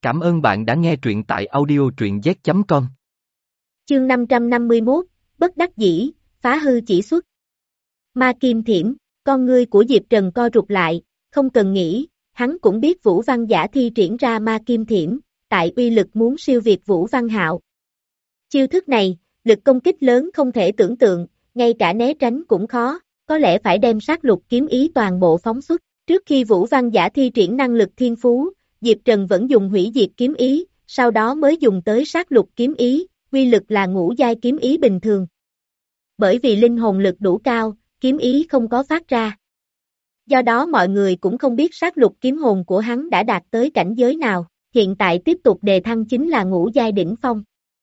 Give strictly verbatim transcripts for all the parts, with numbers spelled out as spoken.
Cảm ơn bạn đã nghe truyện tại audio truyện z chấm com. Chương năm trăm năm mươi mốt, bất đắc dĩ, phá hư chỉ xuất. Ma Kim Thiểm, con ngươi của Diệp Trần co rụt lại, không cần nghĩ, hắn cũng biết Vũ Văn Giả thi triển ra Ma Kim Thiểm, tại uy lực muốn siêu việt Vũ Văn Hạo. Chiêu thức này, lực công kích lớn không thể tưởng tượng, ngay cả né tránh cũng khó, có lẽ phải đem sát lục kiếm ý toàn bộ phóng xuất. Trước khi Vũ Văn Giả thi triển năng lực thiên phú, Diệp Trần vẫn dùng hủy diệt kiếm ý, sau đó mới dùng tới sát lục kiếm ý, uy lực là ngũ giai kiếm ý bình thường. Bởi vì linh hồn lực đủ cao, kiếm ý không có phát ra. Do đó mọi người cũng không biết sát lục kiếm hồn của hắn đã đạt tới cảnh giới nào, hiện tại tiếp tục đề thăng chính là ngũ giai đỉnh phong.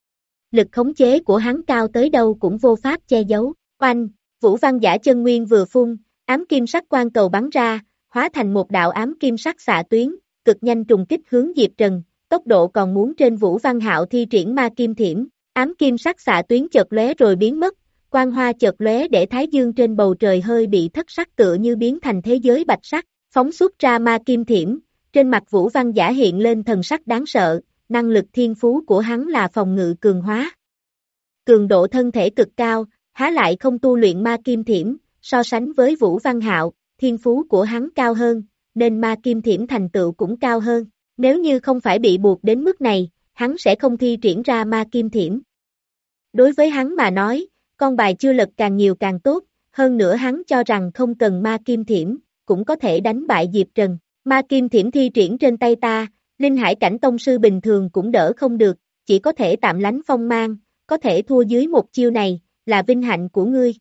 Lực khống chế của hắn cao tới đâu cũng vô pháp che giấu. Oanh, Vũ Văn Giả chân nguyên vừa phun, ám kim sắc quang cầu bắn ra, hóa thành một đạo ám kim sắc xạ tuyến, cực nhanh trùng kích hướng Diệp Trần, tốc độ còn muốn trên Vũ Văn Hạo thi triển Ma Kim Thiểm, ám kim sắc xạ tuyến chợt lóe rồi biến mất, quang hoa chợt lóe để thái dương trên bầu trời hơi bị thất sắc tựa như biến thành thế giới bạch sắc, phóng xuất ra Ma Kim Thiểm, trên mặt Vũ Văn Giả hiện lên thần sắc đáng sợ, năng lực thiên phú của hắn là phòng ngự cường hóa. Cường độ thân thể cực cao, há lại không tu luyện Ma Kim Thiểm, so sánh với Vũ Văn Hạo, thiên phú của hắn cao hơn, nên Ma Kim Thiểm thành tựu cũng cao hơn. Nếu như không phải bị buộc đến mức này, hắn sẽ không thi triển ra Ma Kim Thiểm. Đối với hắn mà nói, con bài chưa lật càng nhiều càng tốt, hơn nữa hắn cho rằng không cần Ma Kim Thiểm, cũng có thể đánh bại Diệp Trần. Ma Kim Thiểm thi triển trên tay ta, Linh Hải cảnh tông sư bình thường cũng đỡ không được, chỉ có thể tạm lánh phong mang, có thể thua dưới một chiêu này, là vinh hạnh của ngươi.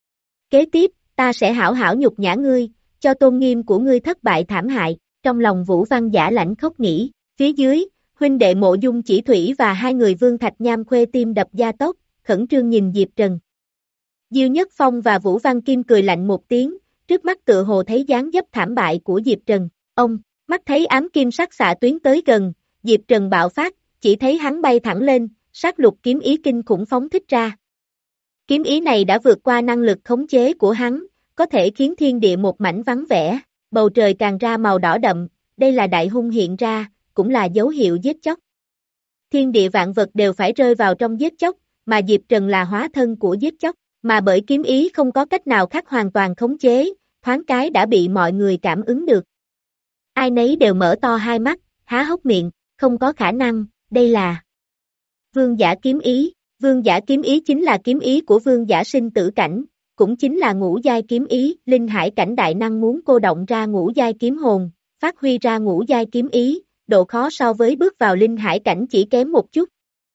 Kế tiếp, ta sẽ hảo hảo nhục nhã ngươi, cho tôn nghiêm của ngươi thất bại thảm hại. Trong lòng Vũ Văn Giả lạnh khóc nghĩ, phía dưới, huynh đệ Mộ Dung Chỉ Thủy và hai người Vương Thạch Nham Khuê tim đập gia tốc, khẩn trương nhìn Diệp Trần. Diêu Nhất Phong và Vũ Văn Kim cười lạnh một tiếng, trước mắt tựa hồ thấy dáng dấp thảm bại của Diệp Trần. Ông, mắt thấy ám kim sắc xạ tuyến tới gần, Diệp Trần bạo phát, chỉ thấy hắn bay thẳng lên, sát lục kiếm ý kinh khủng phóng thích ra. Kiếm ý này đã vượt qua năng lực khống chế của hắn, có thể khiến thiên địa một mảnh vắng vẻ, bầu trời càng ra màu đỏ đậm, đây là đại hung hiện ra, cũng là dấu hiệu giết chóc. Thiên địa vạn vật đều phải rơi vào trong giết chóc, mà Diệp Trần là hóa thân của giết chóc, mà bởi kiếm ý không có cách nào khác hoàn toàn khống chế, thoáng cái đã bị mọi người cảm ứng được. Ai nấy đều mở to hai mắt, há hốc miệng, không có khả năng, đây là Vương Giả kiếm ý. Vương Giả kiếm ý chính là kiếm ý của Vương Giả sinh tử cảnh, cũng chính là ngũ giai kiếm ý. Linh Hải cảnh đại năng muốn cô động ra ngũ giai kiếm hồn, phát huy ra ngũ giai kiếm ý, độ khó so với bước vào Linh Hải cảnh chỉ kém một chút.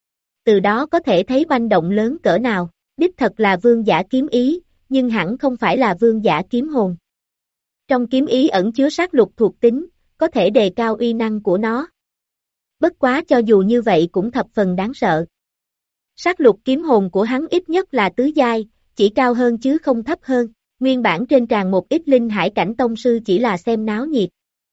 Từ đó có thể thấy oanh động lớn cỡ nào, đích thật là Vương Giả kiếm ý, nhưng hẳn không phải là Vương Giả kiếm hồn. Trong kiếm ý ẩn chứa sát lục thuộc tính, có thể đề cao uy năng của nó. Bất quá cho dù như vậy cũng thập phần đáng sợ. Sát lục kiếm hồn của hắn ít nhất là tứ giai, chỉ cao hơn chứ không thấp hơn. Nguyên bản trên tràn một ít Linh Hải cảnh tông sư chỉ là xem náo nhiệt.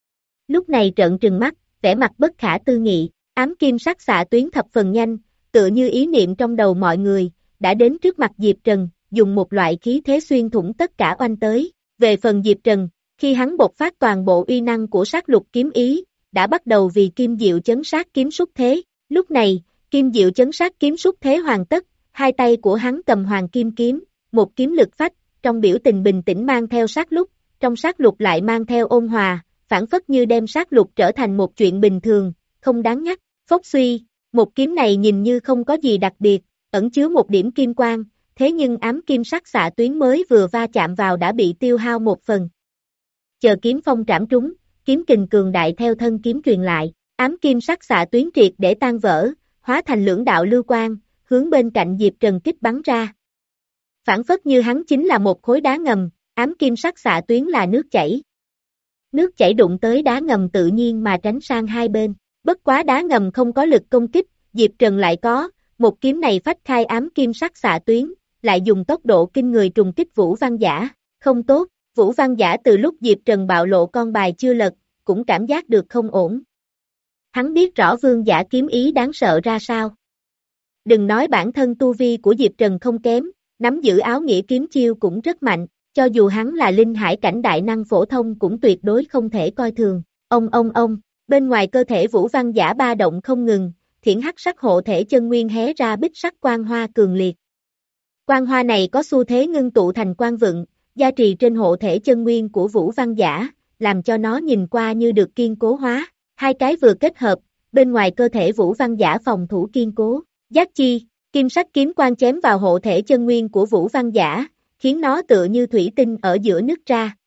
Lúc này trợn trừng mắt, vẻ mặt bất khả tư nghị, ám kim sắc xạ tuyến thập phần nhanh, tựa như ý niệm trong đầu mọi người, đã đến trước mặt Diệp Trần, dùng một loại khí thế xuyên thủng tất cả oanh tới. Về phần Diệp Trần, khi hắn bộc phát toàn bộ uy năng của sát lục kiếm ý, đã bắt đầu vì kim diệu chấn sát kiếm xúc thế. Lúc này, kim diệu chấn sát kiếm xúc thế hoàn tất, hai tay của hắn cầm hoàng kim kiếm, một kiếm lực phách, trong biểu tình bình tĩnh mang theo sát lục, trong sát lục lại mang theo ôn hòa, phản phất như đem sát lục trở thành một chuyện bình thường, không đáng nhắc. Phốc suy, một kiếm này nhìn như không có gì đặc biệt, ẩn chứa một điểm kim quang, thế nhưng ám kim sắc xạ tuyến mới vừa va chạm vào đã bị tiêu hao một phần. Chờ kiếm phong trảm trúng, kiếm kình cường đại theo thân kiếm truyền lại, ám kim sắc xạ tuyến triệt để tan vỡ, hóa thành lưỡng đạo lưu quang, hướng bên cạnh Diệp Trần kích bắn ra. Phản phất như hắn chính là một khối đá ngầm, ám kim sắc xạ tuyến là nước chảy. Nước chảy đụng tới đá ngầm tự nhiên mà tránh sang hai bên, bất quá đá ngầm không có lực công kích, Diệp Trần lại có, một kiếm này phách khai ám kim sắc xạ tuyến, lại dùng tốc độ kinh người trùng kích Vũ Văn Giả, không tốt. Vũ Văn Giả từ lúc Diệp Trần bạo lộ con bài chưa lật, cũng cảm giác được không ổn. Hắn biết rõ Vương Giả kiếm ý đáng sợ ra sao. Đừng nói bản thân tu vi của Diệp Trần không kém, nắm giữ áo nghĩa kiếm chiêu cũng rất mạnh, cho dù hắn là Linh Hải cảnh đại năng phổ thông cũng tuyệt đối không thể coi thường. Ông ông ông, Bên ngoài cơ thể Vũ Văn Giả ba động không ngừng, thiển hắc sắc hộ thể chân nguyên hé ra bích sắc quang hoa cường liệt. Quang hoa này có xu thế ngưng tụ thành quang vựng, gia trì trên hộ thể chân nguyên của Vũ Văn Giả, làm cho nó nhìn qua như được kiên cố hóa. Hai cái vừa kết hợp, bên ngoài cơ thể Vũ Văn Giả phòng thủ kiên cố. Giác chi, kim sắc kiếm quang chém vào hộ thể chân nguyên của Vũ Văn Giả, khiến nó tựa như thủy tinh ở giữa nứt ra.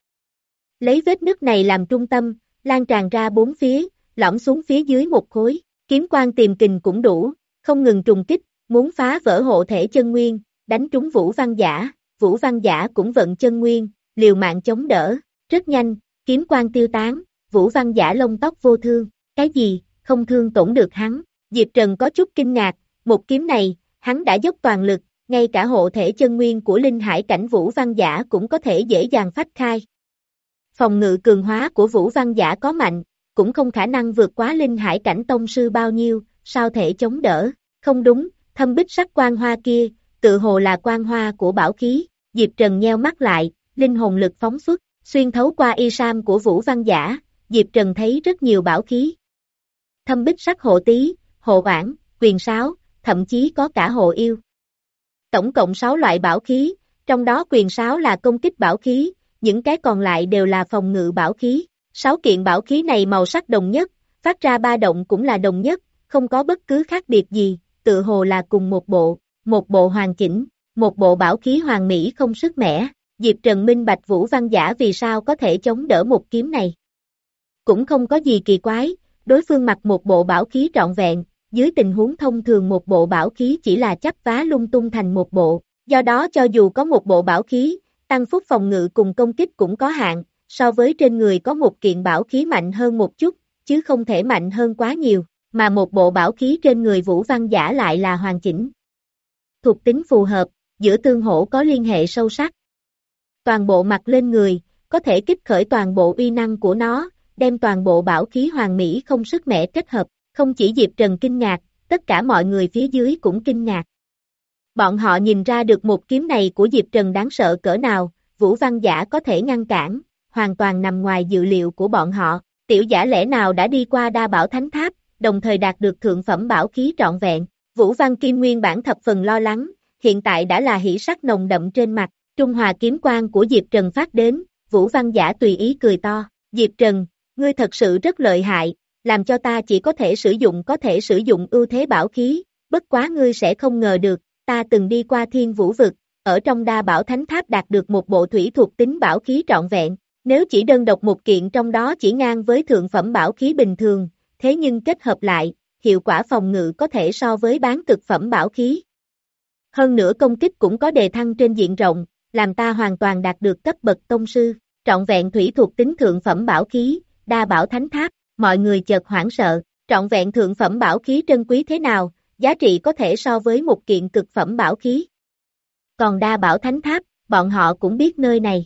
Lấy vết nứt này làm trung tâm, lan tràn ra bốn phía, lõm xuống phía dưới một khối. Kiếm quang tiềm kình cũng đủ, không ngừng trùng kích, muốn phá vỡ hộ thể chân nguyên, đánh trúng Vũ Văn Giả. Vũ Văn Giả cũng vận chân nguyên, liều mạng chống đỡ. Rất nhanh, kiếm quang tiêu tán, Vũ Văn Giả lông tóc vô thương. Cái gì, không thương tổn được hắn? Diệp Trần có chút kinh ngạc, một kiếm này, hắn đã dốc toàn lực, ngay cả hộ thể chân nguyên của linh hải cảnh Vũ Văn Giả cũng có thể dễ dàng phách khai. Phòng ngự cường hóa của Vũ Văn Giả có mạnh, cũng không khả năng vượt quá linh hải cảnh tông sư bao nhiêu, sao thể chống đỡ? Không đúng, thâm bích sắc quang hoa kia, tự hồ là quang hoa của bảo khí. Diệp Trần nheo mắt lại, linh hồn lực phóng xuất, xuyên thấu qua y sam của Vũ Văn Giả, Diệp Trần thấy rất nhiều bảo khí. Thâm bích sắc hộ tí, hộ oản, quyền sáo, thậm chí có cả hộ yêu. Tổng cộng sáu loại bảo khí, trong đó quyền sáo là công kích bảo khí, những cái còn lại đều là phòng ngự bảo khí. Sáu kiện bảo khí này màu sắc đồng nhất, phát ra ba động cũng là đồng nhất, không có bất cứ khác biệt gì, tự hồ là cùng một bộ, một bộ hoàn chỉnh, một bộ bảo khí hoàn mỹ không sức mẻ. Diệp Trần minh bạch Vũ Văn Giả vì sao có thể chống đỡ một kiếm này. Cũng không có gì kỳ quái, đối phương mặc một bộ bảo khí trọn vẹn, dưới tình huống thông thường một bộ bảo khí chỉ là chắp vá lung tung thành một bộ, do đó cho dù có một bộ bảo khí, tăng phúc phòng ngự cùng công kích cũng có hạn, so với trên người có một kiện bảo khí mạnh hơn một chút, chứ không thể mạnh hơn quá nhiều, mà một bộ bảo khí trên người Vũ Văn Giả lại là hoàn chỉnh. Thuộc tính phù hợp, giữa tương hỗ có liên hệ sâu sắc. Toàn bộ mặc lên người, có thể kích khởi toàn bộ uy năng của nó, đem toàn bộ bảo khí hoàn mỹ không sức mẻ kết hợp, không chỉ Diệp Trần kinh ngạc, tất cả mọi người phía dưới cũng kinh ngạc. Bọn họ nhìn ra được một kiếm này của Diệp Trần đáng sợ cỡ nào, Vũ Văn Giả có thể ngăn cản, hoàn toàn nằm ngoài dự liệu của bọn họ. Tiểu giả lẽ nào đã đi qua đa bảo thánh tháp, đồng thời đạt được thượng phẩm bảo khí trọn vẹn. Vũ Văn Kim nguyên bản thập phần lo lắng, hiện tại đã là hỉ sắc nồng đậm trên mặt. Trung hòa kiếm quang của Diệp Trần phát đến, Vũ Văn Giả tùy ý cười to. Diệp Trần, ngươi thật sự rất lợi hại, làm cho ta chỉ có thể sử dụng có thể sử dụng ưu thế bảo khí, bất quá ngươi sẽ không ngờ được, ta từng đi qua thiên vũ vực, ở trong đa bảo thánh tháp đạt được một bộ thủy thuộc tính bảo khí trọn vẹn, nếu chỉ đơn độc một kiện trong đó chỉ ngang với thượng phẩm bảo khí bình thường, thế nhưng kết hợp lại, hiệu quả phòng ngự có thể so với bán cực phẩm bảo khí. Hơn nữa công kích cũng có đề thăng trên diện rộng, làm ta hoàn toàn đạt được cấp bậc tông sư, trọn vẹn thủy thuộc tính thượng phẩm bảo khí, đa bảo thánh tháp, mọi người chợt hoảng sợ, trọn vẹn thượng phẩm bảo khí trân quý thế nào, giá trị có thể so với một kiện cực phẩm bảo khí. Còn đa bảo thánh tháp, bọn họ cũng biết nơi này.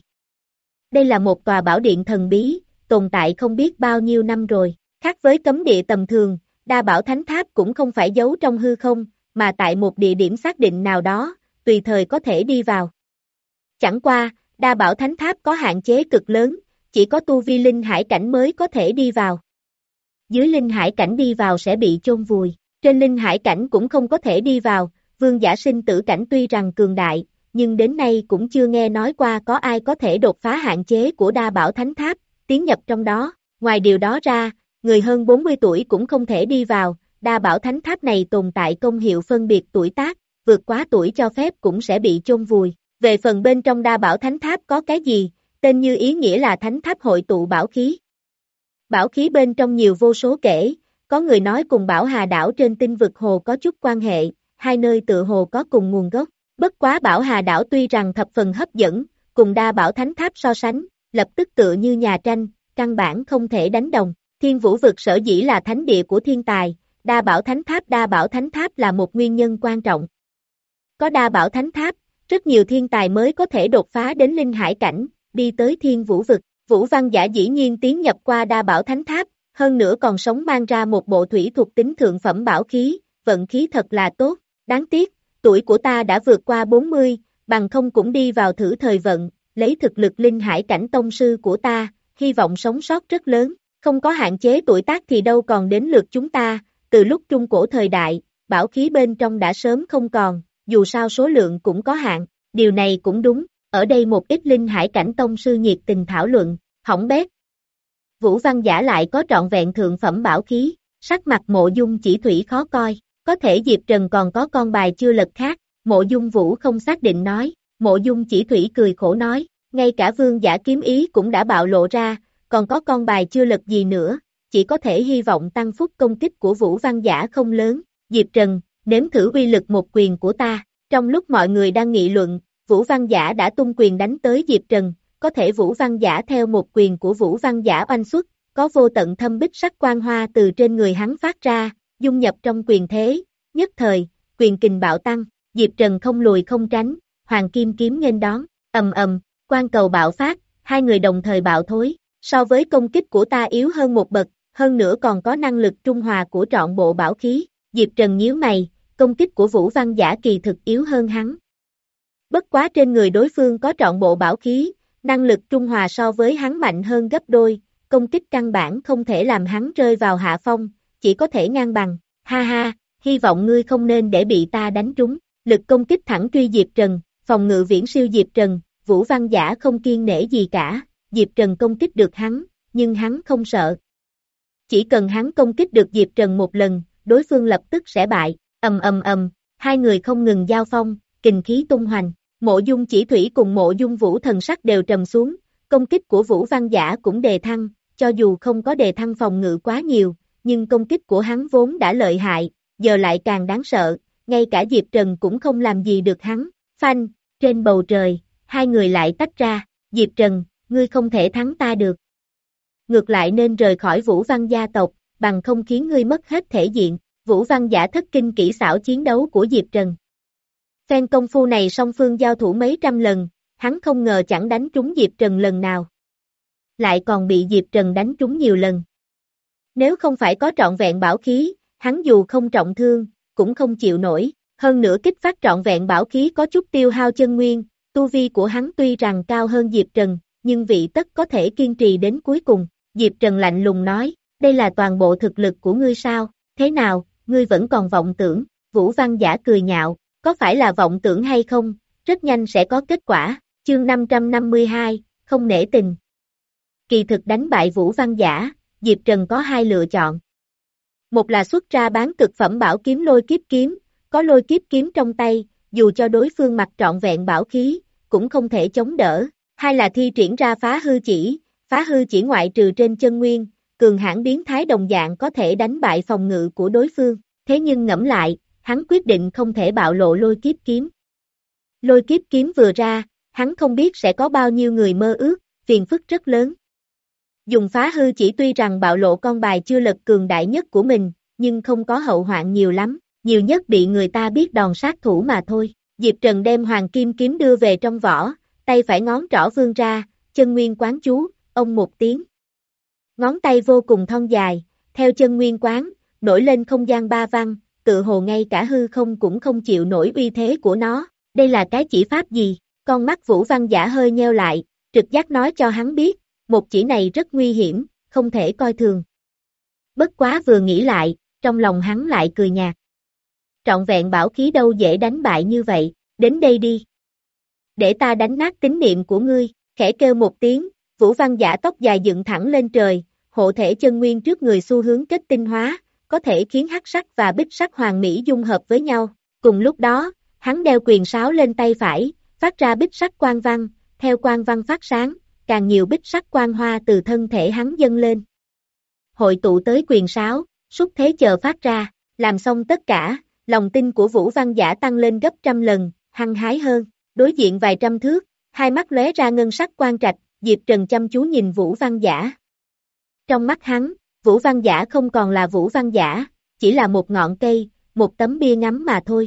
Đây là một tòa bảo điện thần bí, tồn tại không biết bao nhiêu năm rồi, khác với cấm địa tầm thường, đa bảo thánh tháp cũng không phải giấu trong hư không, mà tại một địa điểm xác định nào đó, tùy thời có thể đi vào. Chẳng qua, đa bảo thánh tháp có hạn chế cực lớn, chỉ có tu vi linh hải cảnh mới có thể đi vào. Dưới linh hải cảnh đi vào sẽ bị chôn vùi, trên linh hải cảnh cũng không có thể đi vào, vương giả sinh tử cảnh tuy rằng cường đại, nhưng đến nay cũng chưa nghe nói qua có ai có thể đột phá hạn chế của đa bảo thánh tháp, tiến nhập trong đó. Ngoài điều đó ra, người hơn bốn mươi tuổi cũng không thể đi vào, đa bảo thánh tháp này tồn tại công hiệu phân biệt tuổi tác, vượt quá tuổi cho phép cũng sẽ bị chôn vùi. Về phần bên trong đa bảo thánh tháp có cái gì, tên như ý nghĩa là thánh tháp hội tụ bảo khí. Bảo khí bên trong nhiều vô số kể, có người nói cùng Bảo Hà đảo trên tinh vực hồ có chút quan hệ, hai nơi tự hồ có cùng nguồn gốc. Bất quá Bảo Hà đảo tuy rằng thập phần hấp dẫn, cùng đa bảo thánh tháp so sánh, lập tức tựa như nhà tranh, căn bản không thể đánh đồng. Thiên vũ vực sở dĩ là thánh địa của thiên tài, đa bảo thánh tháp đa bảo thánh tháp là một nguyên nhân quan trọng. Có đa bảo thánh tháp, rất nhiều thiên tài mới có thể đột phá đến linh hải cảnh, đi tới thiên vũ vực. Vũ Văn Giả dĩ nhiên tiến nhập qua đa bảo thánh tháp, hơn nữa còn sống mang ra một bộ thủy thuộc tính thượng phẩm bảo khí, vận khí thật là tốt. Đáng tiếc, tuổi của ta đã vượt qua bốn mươi, bằng không cũng đi vào thử thời vận, lấy thực lực linh hải cảnh tông sư của ta, hy vọng sống sót rất lớn. Không có hạn chế tuổi tác thì đâu còn đến lượt chúng ta, từ lúc trung cổ thời đại, bảo khí bên trong đã sớm không còn, dù sao số lượng cũng có hạn, điều này cũng đúng, ở đây một ít linh hải cảnh tông sư nhiệt tình thảo luận, hỏng bét. Vũ Văn Giả lại có trọn vẹn thượng phẩm bảo khí, sắc mặt Mộ Dung Chỉ Thủy khó coi, có thể Diệp Trần còn có con bài chưa lật khác, Mộ Dung Vũ không xác định nói, Mộ Dung Chỉ Thủy cười khổ nói, ngay cả Vương Giả kiếm ý cũng đã bạo lộ ra, còn có con bài chưa lật gì nữa, chỉ có thể hy vọng tăng phúc công kích của Vũ Văn Giả không lớn, Diệp Trần, nếm thử uy lực một quyền của ta, trong lúc mọi người đang nghị luận, Vũ Văn Giả đã tung quyền đánh tới Diệp Trần, có thể Vũ Văn Giả theo một quyền của Vũ Văn Giả oanh xuất, có vô tận thâm bích sắc quang hoa từ trên người hắn phát ra, dung nhập trong quyền thế, nhất thời, quyền kình bạo tăng, Diệp Trần không lùi không tránh, hoàng kim kiếm nghênh đón, ầm ầm, quang cầu bạo phát, hai người đồng thời bạo thối, so với công kích của ta yếu hơn một bậc, hơn nữa còn có năng lực trung hòa của trọn bộ bảo khí, Diệp Trần nhíu mày, công kích của Vũ Văn Giả kỳ thực yếu hơn hắn. Bất quá trên người đối phương có trọn bộ bảo khí, năng lực trung hòa so với hắn mạnh hơn gấp đôi, công kích căn bản không thể làm hắn rơi vào hạ phong, chỉ có thể ngang bằng, ha ha, hy vọng ngươi không nên để bị ta đánh trúng, lực công kích thẳng truy Diệp Trần, phòng ngự viễn siêu Diệp Trần, Vũ Văn Giả không kiêng nể gì cả, Diệp Trần công kích được hắn, nhưng hắn không sợ. Chỉ cần hắn công kích được Diệp Trần một lần, đối phương lập tức sẽ bại, ầm ầm ầm, hai người không ngừng giao phong, kình khí tung hoành, Mộ Dung Chỉ Thủy cùng Mộ Dung Vũ thần sắc đều trầm xuống, công kích của Vũ Văn Giả cũng đề thăng, cho dù không có đề thăng phòng ngự quá nhiều, nhưng công kích của hắn vốn đã lợi hại, giờ lại càng đáng sợ, ngay cả Diệp Trần cũng không làm gì được hắn, phanh, trên bầu trời, hai người lại tách ra, Diệp Trần, ngươi không thể thắng ta được. Ngược lại nên rời khỏi Vũ Văn gia tộc, bằng không khiến ngươi mất hết thể diện, Vũ Văn Giả thất kinh kỹ xảo chiến đấu của Diệp Trần. Phen công phu này song phương giao thủ mấy trăm lần, hắn không ngờ chẳng đánh trúng Diệp Trần lần nào. Lại còn bị Diệp Trần đánh trúng nhiều lần. Nếu không phải có trọn vẹn bảo khí, hắn dù không trọng thương, cũng không chịu nổi, hơn nữa kích phát trọn vẹn bảo khí có chút tiêu hao chân nguyên, tu vi của hắn tuy rằng cao hơn Diệp Trần, nhưng vị tất có thể kiên trì đến cuối cùng, Diệp Trần lạnh lùng nói, đây là toàn bộ thực lực của ngươi sao, thế nào, ngươi vẫn còn vọng tưởng, Vũ Văn Giả cười nhạo, có phải là vọng tưởng hay không, rất nhanh sẽ có kết quả, chương năm trăm năm mươi hai, không nể tình. Kỳ thực đánh bại Vũ Văn Giả, Diệp Trần có hai lựa chọn. Một là xuất ra bán cực phẩm bảo kiếm lôi kiếp kiếm, có lôi kiếp kiếm trong tay, dù cho đối phương mặc trọn vẹn bảo khí, cũng không thể chống đỡ. Hai là thi triển ra phá hư chỉ, phá hư chỉ ngoại trừ trên chân nguyên, cường hãn biến thái đồng dạng có thể đánh bại phòng ngự của đối phương. Thế nhưng ngẫm lại, hắn quyết định không thể bạo lộ lôi kiếp kiếm. Lôi kiếp kiếm vừa ra, hắn không biết sẽ có bao nhiêu người mơ ước, phiền phức rất lớn. Dùng phá hư chỉ tuy rằng bạo lộ con bài chưa lật cường đại nhất của mình, nhưng không có hậu hoạn nhiều lắm, nhiều nhất bị người ta biết đòn sát thủ mà thôi. Diệp Trần đem hoàng kim kiếm đưa về trong vỏ, tay phải ngón trỏ vươn ra, chân nguyên quán chú, ông một tiếng. Ngón tay vô cùng thon dài, theo chân nguyên quán, nổi lên không gian ba văn, tự hồ ngay cả hư không cũng không chịu nổi uy thế của nó. Đây là cái chỉ pháp gì? Con mắt Vũ Văn Giả hơi nheo lại, trực giác nói cho hắn biết, một chỉ này rất nguy hiểm, không thể coi thường. Bất quá vừa nghĩ lại, trong lòng hắn lại cười nhạt. Trọn vẹn bảo khí đâu dễ đánh bại như vậy, đến đây đi. Để ta đánh nát tín niệm của ngươi, khẽ kêu một tiếng, Vũ Văn Giả tóc dài dựng thẳng lên trời, hộ thể chân nguyên trước người xu hướng kết tinh hóa, có thể khiến hắc sắc và bích sắc hoàng mỹ dung hợp với nhau. Cùng lúc đó, hắn đeo quyền sáo lên tay phải, phát ra bích sắc quang văn, theo quang văn phát sáng, càng nhiều bích sắc quang hoa từ thân thể hắn dâng lên. Hội tụ tới quyền sáo, xúc thế chờ phát ra, làm xong tất cả, lòng tin của Vũ Văn Giả tăng lên gấp trăm lần, hăng hái hơn, đối diện vài trăm thước, hai mắt lóe ra ngân sắc quang trạch, Diệp Trần chăm chú nhìn Vũ Văn Giả. Trong mắt hắn, Vũ Văn Giả không còn là Vũ Văn Giả, chỉ là một ngọn cây, một tấm bia ngắm mà thôi.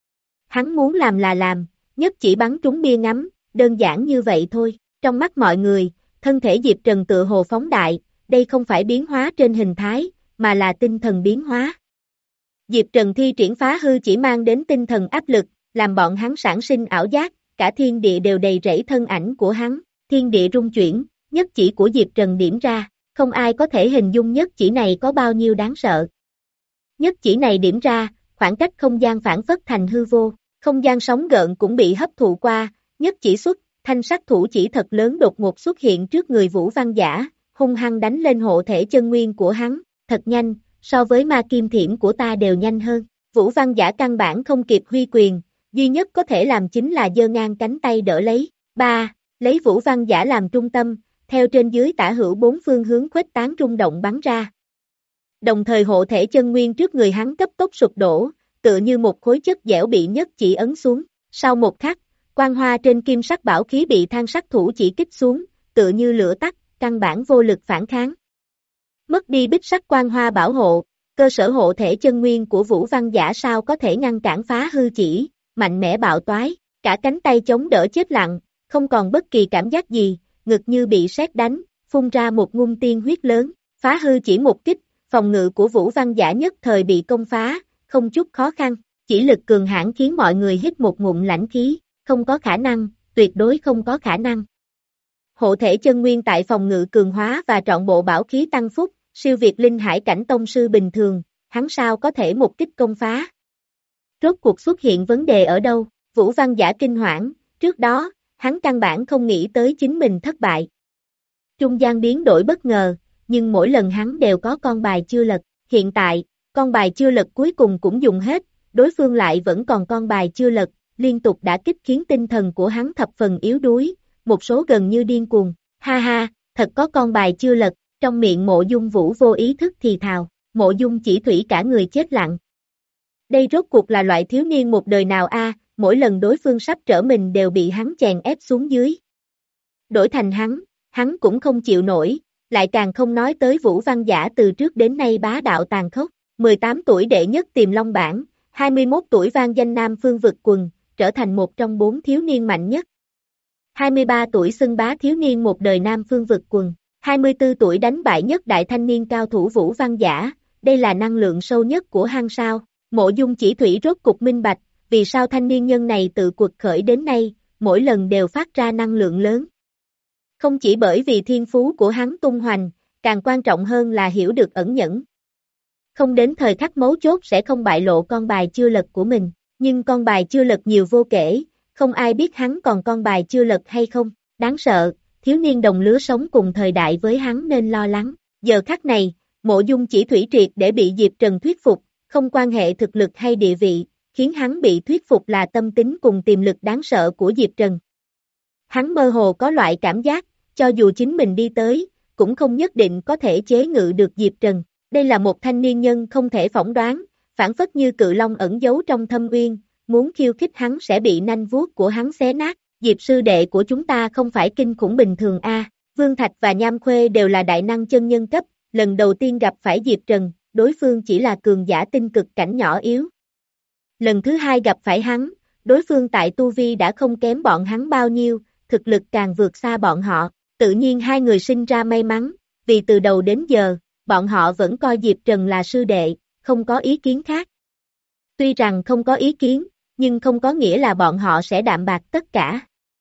Hắn muốn làm là làm, nhất chỉ bắn trúng bia ngắm, đơn giản như vậy thôi. Trong mắt mọi người, thân thể Diệp Trần tựa hồ phóng đại, đây không phải biến hóa trên hình thái, mà là tinh thần biến hóa. Diệp Trần thi triển phá hư chỉ mang đến tinh thần áp lực, làm bọn hắn sản sinh ảo giác, cả thiên địa đều đầy rẫy thân ảnh của hắn, thiên địa rung chuyển, nhất chỉ của Diệp Trần điểm ra, Không ai có thể hình dung nhất chỉ này có bao nhiêu đáng sợ. Nhất chỉ này điểm ra, khoảng cách không gian phản phất thành hư vô, không gian sóng gợn cũng bị hấp thụ qua, nhất chỉ xuất, thanh sắc thủ chỉ thật lớn đột ngột xuất hiện trước người Vũ Văn Giả, hung hăng đánh lên hộ thể chân nguyên của hắn, thật nhanh, so với ma kim thiểm của ta đều nhanh hơn. Vũ Văn Giả căn bản không kịp huy quyền, duy nhất có thể làm chính là giơ ngang cánh tay đỡ lấy. ba. Lấy Vũ Văn Giả làm trung tâm, theo trên dưới tả hữu bốn phương hướng khuếch tán rung động bắn ra. Đồng thời hộ thể chân nguyên trước người hắn cấp tốc sụp đổ, tựa như một khối chất dẻo bị nhất chỉ ấn xuống. Sau một khắc, quang hoa trên kim sắc bảo khí bị than sắc thủ chỉ kích xuống, tựa như lửa tắt, căn bản vô lực phản kháng. Mất đi bích sắc quang hoa bảo hộ, cơ sở hộ thể chân nguyên của Vũ Văn Giả sao có thể ngăn cản phá hư chỉ, mạnh mẽ bạo toái, cả cánh tay chống đỡ chết lặng, không còn bất kỳ cảm giác gì, ngực như bị sét đánh, phun ra một ngụm tiên huyết lớn, phá hư chỉ một kích, phòng ngự của Vũ Văn Giả nhất thời bị công phá, không chút khó khăn, chỉ lực cường hãn khiến mọi người hít một ngụm lãnh khí, không có khả năng, tuyệt đối không có khả năng. Hộ thể chân nguyên tại phòng ngự cường hóa và trọn bộ bảo khí tăng phúc, siêu việt linh hải cảnh tông sư bình thường, hắn sao có thể một kích công phá. Rốt cuộc xuất hiện vấn đề ở đâu, Vũ Văn Giả kinh hoảng, trước đó, hắn căn bản không nghĩ tới chính mình thất bại. Trung gian biến đổi bất ngờ, nhưng mỗi lần hắn đều có con bài chưa lật, hiện tại, con bài chưa lật cuối cùng cũng dùng hết, đối phương lại vẫn còn con bài chưa lật, liên tục đả kích khiến tinh thần của hắn thập phần yếu đuối, một số gần như điên cuồng, ha ha, thật có con bài chưa lật, trong miệng Mộ Dung Vũ vô ý thức thì thào, Mộ Dung Chỉ Thủy cả người chết lặng. Đây rốt cuộc là loại thiếu niên một đời nào a, mỗi lần đối phương sắp trở mình đều bị hắn chèn ép xuống dưới. Đổi thành hắn, hắn cũng không chịu nổi, lại càng không nói tới Vũ Văn Giả từ trước đến nay bá đạo tàn khốc, mười tám tuổi đệ nhất Tiềm Long bảng, hai mươi mốt tuổi vang danh Nam Phương vực quần, trở thành một trong bốn thiếu niên mạnh nhất. hai mươi ba tuổi xưng bá thiếu niên một đời Nam Phương vực quần, hai mươi tư tuổi đánh bại nhất đại thanh niên cao thủ Vũ Văn Giả, đây là năng lượng sâu nhất của hang sao. Mộ Dung Chỉ Thủy rốt cục minh bạch, vì sao thanh niên nhân này tự cuộc khởi đến nay, mỗi lần đều phát ra năng lượng lớn. Không chỉ bởi vì thiên phú của hắn tung hoành, càng quan trọng hơn là hiểu được ẩn nhẫn. Không đến thời khắc mấu chốt sẽ không bại lộ con bài chưa lật của mình, nhưng con bài chưa lật nhiều vô kể, không ai biết hắn còn con bài chưa lật hay không, đáng sợ, thiếu niên đồng lứa sống cùng thời đại với hắn nên lo lắng. Giờ khắc này, Mộ Dung Chỉ Thủy triệt để bị Diệp Trần thuyết phục, không quan hệ thực lực hay địa vị, khiến hắn bị thuyết phục là tâm tính cùng tiềm lực đáng sợ của Diệp Trần. Hắn mơ hồ có loại cảm giác, cho dù chính mình đi tới, cũng không nhất định có thể chế ngự được Diệp Trần. Đây là một thanh niên nhân không thể phỏng đoán, phản phất như cự long ẩn giấu trong thâm uyên, muốn khiêu khích hắn sẽ bị nanh vuốt của hắn xé nát. Diệp sư đệ của chúng ta không phải kinh khủng bình thường a. Vương Thạch và Nham Khuê đều là đại năng chân nhân cấp, lần đầu tiên gặp phải Diệp Trần, đối phương chỉ là cường giả tinh cực cảnh nhỏ yếu. Lần thứ hai gặp phải hắn, đối phương tại tu vi đã không kém bọn hắn bao nhiêu, thực lực càng vượt xa bọn họ, tự nhiên hai người sinh ra may mắn, vì từ đầu đến giờ, bọn họ vẫn coi Diệp Trần là sư đệ, không có ý kiến khác. Tuy rằng không có ý kiến, nhưng không có nghĩa là bọn họ sẽ đạm bạc tất cả.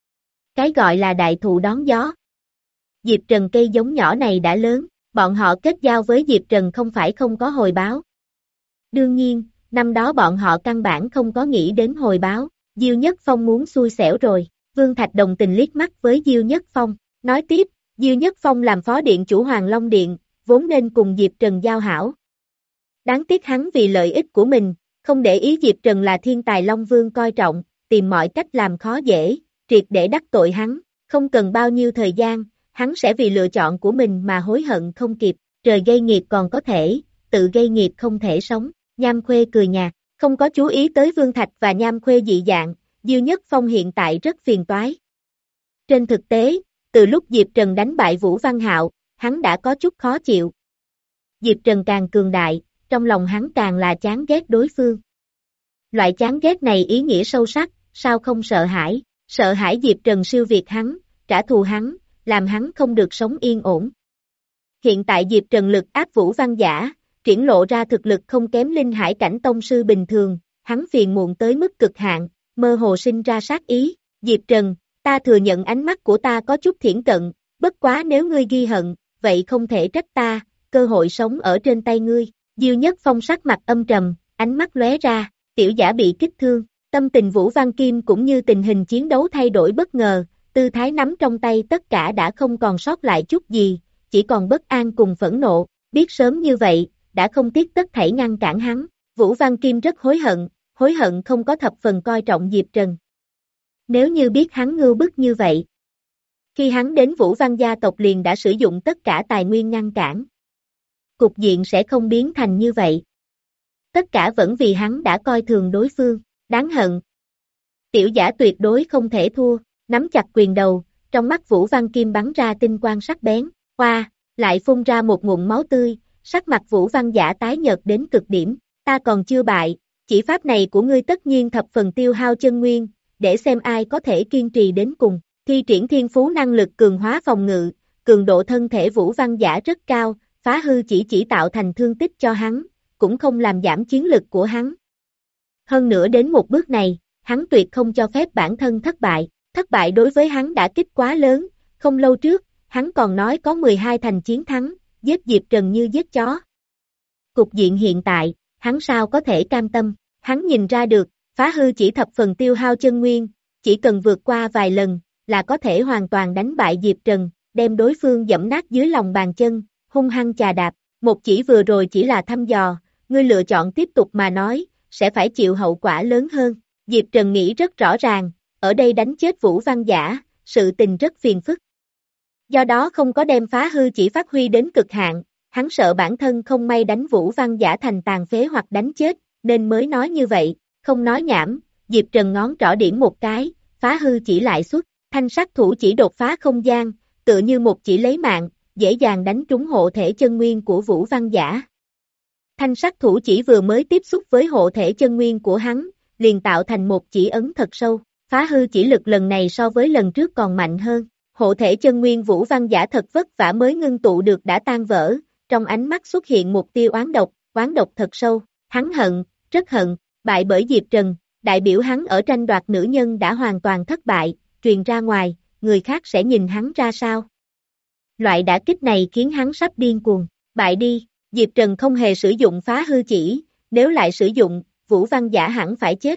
Cái gọi là đại thụ đón gió. Diệp Trần cây giống nhỏ này đã lớn, bọn họ kết giao với Diệp Trần không phải không có hồi báo. Đương nhiên, năm đó bọn họ căn bản không có nghĩ đến hồi báo, Diêu Nhất Phong muốn xui xẻo rồi, Vương Thạch đồng tình liếc mắt với Diêu Nhất Phong, nói tiếp, Diêu Nhất Phong làm phó điện chủ Hoàng Long Điện, vốn nên cùng Diệp Trần giao hảo. Đáng tiếc hắn vì lợi ích của mình, không để ý Diệp Trần là thiên tài Long Vương coi trọng, tìm mọi cách làm khó dễ, triệt để đắc tội hắn, không cần bao nhiêu thời gian, hắn sẽ vì lựa chọn của mình mà hối hận không kịp, trời gây nghiệp còn có thể, tự gây nghiệp không thể sống. Nham Khuê cười nhạt, không có chú ý tới Vương Thạch và Nham Khuê dị dạng, Diêu Nhất Phong hiện tại rất phiền toái. Trên thực tế, từ lúc Diệp Trần đánh bại Vũ Văn Hạo, hắn đã có chút khó chịu. Diệp Trần càng cường đại, trong lòng hắn càng là chán ghét đối phương. Loại chán ghét này ý nghĩa sâu sắc, sao không sợ hãi, sợ hãi Diệp Trần siêu việt hắn, trả thù hắn, làm hắn không được sống yên ổn. Hiện tại Diệp Trần lực áp Vũ Văn Giả, triển lộ ra thực lực không kém linh hải cảnh tông sư bình thường, hắn phiền muộn tới mức cực hạn, mơ hồ sinh ra sát ý. Diệp Trần, ta thừa nhận ánh mắt của ta có chút thiển cận, bất quá nếu ngươi ghi hận, vậy không thể trách ta, cơ hội sống ở trên tay ngươi. Diêu Nhất Phong sắc mặt âm trầm, ánh mắt lóe ra, tiểu giả bị kích thương, tâm tình Vũ Văn Kim cũng như tình hình chiến đấu thay đổi bất ngờ, tư thái nắm trong tay tất cả đã không còn sót lại chút gì, chỉ còn bất an cùng phẫn nộ, biết sớm như vậy, đã không tiếc tất thảy ngăn cản hắn. Vũ Văn Kim rất hối hận, hối hận không có thập phần coi trọng Diệp Trần. Nếu như biết hắn ngưu bức như vậy, khi hắn đến Vũ Văn gia tộc liền đã sử dụng tất cả tài nguyên ngăn cản. Cục diện sẽ không biến thành như vậy. Tất cả vẫn vì hắn đã coi thường đối phương, đáng hận. Tiểu giả tuyệt đối không thể thua, nắm chặt quyền đầu, trong mắt Vũ Văn Kim bắn ra tinh quang sắc bén, hoa, lại phun ra một ngụm máu tươi, sắc mặt Vũ Văn giả tái nhợt đến cực điểm, ta còn chưa bại, chỉ pháp này của ngươi tất nhiên thập phần tiêu hao chân nguyên, để xem ai có thể kiên trì đến cùng. Thi triển thiên phú năng lực cường hóa phòng ngự, cường độ thân thể Vũ Văn giả rất cao, phá hư chỉ chỉ tạo thành thương tích cho hắn, cũng không làm giảm chiến lực của hắn. Hơn nữa đến một bước này, hắn tuyệt không cho phép bản thân thất bại, thất bại đối với hắn đã kích quá lớn, không lâu trước, hắn còn nói có mười hai thành chiến thắng, giết Diệp Trần như giết chó. Cục diện hiện tại, hắn sao có thể cam tâm, hắn nhìn ra được, phá hư chỉ thập phần tiêu hao chân nguyên, chỉ cần vượt qua vài lần, là có thể hoàn toàn đánh bại Diệp Trần, đem đối phương dẫm nát dưới lòng bàn chân, hung hăng chà đạp, một chỉ vừa rồi chỉ là thăm dò, ngươi lựa chọn tiếp tục mà nói, sẽ phải chịu hậu quả lớn hơn. Diệp Trần nghĩ rất rõ ràng, ở đây đánh chết Vũ Văn giả, sự tình rất phiền phức. Do đó không có đem phá hư chỉ phát huy đến cực hạn, hắn sợ bản thân không may đánh Vũ Văn giả thành tàn phế hoặc đánh chết, nên mới nói như vậy, không nói nhảm, Diệp Trần ngón trỏ điểm một cái, phá hư chỉ lại xuất. Thanh sắc thủ chỉ đột phá không gian, tựa như một chỉ lấy mạng, dễ dàng đánh trúng hộ thể chân nguyên của Vũ Văn giả. Thanh sắc thủ chỉ vừa mới tiếp xúc với hộ thể chân nguyên của hắn, liền tạo thành một chỉ ấn thật sâu, phá hư chỉ lực lần này so với lần trước còn mạnh hơn. Hộ thể chân nguyên Vũ Văn giả thật vất vả mới ngưng tụ được đã tan vỡ, trong ánh mắt xuất hiện một tia oán độc, oán độc thật sâu, hắn hận, rất hận, bại bởi Diệp Trần, đại biểu hắn ở tranh đoạt nữ nhân đã hoàn toàn thất bại. Truyền ra ngoài, người khác sẽ nhìn hắn ra sao. Loại đả kích này khiến hắn sắp điên cuồng, bại đi, Diệp Trần không hề sử dụng phá hư chỉ, nếu lại sử dụng, Vũ Văn giả hẳn phải chết.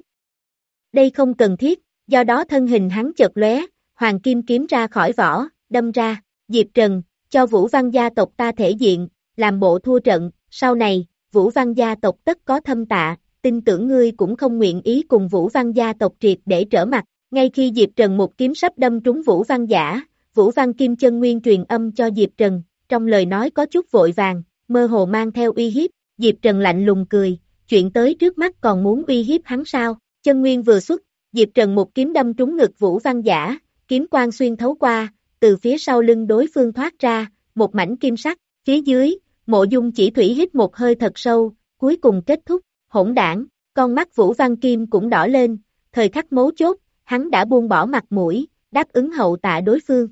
Đây không cần thiết, do đó thân hình hắn chợt lóe, hoàng kim kiếm ra khỏi vỏ, đâm ra, Diệp Trần, cho Vũ Văn gia tộc ta thể diện, làm bộ thua trận, sau này, Vũ Văn gia tộc tất có thâm tạ, tin tưởng ngươi cũng không nguyện ý cùng Vũ Văn gia tộc triệt để trở mặt. Ngay khi Diệp Trần một kiếm sắp đâm trúng Vũ Văn giả, Vũ Văn Kim chân nguyên truyền âm cho Diệp Trần, trong lời nói có chút vội vàng, mơ hồ mang theo uy hiếp, Diệp Trần lạnh lùng cười, chuyện tới trước mắt còn muốn uy hiếp hắn sao, chân nguyên vừa xuất, Diệp Trần một kiếm đâm trúng ngực Vũ Văn giả, kiếm quang xuyên thấu qua, từ phía sau lưng đối phương thoát ra, một mảnh kim sắc, phía dưới, Mộ Dung Chỉ Thủy hít một hơi thật sâu, cuối cùng kết thúc, hỗn đảng, con mắt Vũ Văn Kim cũng đỏ lên, thời khắc mấu chốt, hắn đã buông bỏ mặt mũi, đáp ứng hậu tạ đối phương.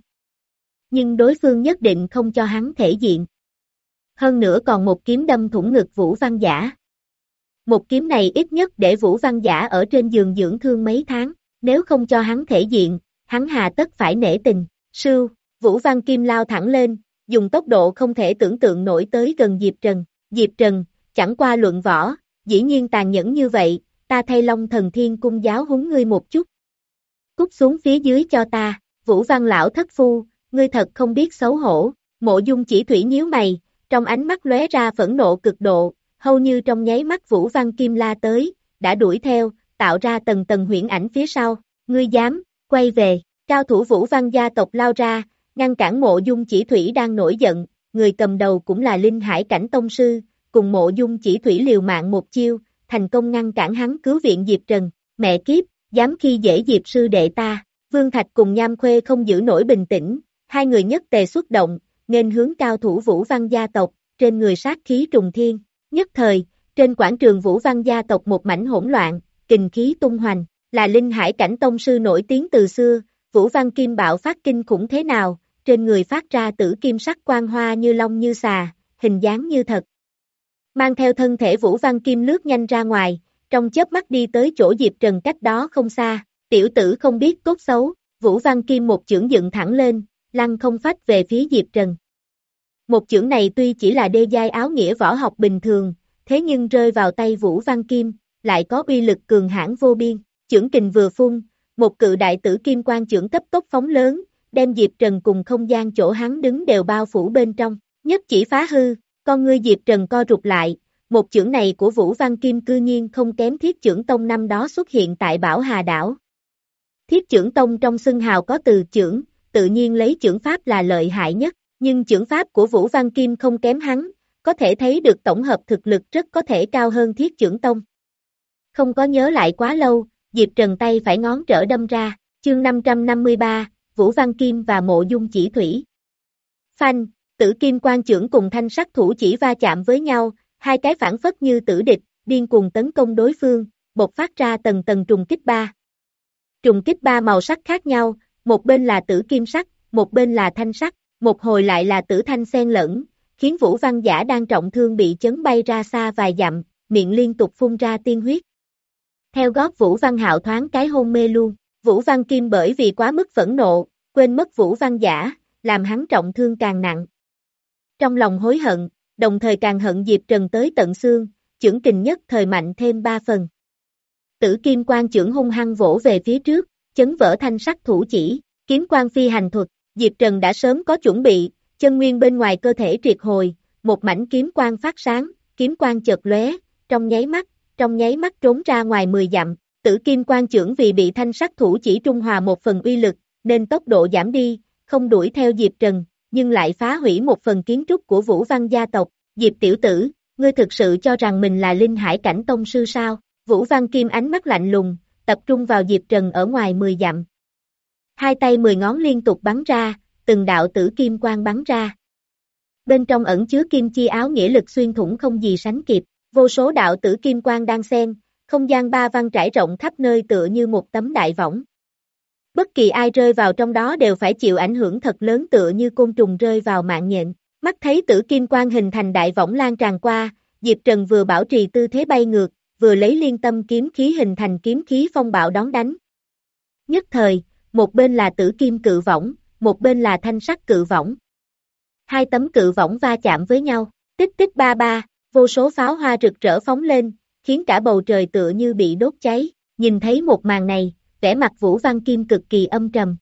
Nhưng đối phương nhất định không cho hắn thể diện. Hơn nữa còn một kiếm đâm thủng ngực Vũ Văn giả. Một kiếm này ít nhất để Vũ Văn giả ở trên giường dưỡng thương mấy tháng, nếu không cho hắn thể diện, hắn hà tất phải nể tình. Sưu, Vũ Văn Kim lao thẳng lên, dùng tốc độ không thể tưởng tượng nổi tới gần Diệp Trần. Diệp Trần, chẳng qua luận võ, dĩ nhiên tàn nhẫn như vậy, ta thay Long Thần Thiên Cung giáo huấn ngươi một chút. Cút xuống phía dưới cho ta, Vũ Văn lão thất phu, ngươi thật không biết xấu hổ, Mộ Dung Chỉ Thủy nhíu mày, trong ánh mắt lóe ra phẫn nộ cực độ, hầu như trong nháy mắt Vũ Văn Kim la tới, đã đuổi theo, tạo ra tầng tầng huyễn ảnh phía sau, ngươi dám, quay về, cao thủ Vũ Văn gia tộc lao ra, ngăn cản Mộ Dung Chỉ Thủy đang nổi giận, người cầm đầu cũng là Linh Hải Cảnh Tông Sư, cùng Mộ Dung Chỉ Thủy liều mạng một chiêu, thành công ngăn cản hắn cứu viện Diệp Trần, mẹ kiếp, dám khi dễ Diệp sư đệ ta, Vương Thạch cùng Nham Khuê không giữ nổi bình tĩnh, hai người nhất tề xuất động, nên hướng cao thủ Vũ Văn gia tộc, trên người sát khí trùng thiên, nhất thời, trên quảng trường Vũ Văn gia tộc một mảnh hỗn loạn, kình khí tung hoành, là Linh Hải Cảnh Tông Sư nổi tiếng từ xưa, Vũ Văn Kim bạo phát kinh khủng thế nào, trên người phát ra tử kim sắc quang hoa như long như xà, hình dáng như thật. Mang theo thân thể Vũ Văn Kim lướt nhanh ra ngoài, trong chớp mắt đi tới chỗ Diệp Trần cách đó không xa, tiểu tử không biết tốt xấu, Vũ Văn Kim một chưởng dựng thẳng lên, lăng không phách về phía Diệp Trần. Một chưởng này tuy chỉ là đê giai áo nghĩa võ học bình thường, thế nhưng rơi vào tay Vũ Văn Kim, lại có uy lực cường hãn vô biên. Chưởng kình vừa phun, một cự đại tử kim quang chưởng cấp tốc phóng lớn, đem Diệp Trần cùng không gian chỗ hắn đứng đều bao phủ bên trong, nhất chỉ phá hư, con ngươi Diệp Trần co rụt lại, một chưởng này của Vũ Văn Kim cư nhiên không kém Thiết Chưởng Tông năm đó xuất hiện tại Bảo Hà Đảo. Thiết Chưởng Tông trong xưng hào có từ chưởng, tự nhiên lấy chưởng pháp là lợi hại nhất, nhưng chưởng pháp của Vũ Văn Kim không kém hắn, có thể thấy được tổng hợp thực lực rất có thể cao hơn Thiết Chưởng Tông. Không có nhớ lại quá lâu, Diệp Trần tay phải ngón trở đâm ra, chương năm trăm năm mươi ba, Vũ Văn Kim và Mộ Dung Chỉ Thủy. Phanh, tử kim quang chưởng cùng thanh sắc thủ chỉ va chạm với nhau, hai cái phản phất như tử địch, điên cuồng tấn công đối phương, bộc phát ra tầng tầng trùng kích ba. Trùng kích ba màu sắc khác nhau, một bên là tử kim sắc, một bên là thanh sắc, một hồi lại là tử thanh xen lẫn, khiến Vũ Văn Giả đang trọng thương bị chấn bay ra xa vài dặm, miệng liên tục phun ra tiên huyết. Theo gót Vũ Văn Hạo thoáng cái hôn mê luôn, Vũ Văn Kim bởi vì quá mức phẫn nộ, quên mất Vũ Văn Giả, làm hắn trọng thương càng nặng. Trong lòng hối hận, đồng thời càng hận Diệp Trần tới tận xương, chưởng kình nhất thời mạnh thêm ba phần. Tử kim quang chưởng hung hăng vỗ về phía trước, chấn vỡ thanh sắc thủ chỉ, kiếm quang phi hành thuật, Diệp Trần đã sớm có chuẩn bị, chân nguyên bên ngoài cơ thể triệt hồi, một mảnh kiếm quang phát sáng, kiếm quang chợt lóe, trong nháy mắt, trong nháy mắt trốn ra ngoài mười dặm, tử kim quang chưởng vì bị thanh sắc thủ chỉ trung hòa một phần uy lực, nên tốc độ giảm đi, không đuổi theo Diệp Trần, nhưng lại phá hủy một phần kiến trúc của Vũ Văn gia tộc. Diệp tiểu tử, ngươi thực sự cho rằng mình là Linh Hải cảnh tông sư sao? Vũ Văn Kim ánh mắt lạnh lùng, tập trung vào Diệp Trần ở ngoài mười dặm. Hai tay mười ngón liên tục bắn ra, từng đạo tử kim quang bắn ra. Bên trong ẩn chứa kim chi áo nghĩa lực xuyên thủng không gì sánh kịp, vô số đạo tử kim quang đang xen, không gian ba văn trải rộng khắp nơi tựa như một tấm đại võng. Bất kỳ ai rơi vào trong đó đều phải chịu ảnh hưởng thật lớn tựa như côn trùng rơi vào mạng nhện. Mắt thấy tử kim quang hình thành đại võng lan tràn qua, Diệp Trần vừa bảo trì tư thế bay ngược, vừa lấy liên tâm kiếm khí hình thành kiếm khí phong bạo đón đánh. Nhất thời, một bên là tử kim cự võng, một bên là thanh sắc cự võng. Hai tấm cự võng va chạm với nhau, tích tích ba ba, vô số pháo hoa rực rỡ phóng lên, khiến cả bầu trời tựa như bị đốt cháy. Nhìn thấy một màn này, vẻ mặt Vũ Văn Kim cực kỳ âm trầm.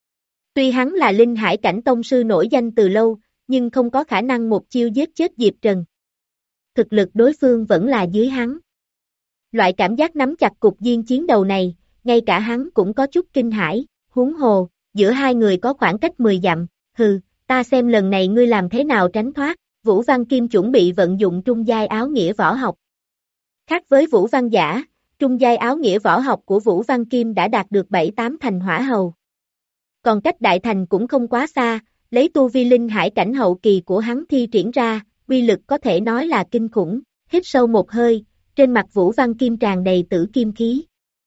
Tuy hắn là Linh Hải cảnh tông sư nổi danh từ lâu, nhưng không có khả năng một chiêu giết chết Diệp Trần. Thực lực đối phương vẫn là dưới hắn. Loại cảm giác nắm chặt cục diên chiến đầu này, ngay cả hắn cũng có chút kinh hãi, huống hồ, giữa hai người có khoảng cách mười dặm, hừ, ta xem lần này ngươi làm thế nào tránh thoát. Vũ Văn Kim chuẩn bị vận dụng trung giai áo nghĩa võ học. Khác với Vũ Văn Giả, trung giai áo nghĩa võ học của Vũ Văn Kim đã đạt được bảy tám thành hỏa hầu. Còn cách đại thành cũng không quá xa, lấy tu vi Linh Hải cảnh hậu kỳ của hắn thi triển ra, uy lực có thể nói là kinh khủng. Hít sâu một hơi, trên mặt Vũ Văn Kim tràn đầy tử kim khí.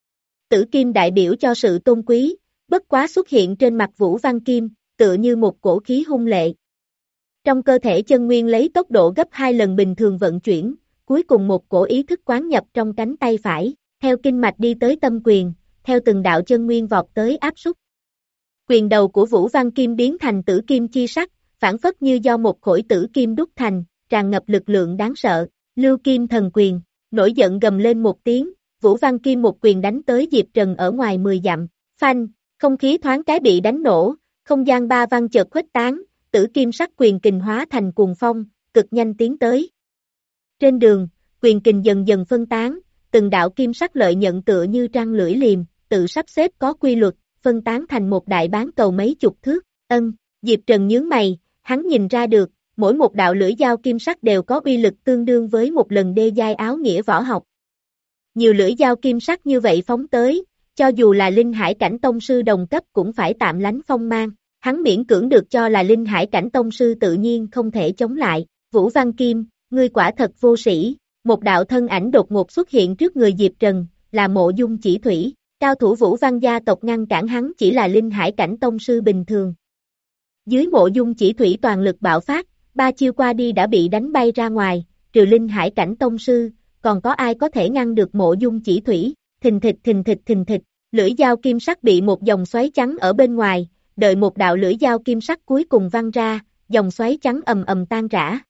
Tử kim đại biểu cho sự tôn quý, bất quá xuất hiện trên mặt Vũ Văn Kim, tựa như một cổ khí hung lệ. Trong cơ thể chân nguyên lấy tốc độ gấp hai lần bình thường vận chuyển, cuối cùng một cổ ý thức quán nhập trong cánh tay phải, theo kinh mạch đi tới tâm quyền, theo từng đạo chân nguyên vọt tới áp súc. Quyền đầu của Vũ Văn Kim biến thành tử kim chi sắc, phản phất như do một khối tử kim đúc thành, tràn ngập lực lượng đáng sợ. Lưu Kim Thần Quyền, nổi giận gầm lên một tiếng, Vũ Văn Kim một quyền đánh tới Diệp Trần ở ngoài mười dặm, phanh, không khí thoáng cái bị đánh nổ, không gian ba văn chợt khuếch tán, tử kim sắc quyền kình hóa thành cuồng phong, cực nhanh tiến tới. Trên đường, quyền kình dần dần phân tán, từng đạo kim sắc lợi nhận tựa như trăng lưỡi liềm, tự sắp xếp có quy luật, phân tán thành một đại bán cầu mấy chục thước. Ân, Diệp Trần nhướng mày, hắn nhìn ra được, mỗi một đạo lưỡi dao kim sắc đều có uy lực tương đương với một lần đê giai áo nghĩa võ học. Nhiều lưỡi dao kim sắc như vậy phóng tới, cho dù là Linh Hải cảnh tông sư đồng cấp cũng phải tạm lánh phong mang. Hắn miễn cưỡng được cho là Linh Hải cảnh tông sư tự nhiên không thể chống lại. Vũ Văn Kim, ngươi quả thật vô sĩ. Một đạo thân ảnh đột ngột xuất hiện trước người Diệp Trần, là Mộ Dung Chỉ Thủy. Cao thủ Vũ Văn gia tộc ngăn cản hắn chỉ là Linh Hải cảnh tông sư bình thường. Dưới Mộ Dung Chỉ Thủy toàn lực bạo phát, ba chiêu qua đi đã bị đánh bay ra ngoài, trừ Linh Hải cảnh tông sư, còn có ai có thể ngăn được Mộ Dung Chỉ Thủy? Thình thịch thình thịch thình thịch, lưỡi dao kim sắc bị một dòng xoáy trắng ở bên ngoài, đợi một đạo lưỡi dao kim sắc cuối cùng văng ra, dòng xoáy trắng ầm ầm tan rã.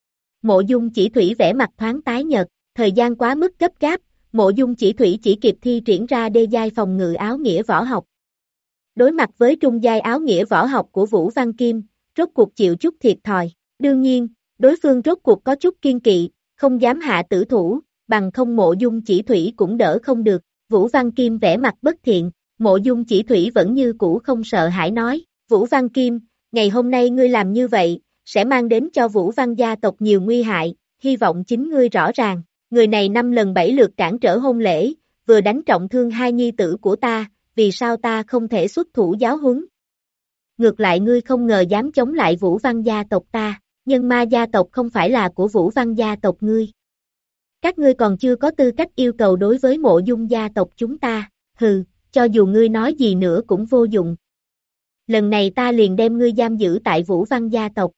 Mộ Dung Chỉ Thủy vẻ mặt thoáng tái nhợt, thời gian quá mức gấp gáp, Mộ Dung Chỉ Thủy chỉ kịp thi triển ra đê giai phòng ngự áo nghĩa võ học. Đối mặt với trung giai áo nghĩa võ học của Vũ Văn Kim, rốt cuộc chịu chút thiệt thòi. Đương nhiên, đối phương rốt cuộc có chút kiên kỵ, không dám hạ tử thủ, bằng không Mộ Dung Chỉ Thủy cũng đỡ không được. Vũ Văn Kim vẻ mặt bất thiện, Mộ Dung Chỉ Thủy vẫn như cũ không sợ hãi nói, Vũ Văn Kim, ngày hôm nay ngươi làm như vậy, sẽ mang đến cho Vũ Văn gia tộc nhiều nguy hại, hy vọng chính ngươi rõ ràng, người này năm lần bảy lượt cản trở hôn lễ, vừa đánh trọng thương hai nhi tử của ta, vì sao ta không thể xuất thủ giáo huấn? Ngược lại ngươi không ngờ dám chống lại Vũ Văn gia tộc ta, nhân ma gia tộc không phải là của Vũ Văn gia tộc ngươi. Các ngươi còn chưa có tư cách yêu cầu đối với Mộ Dung gia tộc chúng ta, hừ, cho dù ngươi nói gì nữa cũng vô dụng. Lần này ta liền đem ngươi giam giữ tại Vũ Văn gia tộc.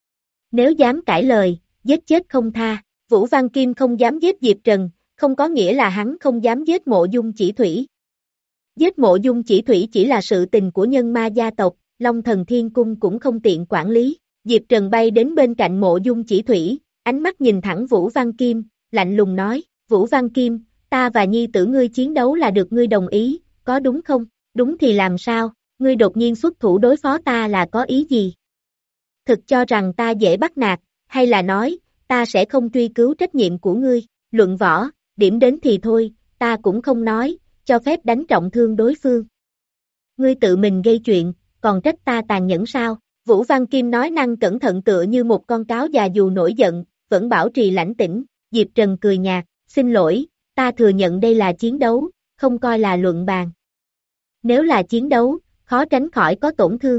Nếu dám cãi lời, giết chết không tha. Vũ Văn Kim không dám giết Diệp Trần, không có nghĩa là hắn không dám giết Mộ Dung Chỉ Thủy. Giết Mộ Dung Chỉ Thủy chỉ là sự tình của nhân ma gia tộc, Long Thần Thiên Cung cũng không tiện quản lý. Diệp Trần bay đến bên cạnh Mộ Dung Chỉ Thủy, ánh mắt nhìn thẳng Vũ Văn Kim, lạnh lùng nói, Vũ Văn Kim, ta và nhi tử ngươi chiến đấu là được ngươi đồng ý, có đúng không? Đúng thì làm sao? Ngươi đột nhiên xuất thủ đối phó ta là có ý gì? Thực cho rằng ta dễ bắt nạt, hay là nói, ta sẽ không truy cứu trách nhiệm của ngươi, luận võ, điểm đến thì thôi, ta cũng không nói, cho phép đánh trọng thương đối phương. Ngươi tự mình gây chuyện, còn trách ta tàn nhẫn sao? Vũ Văn Kim nói năng cẩn thận tựa như một con cáo già dù nổi giận, vẫn bảo trì lãnh tĩnh. Diệp Trần cười nhạt, xin lỗi, ta thừa nhận đây là chiến đấu, không coi là luận bàn. Nếu là chiến đấu, khó tránh khỏi có tổn thương.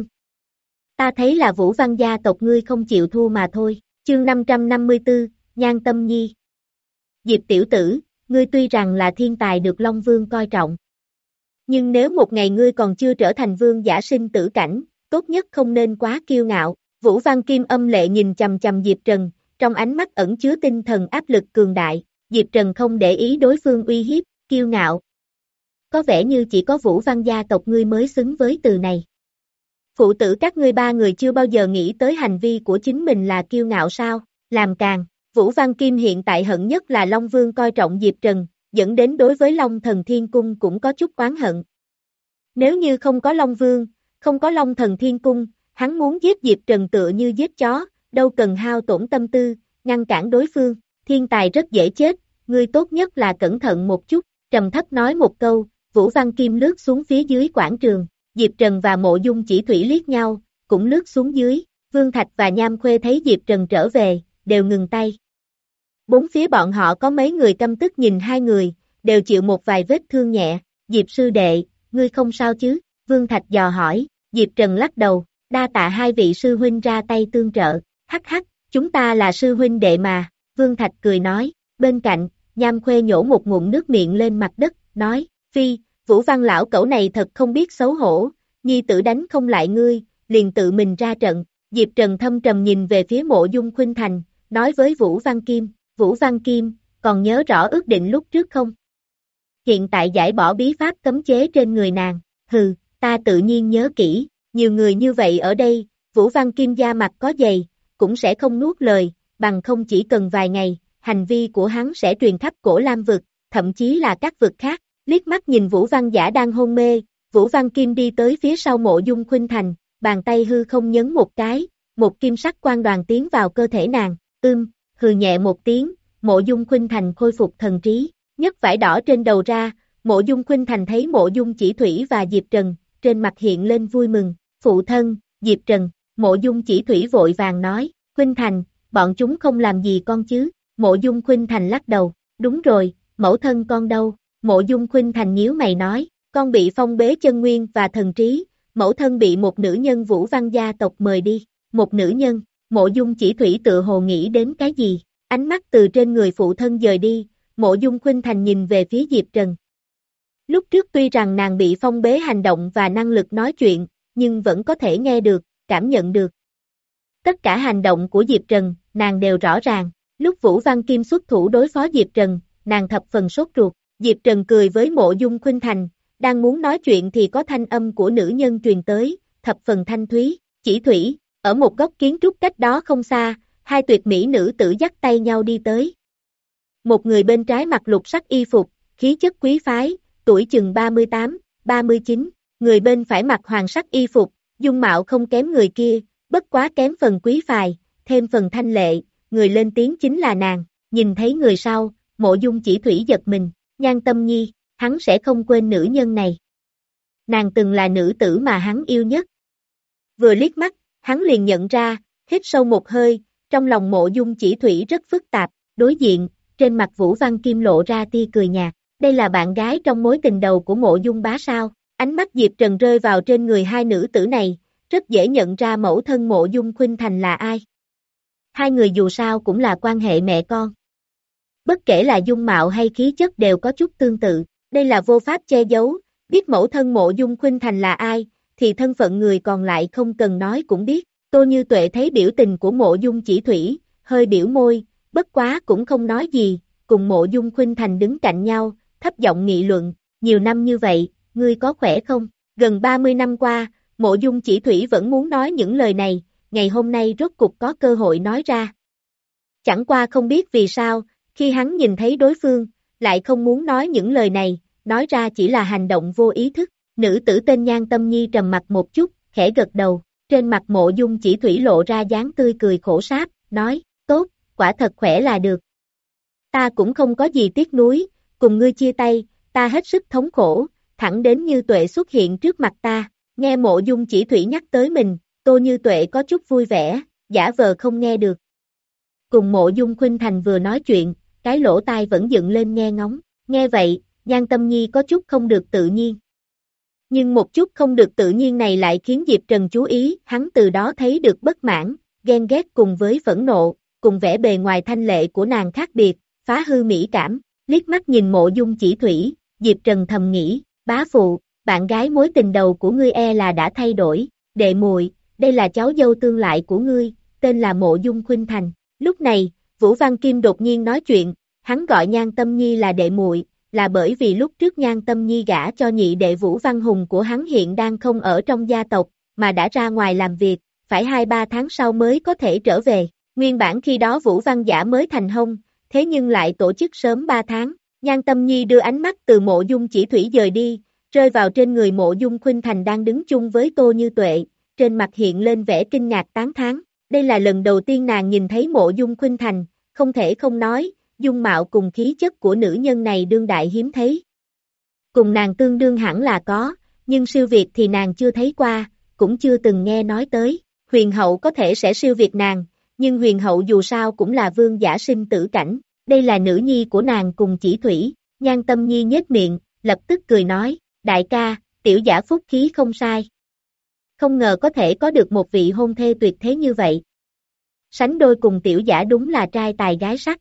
Ta thấy là Vũ Văn gia tộc ngươi không chịu thua mà thôi. Chương năm trăm năm mươi tư, Nhan Tâm Nhi. Diệp tiểu tử, ngươi tuy rằng là thiên tài được Long Vương coi trọng. Nhưng nếu một ngày ngươi còn chưa trở thành vương giả sinh tử cảnh, tốt nhất không nên quá kiêu ngạo. Vũ Văn Kim âm lệ nhìn chằm chằm Diệp Trần, trong ánh mắt ẩn chứa tinh thần áp lực cường đại. Diệp Trần không để ý đối phương uy hiếp, kiêu ngạo. Có vẻ như chỉ có Vũ Văn gia tộc ngươi mới xứng với từ này. Phụ tử các ngươi ba người chưa bao giờ nghĩ tới hành vi của chính mình là kiêu ngạo sao, làm càng. Vũ Văn Kim hiện tại hận nhất là Long Vương coi trọng Diệp Trần, dẫn đến đối với Long Thần Thiên Cung cũng có chút oán hận. Nếu như không có Long Vương, không có Long Thần Thiên Cung, hắn muốn giết Diệp Trần tựa như giết chó, đâu cần hao tổn tâm tư, ngăn cản đối phương. Thiên tài rất dễ chết, ngươi tốt nhất là cẩn thận một chút. Trầm thấp nói một câu, Vũ Văn Kim lướt xuống phía dưới quảng trường. Diệp Trần và Mộ Dung Chỉ Thủy liếc nhau, cũng lướt xuống dưới. Vương Thạch và Nham Khuê thấy Diệp Trần trở về, đều ngừng tay. Bốn phía bọn họ có mấy người căm tức nhìn hai người, đều chịu một vài vết thương nhẹ. Diệp sư đệ, ngươi không sao chứ? Vương Thạch dò hỏi. Diệp Trần lắc đầu, đa tạ hai vị sư huynh ra tay tương trợ. Hắc hắc, chúng ta là sư huynh đệ mà. Vương Thạch cười nói. Bên cạnh, Nham Khuê nhổ một ngụm nước miệng lên mặt đất, nói, phi, Vũ Văn lão cẩu này thật không biết xấu hổ, nhi tử đánh không lại ngươi, liền tự mình ra trận. Diệp Trần thâm trầm nhìn về phía Mộ Dung Khuynh Thành, nói với Vũ Văn Kim, Vũ Văn Kim, còn nhớ rõ ước định lúc trước không? Hiện tại giải bỏ bí pháp cấm chế trên người nàng, hừ, ta tự nhiên nhớ kỹ, nhiều người như vậy ở đây, Vũ Văn Kim da mặt có dày, cũng sẽ không nuốt lời, bằng không chỉ cần vài ngày, hành vi của hắn sẽ truyền khắp Cổ Lam vực, thậm chí là các vực khác. Liếc mắt nhìn Vũ Văn Giả đang hôn mê, Vũ Văn Kim đi tới phía sau Mộ Dung Khuynh Thành, bàn tay hư không nhấn một cái, một kim sắc quang đoàn tiến vào cơ thể nàng, ưm, hừ nhẹ một tiếng, Mộ Dung Khuynh Thành khôi phục thần trí, nhấc vải đỏ trên đầu ra, Mộ Dung Khuynh Thành thấy Mộ Dung Chỉ Thủy và Diệp Trần, trên mặt hiện lên vui mừng, phụ thân, Diệp Trần, Mộ Dung Chỉ Thủy vội vàng nói, Khuynh Thành, bọn chúng không làm gì con chứ? Mộ Dung Khuynh Thành lắc đầu, đúng rồi, mẫu thân con đâu? Mộ Dung Khuynh Thành nhíu mày nói, con bị phong bế chân nguyên và thần trí, mẫu thân bị một nữ nhân Vũ Văn gia tộc mời đi. Một nữ nhân? Mộ Dung Chỉ Thủy tự hồ nghĩ đến cái gì? Ánh mắt từ trên người phụ thân dời đi, Mộ Dung Khuynh Thành nhìn về phía Diệp Trần. Lúc trước tuy rằng nàng bị phong bế hành động và năng lực nói chuyện, nhưng vẫn có thể nghe được, cảm nhận được. Tất cả hành động của Diệp Trần, nàng đều rõ ràng. Lúc Vũ Văn Kim xuất thủ đối phó Diệp Trần, nàng thập phần sốt ruột. Diệp Trần cười với Mộ Dung Khuynh Thành, đang muốn nói chuyện thì có thanh âm của nữ nhân truyền tới, thập phần thanh thúy, Chỉ Thủy, Ở một góc kiến trúc cách đó không xa, hai tuyệt mỹ nữ tử dắt tay nhau đi tới. Một người bên trái mặc lục sắc y phục, khí chất quý phái, tuổi chừng ba mươi tám, ba mươi chín, người bên phải mặc hoàng sắc y phục, dung mạo không kém người kia, bất quá kém phần quý phài, thêm phần thanh lệ, người lên tiếng chính là nàng, nhìn thấy người sau, Mộ Dung Chỉ Thủy giật mình, Nhan Tâm Nhi, hắn sẽ không quên nữ nhân này. Nàng từng là nữ tử mà hắn yêu nhất. Vừa liếc mắt, hắn liền nhận ra, hít sâu một hơi, trong lòng Mộ Dung Chỉ Thủy rất phức tạp, đối diện, trên mặt Vũ Văn Kim lộ ra tia cười nhạt, đây là bạn gái trong mối tình đầu của Mộ Dung bá sao, ánh mắt Diệp Trần rơi vào trên người hai nữ tử này, rất dễ nhận ra mẫu thân Mộ Dung Khuynh Thành là ai. Hai người dù sao cũng là quan hệ mẹ con. Bất kể là dung mạo hay khí chất đều có chút tương tự, đây là vô pháp che giấu, biết mẫu thân Mộ Dung Khuynh Thành là ai, thì thân phận người còn lại không cần nói cũng biết. Tô Như Tuệ thấy biểu tình của Mộ Dung Chỉ Thủy, hơi biểu môi, bất quá cũng không nói gì, cùng Mộ Dung Khuynh Thành đứng cạnh nhau, thấp giọng nghị luận, nhiều năm như vậy, ngươi có khỏe không? Gần ba mươi năm qua, Mộ Dung Chỉ Thủy vẫn muốn nói những lời này, ngày hôm nay rốt cục có cơ hội nói ra. Chẳng qua không biết vì sao, khi hắn nhìn thấy đối phương, lại không muốn nói những lời này, nói ra chỉ là hành động vô ý thức. Nữ tử tên Nhan Tâm Nhi trầm mặt một chút, khẽ gật đầu, trên mặt Mộ Dung Chỉ Thủy lộ ra dáng tươi cười khổ sáp, nói, tốt, quả thật khỏe là được. Ta cũng không có gì tiếc nuối, cùng ngươi chia tay, ta hết sức thống khổ, thẳng đến Như Tuệ xuất hiện trước mặt ta, nghe Mộ Dung Chỉ Thủy nhắc tới mình, Tô Như Tuệ có chút vui vẻ, giả vờ không nghe được. Cùng Mộ Dung Khuynh Thành vừa nói chuyện, cái lỗ tai vẫn dựng lên nghe ngóng, nghe vậy, Nhan Tâm Nhi có chút không được tự nhiên. Nhưng một chút không được tự nhiên này lại khiến Diệp Trần chú ý, hắn từ đó thấy được bất mãn, ghen ghét cùng với phẫn nộ, cùng vẻ bề ngoài thanh lệ của nàng khác biệt, phá hư mỹ cảm, liếc mắt nhìn Mộ Dung Chỉ Thủy, Diệp Trần thầm nghĩ, bá phụ, bạn gái mối tình đầu của ngươi e là đã thay đổi, đệ muội, đây là cháu dâu tương lại của ngươi, tên là Mộ Dung Khuynh Thành. Lúc này, Vũ Văn Kim đột nhiên nói chuyện, hắn gọi Nhan Tâm Nhi là đệ muội, là bởi vì lúc trước Nhan Tâm Nhi gả cho nhị đệ Vũ Văn Hùng của hắn hiện đang không ở trong gia tộc, mà đã ra ngoài làm việc, phải hai ba tháng sau mới có thể trở về. Nguyên bản khi đó Vũ Văn Giả mới thành hôn, thế nhưng lại tổ chức sớm ba tháng. Nhan Tâm Nhi đưa ánh mắt từ Mộ Dung Chỉ Thủy dời đi, rơi vào trên người Mộ Dung Khuynh Thành đang đứng chung với Tô Như Tuệ, trên mặt hiện lên vẻ kinh ngạc tán thán. Đây là lần đầu tiên nàng nhìn thấy Mộ Dung Khuynh Thành, không thể không nói, dung mạo cùng khí chất của nữ nhân này đương đại hiếm thấy. Cùng nàng tương đương hẳn là có, nhưng siêu việt thì nàng chưa thấy qua, cũng chưa từng nghe nói tới. Huyền hậu có thể sẽ siêu việt nàng, nhưng huyền hậu dù sao cũng là vương giả sinh tử cảnh, đây là nữ nhi của nàng cùng Chỉ Thủy. Nhan Tâm Nhi nhếch miệng, lập tức cười nói, đại ca, tiểu giả phúc khí không sai. Không ngờ có thể có được một vị hôn thê tuyệt thế như vậy. Sánh đôi cùng tiểu giả đúng là trai tài gái sắc.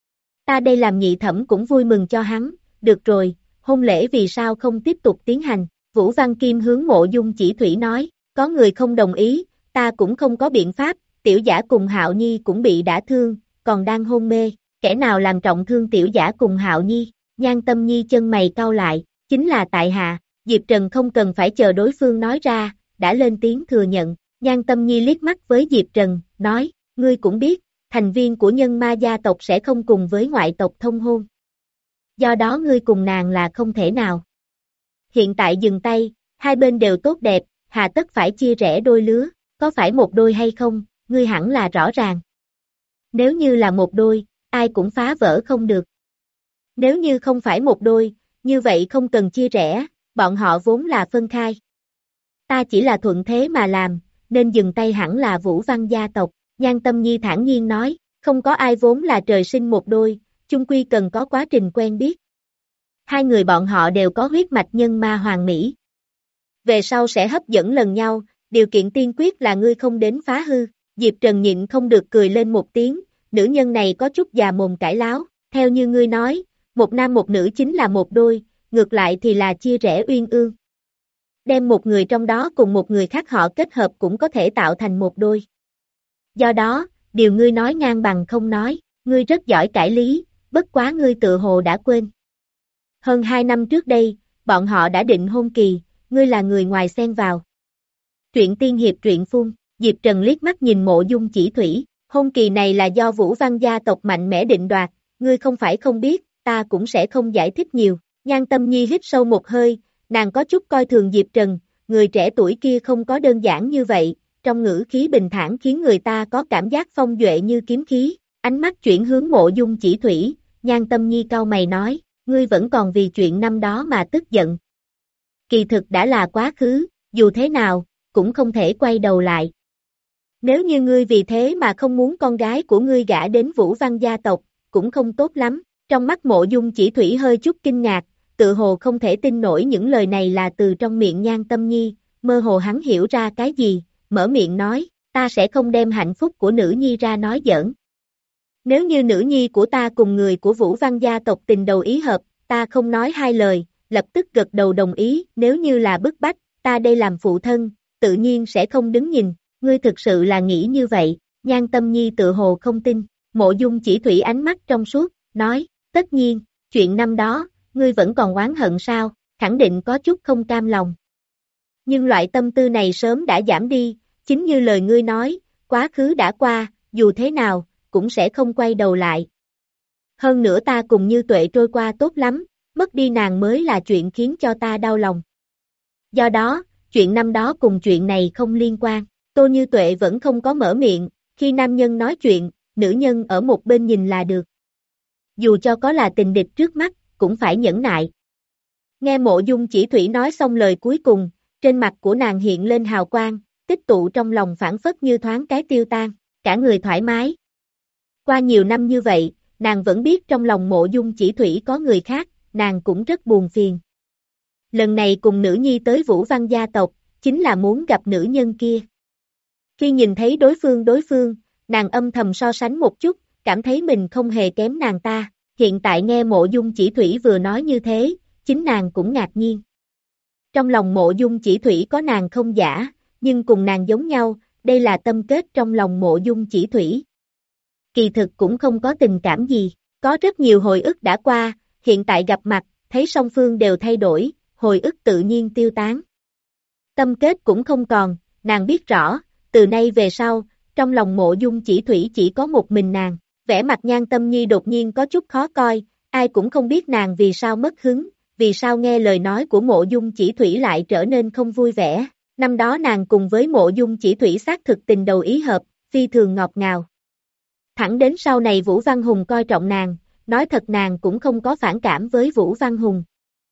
Ta đây làm nhị thẩm cũng vui mừng cho hắn, được rồi, hôn lễ vì sao không tiếp tục tiến hành. Vũ Văn Kim hướng Mộ Dung Chỉ Thủy nói, có người không đồng ý, ta cũng không có biện pháp, tiểu giả cùng Hạo Nhi cũng bị đả thương, còn đang hôn mê, kẻ nào làm trọng thương tiểu giả cùng Hạo Nhi. Nhan Tâm Nhi chân mày cau lại, chính là tại hạ. Diệp Trần không cần phải chờ đối phương nói ra, đã lên tiếng thừa nhận. Nhan Tâm Nhi liếc mắt với Diệp Trần, nói, ngươi cũng biết, thành viên của nhân ma gia tộc sẽ không cùng với ngoại tộc thông hôn. Do đó ngươi cùng nàng là không thể nào. Hiện tại dừng tay, hai bên đều tốt đẹp, hà tất phải chia rẽ đôi lứa, có phải một đôi hay không, ngươi hẳn là rõ ràng. Nếu như là một đôi, ai cũng phá vỡ không được. Nếu như không phải một đôi, như vậy không cần chia rẽ, bọn họ vốn là phân khai. Ta chỉ là thuận thế mà làm, nên dừng tay hẳn là Vũ Văn gia tộc. Nhan Tâm Nhi thản nhiên nói, không có ai vốn là trời sinh một đôi, chung quy cần có quá trình quen biết. Hai người bọn họ đều có huyết mạch nhân ma hoàng mỹ. Về sau sẽ hấp dẫn lần nhau, điều kiện tiên quyết là ngươi không đến phá hư. Diệp Trần nhịn không được cười lên một tiếng, nữ nhân này có chút già mồm cãi láo, theo như ngươi nói, một nam một nữ chính là một đôi, ngược lại thì là chia rẽ uyên ương. Đem một người trong đó cùng một người khác họ kết hợp cũng có thể tạo thành một đôi. Do đó, điều ngươi nói ngang bằng không nói, ngươi rất giỏi cãi lý, bất quá ngươi tự hồ đã quên. Hơn hai năm trước đây, bọn họ đã định hôn kỳ, ngươi là người ngoài xen vào. Truyện tiên hiệp truyện phun, Diệp Trần liếc mắt nhìn Mộ Dung Chỉ Thủy, hôn kỳ này là do Vũ Văn gia tộc mạnh mẽ định đoạt, ngươi không phải không biết, ta cũng sẽ không giải thích nhiều. Nhan Tâm Nhi hít sâu một hơi, nàng có chút coi thường Diệp Trần, người trẻ tuổi kia không có đơn giản như vậy, trong ngữ khí bình thản khiến người ta có cảm giác phong duệ như kiếm khí. Ánh mắt chuyển hướng Mộ Dung Chỉ Thủy, Nhan Tâm Nhi cau mày nói, ngươi vẫn còn vì chuyện năm đó mà tức giận. Kỳ thực đã là quá khứ, dù thế nào, cũng không thể quay đầu lại. Nếu như ngươi vì thế mà không muốn con gái của ngươi gả đến Vũ Văn gia tộc, cũng không tốt lắm. Trong mắt Mộ Dung Chỉ Thủy hơi chút kinh ngạc, tự hồ không thể tin nổi những lời này là từ trong miệng Nhan Tâm Nhi, mơ hồ hắn hiểu ra cái gì, mở miệng nói, ta sẽ không đem hạnh phúc của nữ nhi ra nói giỡn. Nếu như nữ nhi của ta cùng người của Vũ Văn gia tộc tình đầu ý hợp, ta không nói hai lời, lập tức gật đầu đồng ý, nếu như là bức bách, ta đây làm phụ thân, tự nhiên sẽ không đứng nhìn, ngươi thực sự là nghĩ như vậy. Nhan Tâm Nhi tự hồ không tin, Mộ Dung Chỉ Thủy ánh mắt trong suốt, nói, tất nhiên, chuyện năm đó, ngươi vẫn còn oán hận sao, khẳng định có chút không cam lòng. Nhưng loại tâm tư này sớm đã giảm đi, chính như lời ngươi nói, quá khứ đã qua, dù thế nào, cũng sẽ không quay đầu lại. Hơn nữa ta cùng Như Tuệ trôi qua tốt lắm, mất đi nàng mới là chuyện khiến cho ta đau lòng. Do đó, chuyện năm đó cùng chuyện này không liên quan. Tô Như Tuệ vẫn không có mở miệng, khi nam nhân nói chuyện, nữ nhân ở một bên nhìn là được. Dù cho có là tình địch trước mắt, cũng phải nhẫn nại. Nghe Mộ Dung Chỉ Thủy nói xong lời cuối cùng, trên mặt của nàng hiện lên hào quang, tích tụ trong lòng phản phất như thoáng cái tiêu tan, cả người thoải mái. Qua nhiều năm như vậy, nàng vẫn biết trong lòng Mộ Dung Chỉ Thủy có người khác, nàng cũng rất buồn phiền. Lần này cùng nữ nhi tới Vũ Văn gia tộc, chính là muốn gặp nữ nhân kia. Khi nhìn thấy đối phương đối phương, nàng âm thầm so sánh một chút, cảm thấy mình không hề kém nàng ta. Hiện tại nghe Mộ Dung Chỉ Thủy vừa nói như thế, chính nàng cũng ngạc nhiên. Trong lòng Mộ Dung Chỉ Thủy có nàng không giả, nhưng cùng nàng giống nhau, đây là tâm kết trong lòng Mộ Dung Chỉ Thủy. Kỳ thực cũng không có tình cảm gì, có rất nhiều hồi ức đã qua, hiện tại gặp mặt, thấy song phương đều thay đổi, hồi ức tự nhiên tiêu tán. Tâm kết cũng không còn, nàng biết rõ, từ nay về sau, trong lòng Mộ Dung Chỉ Thủy chỉ có một mình nàng. Vẻ mặt Nhan Tâm Nhi đột nhiên có chút khó coi, ai cũng không biết nàng vì sao mất hứng, vì sao nghe lời nói của Mộ Dung Chỉ Thủy lại trở nên không vui vẻ. Năm đó nàng cùng với Mộ Dung Chỉ Thủy xác thực tình đầu ý hợp, phi thường ngọt ngào. Thẳng đến sau này Vũ Văn Hùng coi trọng nàng, nói thật nàng cũng không có phản cảm với Vũ Văn Hùng.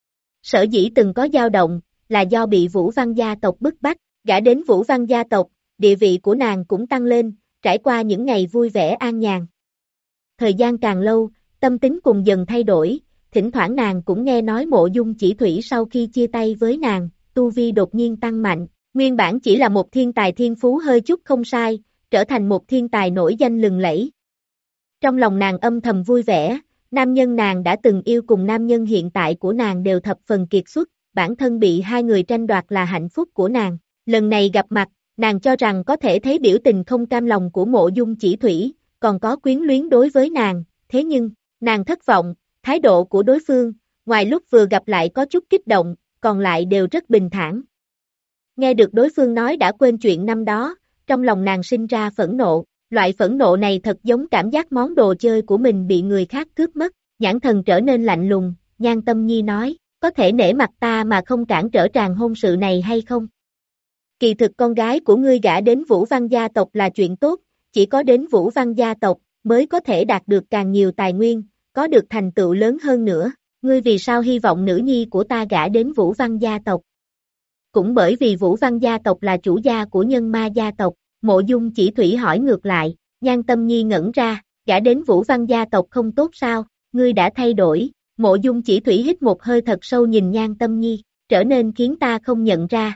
Sở dĩ từng có dao động, là do bị Vũ Văn gia tộc bức bách, gả đến Vũ Văn gia tộc, địa vị của nàng cũng tăng lên, trải qua những ngày vui vẻ an nhàn. Thời gian càng lâu, tâm tính cùng dần thay đổi, thỉnh thoảng nàng cũng nghe nói Mộ Dung Chỉ Thủy sau khi chia tay với nàng, tu vi đột nhiên tăng mạnh, nguyên bản chỉ là một thiên tài thiên phú hơi chút không sai, trở thành một thiên tài nổi danh lừng lẫy. Trong lòng nàng âm thầm vui vẻ, nam nhân nàng đã từng yêu cùng nam nhân hiện tại của nàng đều thập phần kiệt xuất, bản thân bị hai người tranh đoạt là hạnh phúc của nàng. Lần này gặp mặt, nàng cho rằng có thể thấy biểu tình không cam lòng của Mộ Dung Chỉ Thủy, còn có quyến luyến đối với nàng, thế nhưng, nàng thất vọng, thái độ của đối phương, ngoài lúc vừa gặp lại có chút kích động, còn lại đều rất bình thản. Nghe được đối phương nói đã quên chuyện năm đó, trong lòng nàng sinh ra phẫn nộ, loại phẫn nộ này thật giống cảm giác món đồ chơi của mình bị người khác cướp mất, nhãn thần trở nên lạnh lùng, Nhan Tâm Nhi nói, có thể nể mặt ta mà không cản trở tràng hôn sự này hay không? Kỳ thực con gái của ngươi gả đến Vũ Văn gia tộc là chuyện tốt, chỉ có đến Vũ Văn gia tộc mới có thể đạt được càng nhiều tài nguyên, có được thành tựu lớn hơn nữa. Ngươi vì sao hy vọng nữ nhi của ta gả đến Vũ Văn gia tộc? Cũng bởi vì Vũ Văn gia tộc là chủ gia của Nhân Ma gia tộc. Mộ Dung Chỉ Thủy hỏi ngược lại, Nhan Tâm Nhi ngẩn ra, gả đến Vũ Văn gia tộc không tốt sao? Ngươi đã thay đổi. Mộ Dung Chỉ Thủy hít một hơi thật sâu nhìn Nhan Tâm Nhi, trở nên khiến ta không nhận ra.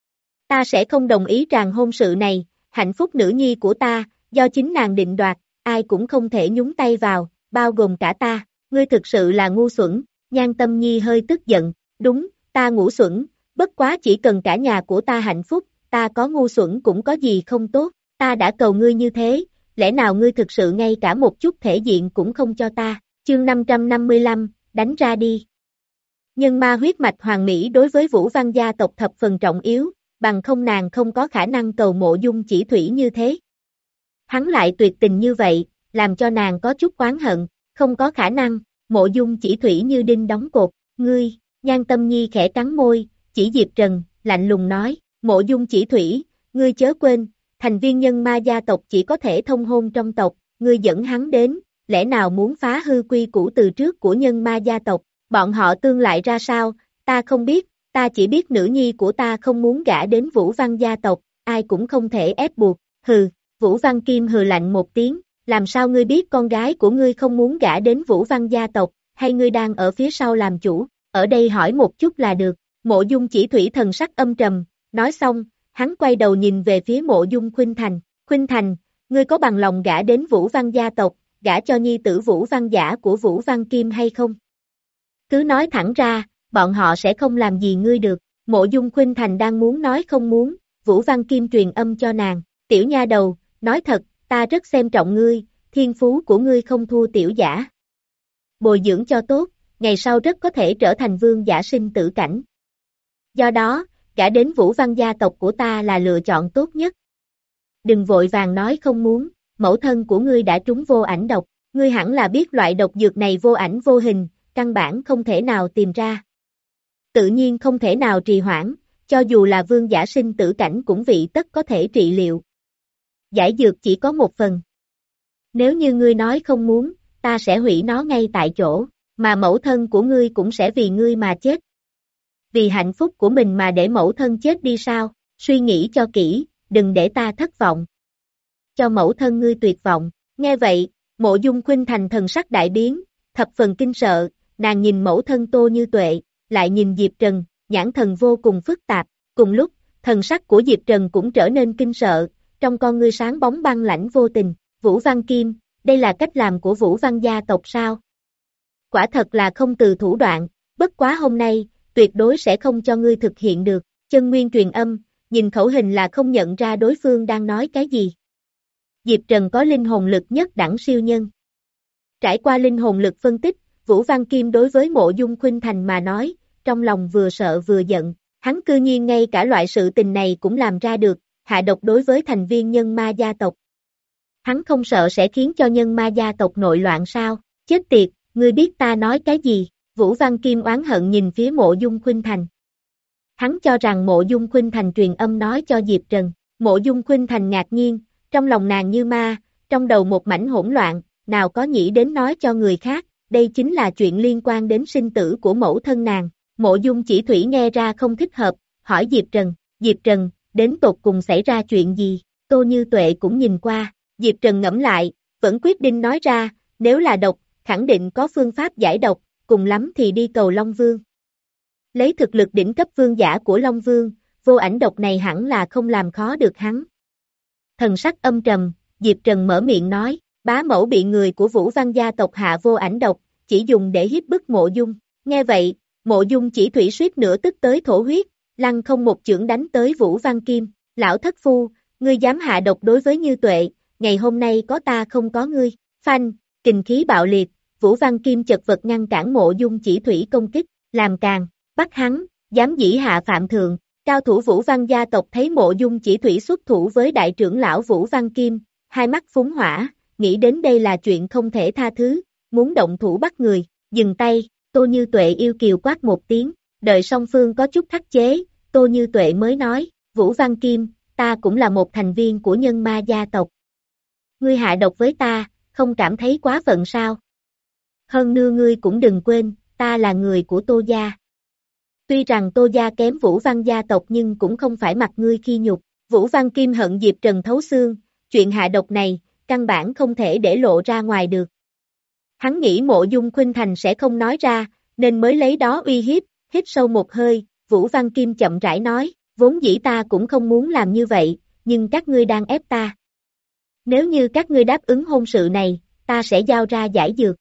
Ta sẽ không đồng ý tràng hôn sự này, hạnh phúc nữ nhi của ta, do chính nàng định đoạt, ai cũng không thể nhúng tay vào, bao gồm cả ta. Ngươi thực sự là ngu xuẩn. Nhan Tâm Nhi hơi tức giận, đúng, ta ngu xuẩn, bất quá chỉ cần cả nhà của ta hạnh phúc, ta có ngu xuẩn cũng có gì không tốt, ta đã cầu ngươi như thế, lẽ nào ngươi thực sự ngay cả một chút thể diện cũng không cho ta? Chương năm trăm năm mươi lăm, đánh ra đi. Nhân ma huyết mạch hoàng mỹ đối với Vũ Văn gia tộc thập phần trọng yếu, bằng không nàng không có khả năng cầu Mộ Dung Chỉ Thủy như thế. Hắn lại tuyệt tình như vậy, làm cho nàng có chút oán hận, không có khả năng, Mộ Dung Chỉ Thủy như đinh đóng cột, ngươi, Nhan Tâm Nhi khẽ cắn môi, chỉ Diệp Trần, lạnh lùng nói, Mộ Dung Chỉ Thủy, ngươi chớ quên, thành viên nhân ma gia tộc chỉ có thể thông hôn trong tộc, ngươi dẫn hắn đến, lẽ nào muốn phá hư quy củ từ trước của nhân ma gia tộc, bọn họ tương lại ra sao, ta không biết, ta chỉ biết nữ nhi của ta không muốn gả đến Vũ Văn gia tộc, ai cũng không thể ép buộc, hừ, Vũ Văn Kim hừ lạnh một tiếng, làm sao ngươi biết con gái của ngươi không muốn gả đến Vũ Văn gia tộc, hay ngươi đang ở phía sau làm chủ, ở đây hỏi một chút là được, Mộ Dung Chỉ Thủy thần sắc âm trầm, nói xong, hắn quay đầu nhìn về phía Mộ Dung Khuynh Thành, Khuynh Thành, ngươi có bằng lòng gả đến Vũ Văn gia tộc, gả cho nhi tử Vũ Văn Giả của Vũ Văn Kim hay không? Cứ nói thẳng ra, bọn họ sẽ không làm gì ngươi được, Mộ Dung Khuynh Thành đang muốn nói không muốn, Vũ Văn Kim truyền âm cho nàng, tiểu nha đầu, nói thật, ta rất xem trọng ngươi, thiên phú của ngươi không thua tiểu giả. Bồi dưỡng cho tốt, ngày sau rất có thể trở thành vương giả sinh tử cảnh. Do đó, gả đến Vũ Văn gia tộc của ta là lựa chọn tốt nhất. Đừng vội vàng nói không muốn, mẫu thân của ngươi đã trúng vô ảnh độc, ngươi hẳn là biết loại độc dược này vô ảnh vô hình, căn bản không thể nào tìm ra. Tự nhiên không thể nào trì hoãn, cho dù là vương giả sinh tử cảnh cũng vị tất có thể trị liệu. Giải dược chỉ có một phần. Nếu như ngươi nói không muốn, ta sẽ hủy nó ngay tại chỗ, mà mẫu thân của ngươi cũng sẽ vì ngươi mà chết. Vì hạnh phúc của mình mà để mẫu thân chết đi sao, suy nghĩ cho kỹ, đừng để ta thất vọng. Cho mẫu thân ngươi tuyệt vọng, nghe vậy, Mộ Dung Khuynh Thành thần sắc đại biến, thập phần kinh sợ, nàng nhìn mẫu thân Tô Như Tuệ, lại nhìn Diệp Trần, nhãn thần vô cùng phức tạp, cùng lúc, thần sắc của Diệp Trần cũng trở nên kinh sợ, trong con ngươi sáng bóng băng lãnh vô tình, Vũ Văn Kim, đây là cách làm của Vũ Văn gia tộc sao? Quả thật là không từ thủ đoạn, bất quá hôm nay, tuyệt đối sẽ không cho ngươi thực hiện được, chân nguyên truyền âm, nhìn khẩu hình là không nhận ra đối phương đang nói cái gì. Diệp Trần có linh hồn lực nhất đẳng siêu nhân. Trải qua linh hồn lực phân tích, Vũ Văn Kim đối với Mộ Dung Khuynh Thành mà nói, trong lòng vừa sợ vừa giận, hắn cư nhiên ngay cả loại sự tình này cũng làm ra được, hạ độc đối với thành viên nhân ma gia tộc. Hắn không sợ sẽ khiến cho nhân ma gia tộc nội loạn sao, chết tiệt, ngươi biết ta nói cái gì, Vũ Văn Kim oán hận nhìn phía Mộ Dung Khuynh Thành. Hắn cho rằng Mộ Dung Khuynh Thành truyền âm nói cho Diệp Trần, Mộ Dung Khuynh Thành ngạc nhiên, trong lòng nàng như ma, trong đầu một mảnh hỗn loạn, nào có nghĩ đến nói cho người khác, đây chính là chuyện liên quan đến sinh tử của mẫu thân nàng. Mộ Dung Chỉ Thủy nghe ra không thích hợp, hỏi Diệp Trần, Diệp Trần, đến tột cùng xảy ra chuyện gì, Tô Như Tuệ cũng nhìn qua, Diệp Trần ngẫm lại, vẫn quyết định nói ra, nếu là độc, khẳng định có phương pháp giải độc, cùng lắm thì đi cầu Long Vương. Lấy thực lực đỉnh cấp vương giả của Long Vương, vô ảnh độc này hẳn là không làm khó được hắn. Thần sắc âm trầm, Diệp Trần mở miệng nói, bá mẫu bị người của Vũ Văn gia tộc hạ vô ảnh độc, chỉ dùng để hiếp bức Mộ Dung. Nghe vậy, Mộ Dung Chỉ Thủy suýt nữa tức tới thổ huyết, lăng không một chưởng đánh tới Vũ Văn Kim, lão thất phu, ngươi dám hạ độc đối với Như Tuệ, ngày hôm nay có ta không có ngươi, phanh, kình khí bạo liệt, Vũ Văn Kim chật vật ngăn cản Mộ Dung Chỉ Thủy công kích, làm càng, bắt hắn, dám dĩ hạ phạm thượng, cao thủ Vũ Văn gia tộc thấy Mộ Dung Chỉ Thủy xuất thủ với đại trưởng lão Vũ Văn Kim, hai mắt phúng hỏa, nghĩ đến đây là chuyện không thể tha thứ, muốn động thủ bắt người, dừng tay, Tô Như Tuệ yêu kiều quát một tiếng, đợi song phương có chút khắc chế, Tô Như Tuệ mới nói, Vũ Văn Kim, ta cũng là một thành viên của nhân ma gia tộc. Ngươi hạ độc với ta, không cảm thấy quá phận sao? Hơn nữa ngươi cũng đừng quên, ta là người của Tô gia. Tuy rằng Tô gia kém Vũ Văn gia tộc nhưng cũng không phải mặt ngươi khi nhục. Vũ Văn Kim hận Diệp Trần thấu xương, chuyện hạ độc này, căn bản không thể để lộ ra ngoài được. Hắn nghĩ Mộ Dung Khuynh Thành sẽ không nói ra, nên mới lấy đó uy hiếp, hít sâu một hơi, Vũ Văn Kim chậm rãi nói, vốn dĩ ta cũng không muốn làm như vậy, nhưng các ngươi đang ép ta. Nếu như các ngươi đáp ứng hôn sự này, ta sẽ giao ra giải dược.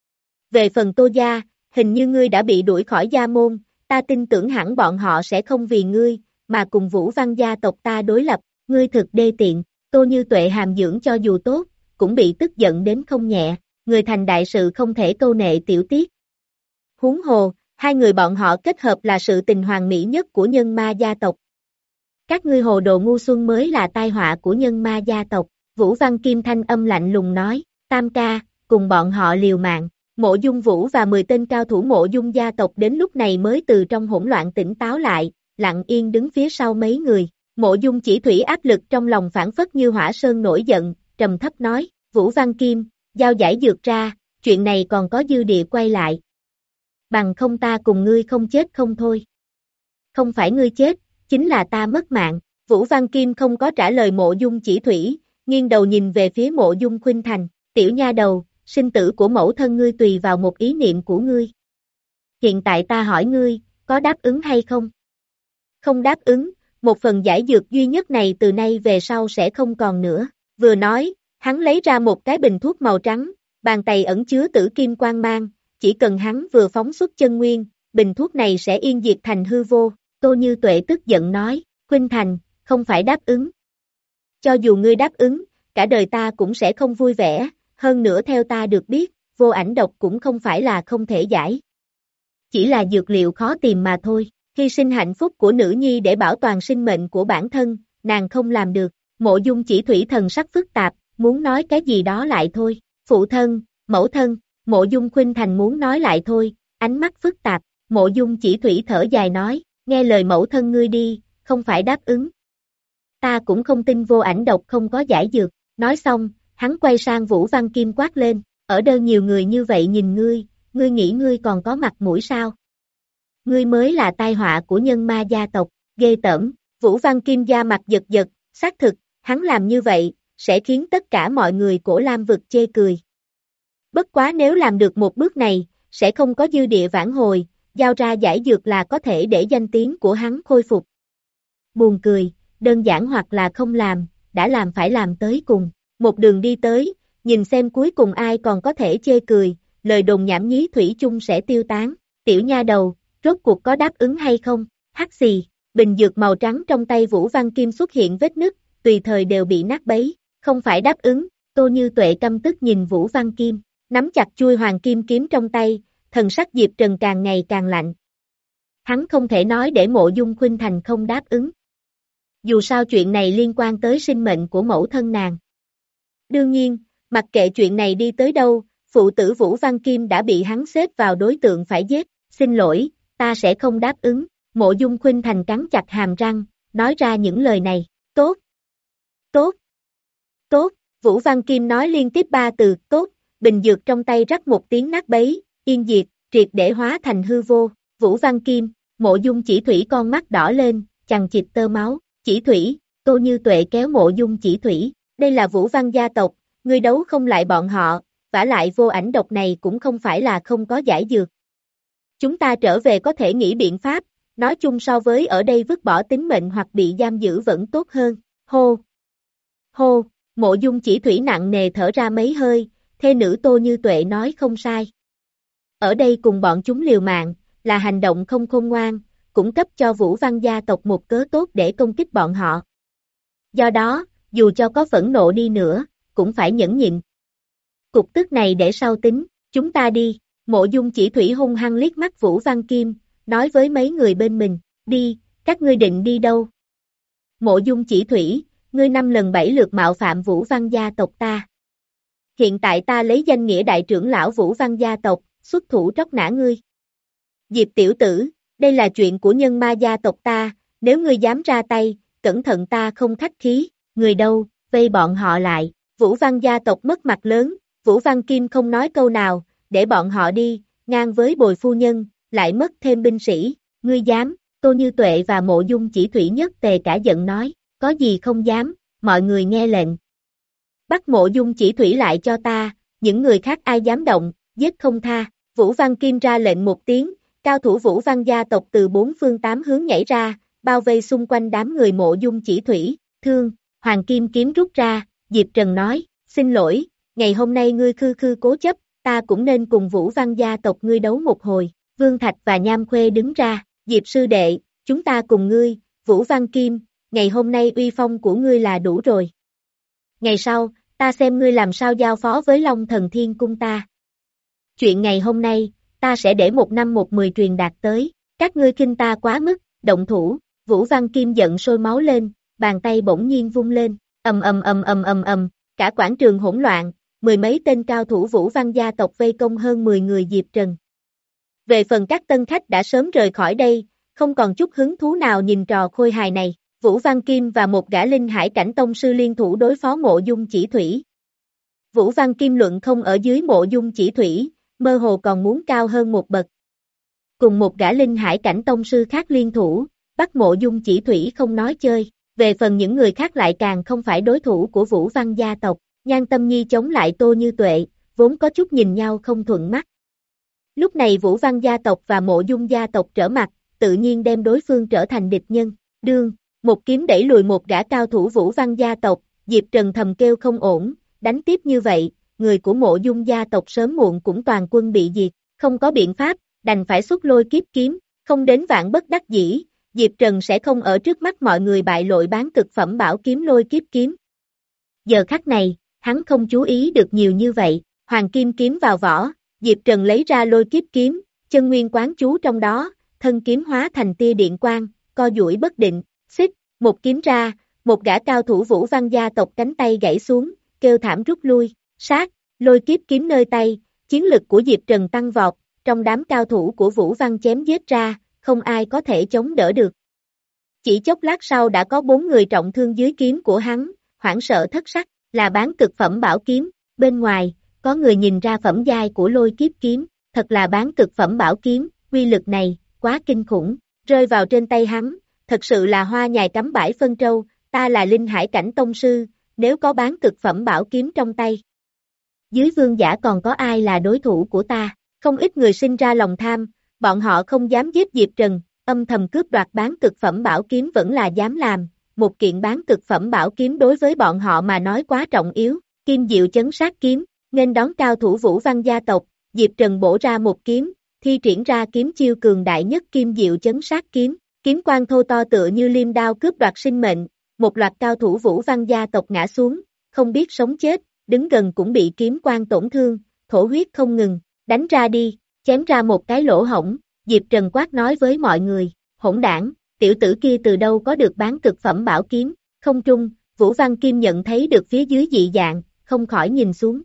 Về phần Tô gia, hình như ngươi đã bị đuổi khỏi gia môn, ta tin tưởng hẳn bọn họ sẽ không vì ngươi, mà cùng Vũ Văn gia tộc ta đối lập, ngươi thực đê tiện, Tô Như Tuệ hàm dưỡng cho dù tốt, cũng bị tức giận đến không nhẹ, người thành đại sự không thể câu nệ tiểu tiết. Huống hồ, hai người bọn họ kết hợp là sự tình hoàn mỹ nhất của nhân ma gia tộc. Các ngươi hồ đồ ngu xuân mới là tai họa của nhân ma gia tộc, Vũ Văn Kim thanh âm lạnh lùng nói, Tam ca, cùng bọn họ liều mạng. Mộ Dung Vũ và mười tên cao thủ Mộ Dung gia tộc đến lúc này mới từ trong hỗn loạn tỉnh táo lại, lặng yên đứng phía sau mấy người. Mộ Dung Chỉ Thủy áp lực trong lòng phản phất như hỏa sơn nổi giận, trầm thấp nói, Vũ Văn Kim, giao giải dược ra, chuyện này còn có dư địa quay lại. Bằng không ta cùng ngươi không chết không thôi. Không phải ngươi chết, chính là ta mất mạng. Vũ Văn Kim không có trả lời Mộ Dung Chỉ Thủy, nghiêng đầu nhìn về phía Mộ Dung Khuynh Thành, tiểu nha đầu, sinh tử của mẫu thân ngươi tùy vào một ý niệm của ngươi. Hiện tại ta hỏi ngươi, có đáp ứng hay không? Không đáp ứng, một phần giải dược duy nhất này từ nay về sau sẽ không còn nữa. Vừa nói, hắn lấy ra một cái bình thuốc màu trắng, bàn tay ẩn chứa tử kim quang mang, chỉ cần hắn vừa phóng xuất chân nguyên, bình thuốc này sẽ yên diệt thành hư vô. Tô Như Tuệ tức giận nói, Khuynh Thành, không phải đáp ứng. Cho dù ngươi đáp ứng, cả đời ta cũng sẽ không vui vẻ, hơn nữa theo ta được biết, vô ảnh độc cũng không phải là không thể giải. Chỉ là dược liệu khó tìm mà thôi, hy sinh hạnh phúc của nữ nhi để bảo toàn sinh mệnh của bản thân, nàng không làm được. Mộ Dung Chỉ Thủy thần sắc phức tạp, muốn nói cái gì đó lại thôi, phụ thân, mẫu thân, Mộ Dung Khuynh Thành muốn nói lại thôi, ánh mắt phức tạp, Mộ Dung Chỉ Thủy thở dài nói, nghe lời mẫu thân ngươi đi, không phải đáp ứng. Ta cũng không tin vô ảnh độc không có giải dược, nói xong, hắn quay sang Vũ Văn Kim quát lên, ở đây nhiều người như vậy nhìn ngươi, ngươi nghĩ ngươi còn có mặt mũi sao? Ngươi mới là tai họa của nhân ma gia tộc, ghê tởm. Vũ Văn Kim da mặt giật giật, xác thực, hắn làm như vậy, sẽ khiến tất cả mọi người cổ Lam vực chê cười. Bất quá nếu làm được một bước này, sẽ không có dư địa vãn hồi, giao ra giải dược là có thể để danh tiếng của hắn khôi phục. Buồn cười, đơn giản hoặc là không làm, đã làm phải làm tới cùng. Một đường đi tới, nhìn xem cuối cùng ai còn có thể chê cười, lời đồn nhảm nhí thủy chung sẽ tiêu tán. Tiểu nha đầu, rốt cuộc có đáp ứng hay không? Hắc xì, bình dược màu trắng trong tay Vũ Văn Kim xuất hiện vết nứt, tùy thời đều bị nát bấy. Không phải đáp ứng, Tô Như Tuệ căm tức nhìn Vũ Văn Kim, nắm chặt chuôi hoàng kim kiếm trong tay, thần sắc Diệp Trần càng ngày càng lạnh. Hắn không thể nói để Mộ Dung Khuynh Thành không đáp ứng. Dù sao chuyện này liên quan tới sinh mệnh của mẫu thân nàng. Đương nhiên, mặc kệ chuyện này đi tới đâu, phụ tử Vũ Văn Kim đã bị hắn xếp vào đối tượng phải giết. Xin lỗi, ta sẽ không đáp ứng. Mộ Dung Khuynh Thành cắn chặt hàm răng, nói ra những lời này. Tốt, tốt, tốt. Vũ Văn Kim nói liên tiếp ba từ, tốt. Bình dược trong tay rắc một tiếng nát bấy, yên diệt, triệt để hóa thành hư vô. Vũ Văn Kim, Mộ Dung Chỉ Thủy con mắt đỏ lên, chằng chịt tơ máu. Chỉ Thủy, Tô Như Tuệ kéo Mộ Dung Chỉ Thủy. Đây là Vũ Văn gia tộc, ngươi đấu không lại bọn họ, vả lại vô ảnh độc này cũng không phải là không có giải dược. Chúng ta trở về có thể nghĩ biện pháp, nói chung so với ở đây vứt bỏ tính mệnh hoặc bị giam giữ vẫn tốt hơn. Hô! Hô! Mộ Dung Chỉ Thủy nặng nề thở ra mấy hơi, thê nữ Tô Như Tuệ nói không sai. Ở đây cùng bọn chúng liều mạng, là hành động không khôn ngoan, cũng cấp cho Vũ Văn gia tộc một cớ tốt để công kích bọn họ. Do đó, dù cho có phẫn nộ đi nữa, cũng phải nhẫn nhịn. Cục tức này để sau tính, chúng ta đi. Mộ Dung Chỉ Thủy hung hăng liếc mắt Vũ Văn Kim, nói với mấy người bên mình, đi, các ngươi định đi đâu? Mộ Dung Chỉ Thủy, ngươi năm lần bảy lượt mạo phạm Vũ Văn gia tộc ta. Hiện tại ta lấy danh nghĩa đại trưởng lão Vũ Văn gia tộc, xuất thủ tróc nã ngươi. Diệp tiểu tử, đây là chuyện của nhân ma gia tộc ta, nếu ngươi dám ra tay, cẩn thận ta không khách khí, người đâu, vây bọn họ lại. Vũ Văn gia tộc mất mặt lớn, Vũ Văn Kim không nói câu nào, để bọn họ đi, ngang với Bồi phu nhân, lại mất thêm binh sĩ, ngươi dám. Tô Như Tuệ và Mộ Dung Chỉ Thủy nhất tề cả giận nói, có gì không dám, mọi người nghe lệnh. Bắt Mộ Dung Chỉ Thủy lại cho ta, những người khác ai dám động, giết không tha. Vũ Văn Kim ra lệnh một tiếng, cao thủ Vũ Văn gia tộc từ bốn phương tám hướng nhảy ra, bao vây xung quanh đám người Mộ Dung Chỉ Thủy. Thương, Hoàng Kim kiếm rút ra, Diệp Trần nói, xin lỗi, ngày hôm nay ngươi khư khư cố chấp, ta cũng nên cùng Vũ Văn gia tộc ngươi đấu một hồi. Vương Thạch và Nham Khuê đứng ra, Diệp sư đệ, chúng ta cùng ngươi, Vũ Văn Kim, ngày hôm nay uy phong của ngươi là đủ rồi. Ngày sau, ta xem ngươi làm sao giao phó với Long Thần Thiên Cung ta. Chuyện ngày hôm nay, ta sẽ để một năm một mười truyền đạt tới, các ngươi khinh ta quá mức, động thủ. Vũ Văn Kim giận sôi máu lên, bàn tay bỗng nhiên vung lên, ầm ầm ầm ầm ầm ầm, cả quảng trường hỗn loạn, mười mấy tên cao thủ Vũ Văn gia tộc vây công hơn mười người Diệp Trần. Về phần các tân khách đã sớm rời khỏi đây, không còn chút hứng thú nào nhìn trò khôi hài này. Vũ Văn Kim và một gã linh hải cảnh tông sư liên thủ đối phó Mộ Dung Chỉ Thủy. Vũ Văn Kim luận không ở dưới Mộ Dung Chỉ Thủy, mơ hồ còn muốn cao hơn một bậc. Cùng một gã linh hải cảnh tông sư khác liên thủ, bắt Mộ Dung Chỉ Thủy không nói chơi. Về phần những người khác lại càng không phải đối thủ của Vũ Văn gia tộc. Nhan Tâm Nhi chống lại Tô Như Tuệ, vốn có chút nhìn nhau không thuận mắt. Lúc này Vũ Văn gia tộc và Mộ Dung gia tộc trở mặt, tự nhiên đem đối phương trở thành địch nhân. Đương, một kiếm đẩy lùi một gã cao thủ Vũ Văn gia tộc, Diệp Trần thầm kêu không ổn, đánh tiếp như vậy, người của Mộ Dung gia tộc sớm muộn cũng toàn quân bị diệt, không có biện pháp, đành phải xuất lôi kiếp kiếm, không đến vạn bất đắc dĩ, Diệp Trần sẽ không ở trước mắt mọi người bại lộ bán cực phẩm bảo kiếm lôi kiếp kiếm. Giờ khắc này, hắn không chú ý được nhiều như vậy, hoàng kim kiếm vào vỏ, Diệp Trần lấy ra lôi kiếp kiếm, chân nguyên quán chú trong đó, thân kiếm hóa thành tia điện quang, co duỗi bất định, xích, một kiếm ra, một gã cao thủ Vũ Văn gia tộc cánh tay gãy xuống, kêu thảm rút lui, sát, lôi kiếp kiếm nơi tay, chiến lực của Diệp Trần tăng vọt, trong đám cao thủ của Vũ Văn chém giết ra, không ai có thể chống đỡ được. Chỉ chốc lát sau đã có bốn người trọng thương dưới kiếm của hắn, hoảng sợ thất sắc, là bán cực phẩm bảo kiếm, bên ngoài, có người nhìn ra phẩm giai của lôi kiếp kiếm, thật là bán cực phẩm bảo kiếm, uy lực này, quá kinh khủng, rơi vào trên tay hắn, thật sự là hoa nhài cắm bãi phân trâu, ta là linh hải cảnh tông sư, nếu có bán cực phẩm bảo kiếm trong tay. Dưới vương giả còn có ai là đối thủ của ta, không ít người sinh ra lòng tham, bọn họ không dám giết Diệp Trần, âm thầm cướp đoạt bán cực phẩm bảo kiếm vẫn là dám làm, một kiện bán cực phẩm bảo kiếm đối với bọn họ mà nói quá trọng yếu, Kim Diệu chấn sát kiếm, nên đón cao thủ Vũ Văn gia tộc, Diệp Trần bổ ra một kiếm, thi triển ra kiếm chiêu cường đại nhất Kim Diệu chấn sát kiếm, kiếm quang thô to tựa như liêm đao cướp đoạt sinh mệnh, một loạt cao thủ Vũ Văn gia tộc ngã xuống, không biết sống chết, đứng gần cũng bị kiếm quang tổn thương, thổ huyết không ngừng, đánh ra đi, chém ra một cái lỗ hổng, Diệp Trần quát nói với mọi người, hỗn đảng, tiểu tử kia từ đâu có được bán cực phẩm bảo kiếm, không trung, Vũ Văn Kim nhận thấy được phía dưới dị dạng, không khỏi nhìn xuống.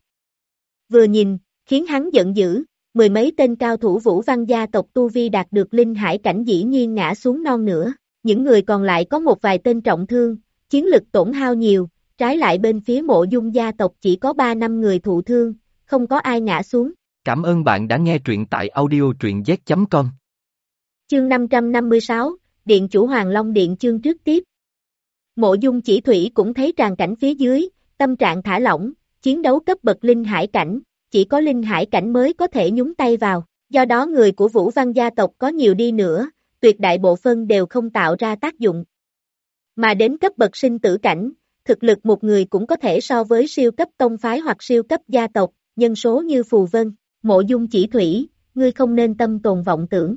Vừa nhìn, khiến hắn giận dữ, mười mấy tên cao thủ Vũ Văn gia tộc tu vi đạt được linh hải cảnh dĩ nhiên ngã xuống non nữa, những người còn lại có một vài tên trọng thương, chiến lực tổn hao nhiều, trái lại bên phía Mộ Dung gia tộc chỉ có ba năm người thụ thương, không có ai ngã xuống. Cảm ơn bạn đã nghe truyện tại audio truyện z chấm com. Chương năm trăm năm mươi sáu, Điện chủ Hoàng Long Điện chương trước tiếp. Mộ Dung Chỉ Thủy cũng thấy tràn cảnh phía dưới, tâm trạng thả lỏng, chiến đấu cấp bậc linh hải cảnh, chỉ có linh hải cảnh mới có thể nhúng tay vào, do đó người của Vũ Văn gia tộc có nhiều đi nữa, tuyệt đại bộ phân đều không tạo ra tác dụng. Mà đến cấp bậc sinh tử cảnh, thực lực một người cũng có thể so với siêu cấp tông phái hoặc siêu cấp gia tộc, nhân số như phù vân, Mộ Dung Chỉ Thủy, ngươi không nên tâm tồn vọng tưởng.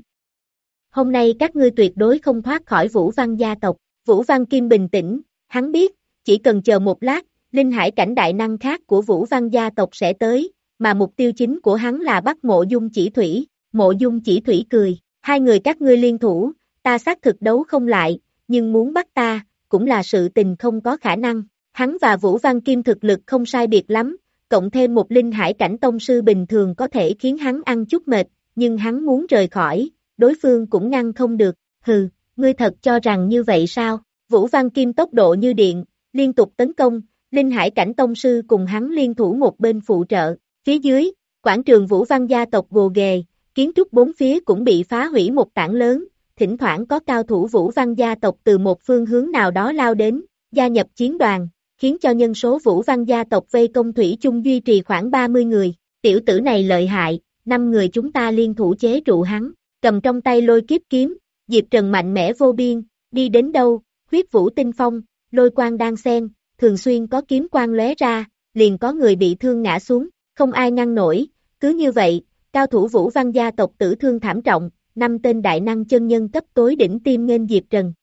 Hôm nay các ngươi tuyệt đối không thoát khỏi Vũ Văn gia tộc. Vũ Văn Kim bình tĩnh, hắn biết, chỉ cần chờ một lát, linh hải cảnh đại năng khác của Vũ Văn gia tộc sẽ tới, mà mục tiêu chính của hắn là bắt Mộ Dung Chỉ Thủy. Mộ Dung Chỉ Thủy cười, hai người các ngươi liên thủ, ta xác thực đấu không lại, nhưng muốn bắt ta, cũng là sự tình không có khả năng. Hắn và Vũ Văn Kim thực lực không sai biệt lắm, cộng thêm một linh hải cảnh tông sư bình thường có thể khiến hắn ăn chút mệt, nhưng hắn muốn rời khỏi, đối phương cũng ngăn không được, hừ, ngươi thật cho rằng như vậy sao? Vũ Văn Kim tốc độ như điện, liên tục tấn công, linh hải cảnh tông sư cùng hắn liên thủ một bên phụ trợ, phía dưới, quảng trường Vũ Văn gia tộc gồ ghề, kiến trúc bốn phía cũng bị phá hủy một tảng lớn, thỉnh thoảng có cao thủ Vũ Văn gia tộc từ một phương hướng nào đó lao đến, gia nhập chiến đoàn, khiến cho nhân số Vũ Văn gia tộc vây công thủy chung duy trì khoảng ba mươi người, tiểu tử này lợi hại, năm người chúng ta liên thủ chế trụ hắn, cầm trong tay lôi kiếp kiếm, Diệp Trần mạnh mẽ vô biên, đi đến đâu, huyết vũ tinh phong, lôi quang đan xen, thường xuyên có kiếm quang lóe ra, liền có người bị thương ngã xuống, không ai ngăn nổi, cứ như vậy, cao thủ Vũ Văn gia tộc tử thương thảm trọng, năm tên đại năng chân nhân cấp tối đỉnh tiêm nghênh Diệp Trần.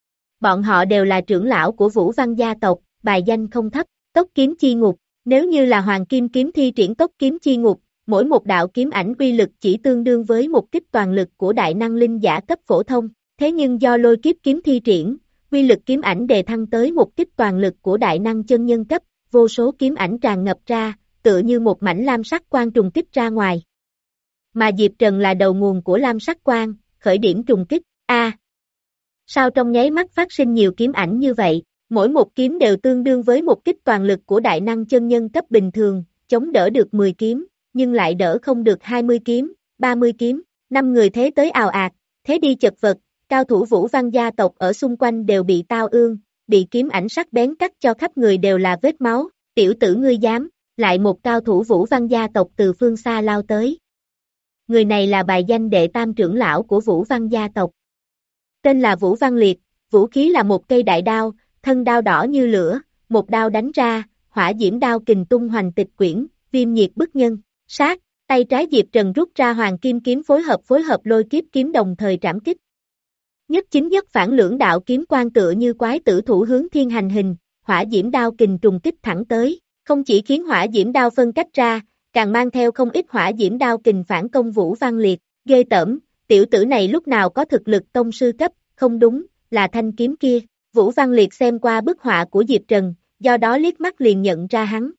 Bọn họ đều là trưởng lão của Vũ Văn gia tộc, bài danh không thấp, Tốc Kiếm Chi Ngục, nếu như là Hoàng Kim kiếm thi triển Tốc Kiếm Chi Ngục, mỗi một đạo kiếm ảnh uy lực chỉ tương đương với một kích toàn lực của đại năng linh giả cấp phổ thông, Thế nhưng do lôi kiếp kiếm thi triển, quy lực kiếm ảnh đề thăng tới một kích toàn lực của đại năng chân nhân cấp, vô số kiếm ảnh tràn ngập ra, tựa như một mảnh lam sắc quang trùng kích ra ngoài. Mà Diệp Trần là đầu nguồn của lam sắc quang, khởi điểm trùng kích, a à, sao trong nháy mắt phát sinh nhiều kiếm ảnh như vậy, mỗi một kiếm đều tương đương với một kích toàn lực của đại năng chân nhân cấp bình thường, chống đỡ được mười kiếm, nhưng lại đỡ không được hai mươi kiếm, ba mươi kiếm, năm người thế tới ào ạt, thế đi chật vật, cao thủ Vũ Văn gia tộc ở xung quanh đều bị tao ương, bị kiếm ảnh sắc bén cắt cho khắp người đều là vết máu, tiểu tử ngươi dám, lại một cao thủ Vũ Văn gia tộc từ phương xa lao tới. Người này là bài danh đệ tam trưởng lão của Vũ Văn gia tộc. Tên là Vũ Văn Liệt, vũ khí là một cây đại đao, thân đao đỏ như lửa, một đao đánh ra, hỏa diễm đao kình tung hoành tịch quyển, viêm nhiệt bức nhân, sát, tay trái Diệp Trần rút ra hoàng kim kiếm phối hợp phối hợp lôi kiếp kiếm đồng thời trảm kích. Nhất chính nhất phản lưỡng đạo kiếm quang tựa như quái tử thủ hướng thiên hành hình, hỏa diễm đao kình trùng kích thẳng tới, không chỉ khiến hỏa diễm đao phân cách ra, càng mang theo không ít hỏa diễm đao kình phản công Vũ Văn Liệt, ghê tởm, tiểu tử này lúc nào có thực lực tông sư cấp, không đúng, là thanh kiếm kia. Vũ Văn Liệt xem qua bức họa của Diệp Trần, do đó liếc mắt liền nhận ra hắn.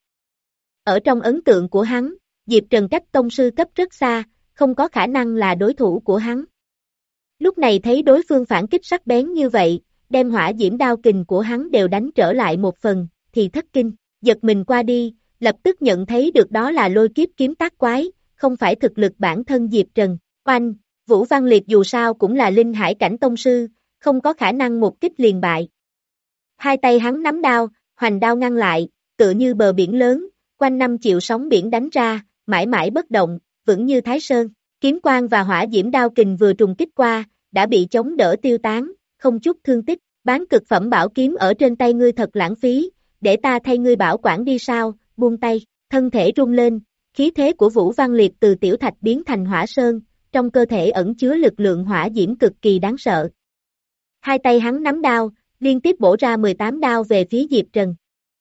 Ở trong ấn tượng của hắn, Diệp Trần cách tông sư cấp rất xa, không có khả năng là đối thủ của hắn. Lúc này thấy đối phương phản kích sắc bén như vậy, đem hỏa diễm đao kình của hắn đều đánh trở lại một phần, thì thất kinh, giật mình qua đi, lập tức nhận thấy được đó là lôi kiếp kiếm tác quái, không phải thực lực bản thân Diệp Trần. Oanh, Vũ Văn Liệt dù sao cũng là linh hải cảnh tông sư, không có khả năng một kích liền bại. Hai tay hắn nắm đao, hoành đao ngăn lại, tựa như bờ biển lớn, quanh năm triệu sóng biển đánh ra, mãi mãi bất động, vững như Thái Sơn. Kiếm quang và hỏa diễm đao kình vừa trùng kích qua, đã bị chống đỡ tiêu tán, không chút thương tích. Bán cực phẩm bảo kiếm ở trên tay ngươi thật lãng phí, để ta thay ngươi bảo quản đi sao, buông tay, thân thể rung lên, khí thế của Vũ Văn Liệt từ tiểu thạch biến thành hỏa sơn, trong cơ thể ẩn chứa lực lượng hỏa diễm cực kỳ đáng sợ. Hai tay hắn nắm đao, liên tiếp bổ ra mười tám đao về phía Diệp Trần.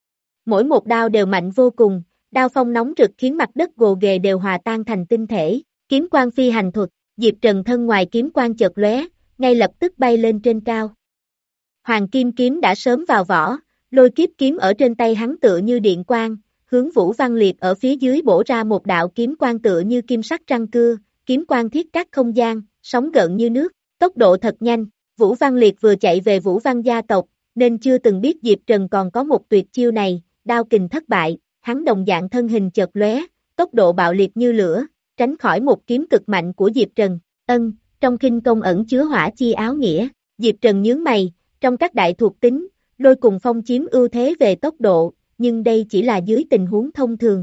Mỗi một đao đều mạnh vô cùng, đao phong nóng rực khiến mặt đất gồ ghề đều hòa tan thành tinh thể, kiếm quang phi hành thuật, Diệp Trần thân ngoài kiếm quang chợt lóe, ngay lập tức bay lên trên cao. Hoàng kim kiếm đã sớm vào vỏ, lôi kiếp kiếm ở trên tay hắn tựa như điện quang, hướng Vũ Văn Liệt ở phía dưới bổ ra một đạo kiếm quang tựa như kim sắc răng cưa, kiếm quang thiết cắt không gian, sóng gợn như nước, tốc độ thật nhanh. Vũ Văn Liệt vừa chạy về Vũ Văn gia tộc, nên chưa từng biết Diệp Trần còn có một tuyệt chiêu này, đao kình thất bại, hắn đồng dạng thân hình chợt lóe, tốc độ bạo liệt như lửa, tránh khỏi một kiếm cực mạnh của Diệp Trần. Ân, trong khinh công ẩn chứa hỏa chi áo nghĩa, Diệp Trần nhướng mày, trong các đại thuộc tính, lôi cùng phong chiếm ưu thế về tốc độ, nhưng đây chỉ là dưới tình huống thông thường.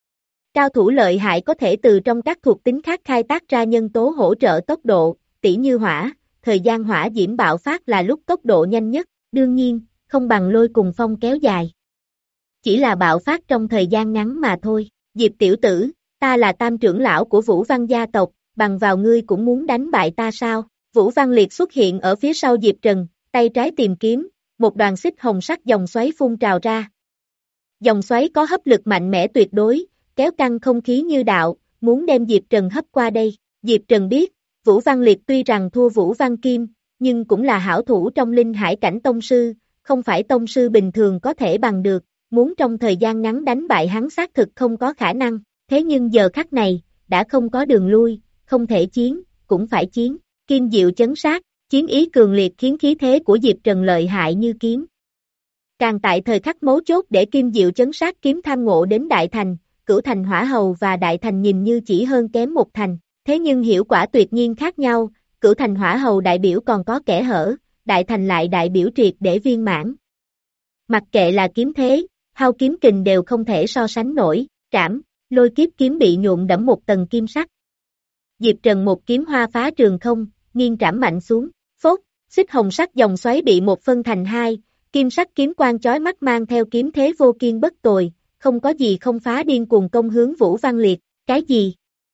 Cao thủ lợi hại có thể từ trong các thuộc tính khác khai tác ra nhân tố hỗ trợ tốc độ, tỉ như hỏa, thời gian hỏa diễm bạo phát là lúc tốc độ nhanh nhất, đương nhiên, không bằng lôi cùng phong kéo dài. Chỉ là bạo phát trong thời gian ngắn mà thôi. Diệp tiểu tử, ta là tam trưởng lão của Vũ Văn gia tộc, bằng vào ngươi cũng muốn đánh bại ta sao? Vũ Văn Liệt xuất hiện ở phía sau Diệp Trần, tay trái tìm kiếm, một đoàn xích hồng sắc dòng xoáy phun trào ra. Dòng xoáy có hấp lực mạnh mẽ tuyệt đối, kéo căng không khí như đạo, muốn đem Diệp Trần hấp qua đây. Diệp Trần biết, Vũ Văn Liệt tuy rằng thua Vũ Văn Kim, nhưng cũng là hảo thủ trong linh hải cảnh tông sư, không phải tông sư bình thường có thể bằng được, muốn trong thời gian ngắn đánh bại hắn xác thực không có khả năng, thế nhưng giờ khắc này, đã không có đường lui, không thể chiến, cũng phải chiến, kim diệu chấn sát, chiến ý cường liệt khiến khí thế của Diệp Trần lợi hại như kiếm. Càng tại thời khắc mấu chốt để kim diệu chấn sát kiếm tham ngộ đến đại thành, cửu thành hỏa hầu và đại thành nhìn như chỉ hơn kém một thành, thế nhưng hiệu quả tuyệt nhiên khác nhau, cửu thành hỏa hầu đại biểu còn có kẽ hở, đại thành lại đại biểu triệt để viên mãn. Mặc kệ là kiếm thế, hao kiếm kình đều không thể so sánh nổi, trảm, lôi kiếp kiếm bị nhuộm đẫm một tầng kim sắc. Diệp Trần một kiếm hoa phá trường không, nghiêng trảm mạnh xuống, phốt, xích hồng sắc dòng xoáy bị một phân thành hai, kim sắc kiếm quang chói mắt mang theo kiếm thế vô kiên bất tồi, không có gì không phá điên cuồng công hướng Vũ Văn Liệt, cái gì?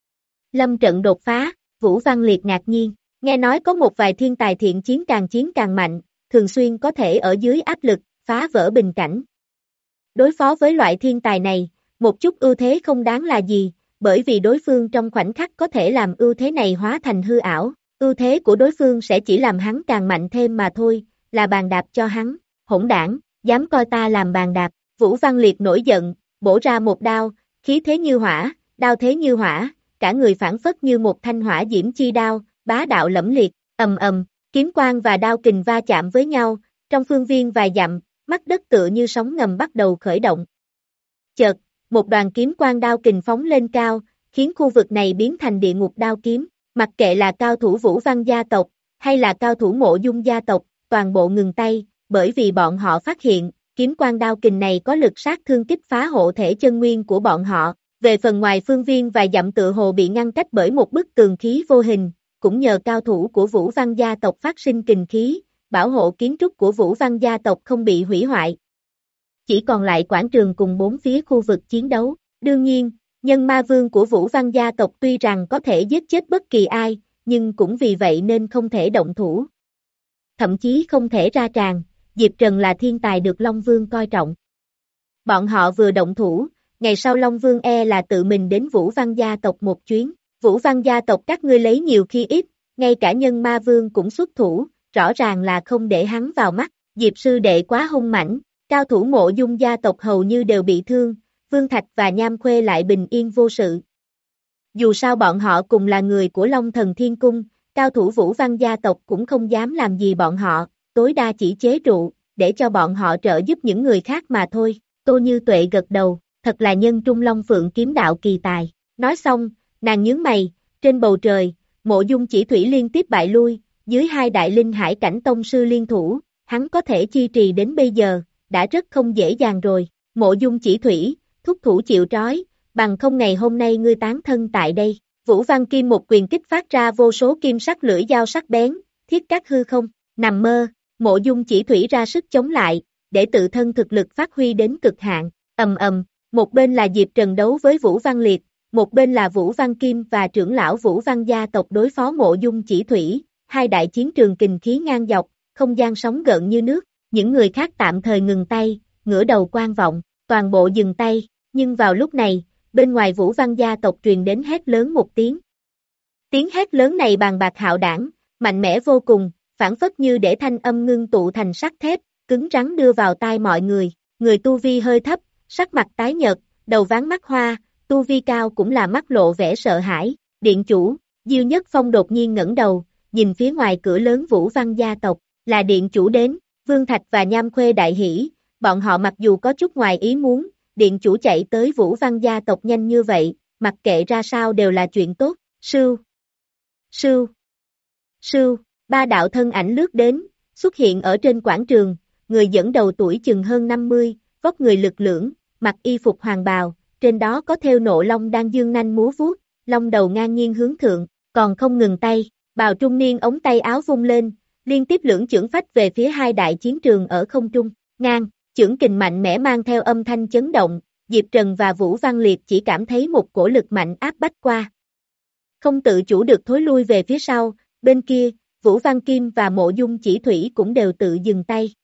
Lâm trận đột phá, Vũ Văn Liệt ngạc nhiên, nghe nói có một vài thiên tài thiện chiến càng chiến càng mạnh, thường xuyên có thể ở dưới áp lực, phá vỡ bình cảnh. Đối phó với loại thiên tài này, một chút ưu thế không đáng là gì, bởi vì đối phương trong khoảnh khắc có thể làm ưu thế này hóa thành hư ảo, ưu thế của đối phương sẽ chỉ làm hắn càng mạnh thêm mà thôi, là bàn đạp cho hắn, hỗn đảng, dám coi ta làm bàn đạp, Vũ Văn Liệt nổi giận, bổ ra một đao, khí thế như hỏa, đao thế như hỏa, cả người phản phất như một thanh hỏa diễm chi đao, bá đạo lẫm liệt, ầm ầm, kiếm quang và đao kình va chạm với nhau, trong phương viên vài dặm, mắt đất tựa như sóng ngầm bắt đầu khởi động. Chợt, một đoàn kiếm quang đao kình phóng lên cao, khiến khu vực này biến thành địa ngục đao kiếm, mặc kệ là cao thủ Vũ Văn gia tộc, hay là cao thủ Mộ Dung gia tộc, toàn bộ ngừng tay, bởi vì bọn họ phát hiện, kiếm quang đao kình này có lực sát thương kích phá hộ thể chân nguyên của bọn họ, về phần ngoài phương viên vài dặm tựa hồ bị ngăn cách bởi một bức tường khí vô hình, cũng nhờ cao thủ của Vũ Văn gia tộc phát sinh kình khí, bảo hộ kiến trúc của Vũ Văn gia tộc không bị hủy hoại. Chỉ còn lại quảng trường cùng bốn phía khu vực chiến đấu, đương nhiên, nhân ma vương của Vũ Văn gia tộc tuy rằng có thể giết chết bất kỳ ai, nhưng cũng vì vậy nên không thể động thủ. Thậm chí không thể ra tràng, Diệp Trần là thiên tài được Long Vương coi trọng. Bọn họ vừa động thủ, ngày sau Long Vương e là tự mình đến Vũ Văn gia tộc một chuyến. Vũ Văn gia tộc các ngươi lấy nhiều khi ít, ngay cả nhân ma vương cũng xuất thủ, rõ ràng là không để hắn vào mắt. Diệp sư đệ quá hung mãnh, cao thủ Mộ Dung gia tộc hầu như đều bị thương, Vương Thạch và Nham Khuê lại bình yên vô sự. Dù sao bọn họ cùng là người của Long Thần Thiên Cung, cao thủ Vũ Văn gia tộc cũng không dám làm gì bọn họ, tối đa chỉ chế trụ, để cho bọn họ trợ giúp những người khác mà thôi. Tô Như Tuệ gật đầu, thật là nhân trung Long Phượng kiếm đạo kỳ tài. Nói xong, nàng nhướng mày, trên bầu trời, Mộ Dung Chỉ Thủy liên tiếp bại lui, dưới hai đại linh hải cảnh tông sư liên thủ, hắn có thể chi trì đến bây giờ, đã rất không dễ dàng rồi. Mộ Dung Chỉ Thủy, thúc thủ chịu trói, bằng không ngày hôm nay ngươi tán thân tại đây. Vũ Văn Kim một quyền kích phát ra vô số kim sắc lưỡi dao sắc bén, thiết cắt hư không, nằm mơ, Mộ Dung Chỉ Thủy ra sức chống lại, để tự thân thực lực phát huy đến cực hạn, ầm ầm, một bên là Diệp Trần đấu với Vũ Văn Liệt, một bên là Vũ Văn Kim và trưởng lão Vũ Văn gia tộc đối phó Mộ Dung Chỉ Thủy, hai đại chiến trường kình khí ngang dọc, không gian sóng gợn như nước, những người khác tạm thời ngừng tay, ngửa đầu quan vọng, toàn bộ dừng tay, nhưng vào lúc này, bên ngoài Vũ Văn gia tộc truyền đến hét lớn một tiếng. Tiếng hét lớn này bàn bạc hạo đảng, mạnh mẽ vô cùng, phản phất như để thanh âm ngưng tụ thành sắt thép, cứng rắn đưa vào tai mọi người, người tu vi hơi thấp, sắc mặt tái nhợt, đầu ván mắt hoa, tu vi cao cũng là mắt lộ vẻ sợ hãi, điện chủ, Diêu Nhất Phong đột nhiên ngẩng đầu, nhìn phía ngoài cửa lớn Vũ Văn gia tộc, là điện chủ đến, Vương Thạch và Nham Khuê đại hỉ, bọn họ mặc dù có chút ngoài ý muốn, điện chủ chạy tới Vũ Văn gia tộc nhanh như vậy, mặc kệ ra sao đều là chuyện tốt, sưu, sưu, sưu, ba đạo thân ảnh lướt đến, xuất hiện ở trên quảng trường, người dẫn đầu tuổi chừng hơn năm mươi, vóc người lực lưỡng, mặc y phục hoàng bào, trên đó có thêu nộ long đang dương nanh múa vuốt, long đầu ngang nhiên hướng thượng, còn không ngừng tay, bào trung niên ống tay áo vung lên, liên tiếp lưỡng chưởng phách về phía hai đại chiến trường ở không trung, ngang, chưởng kình mạnh mẽ mang theo âm thanh chấn động, Diệp Trần và Vũ Văn Liệt chỉ cảm thấy một cổ lực mạnh áp bách qua. Không tự chủ được thối lui về phía sau, bên kia, Vũ Văn Kim và Mộ Dung Chỉ Thủy cũng đều tự dừng tay.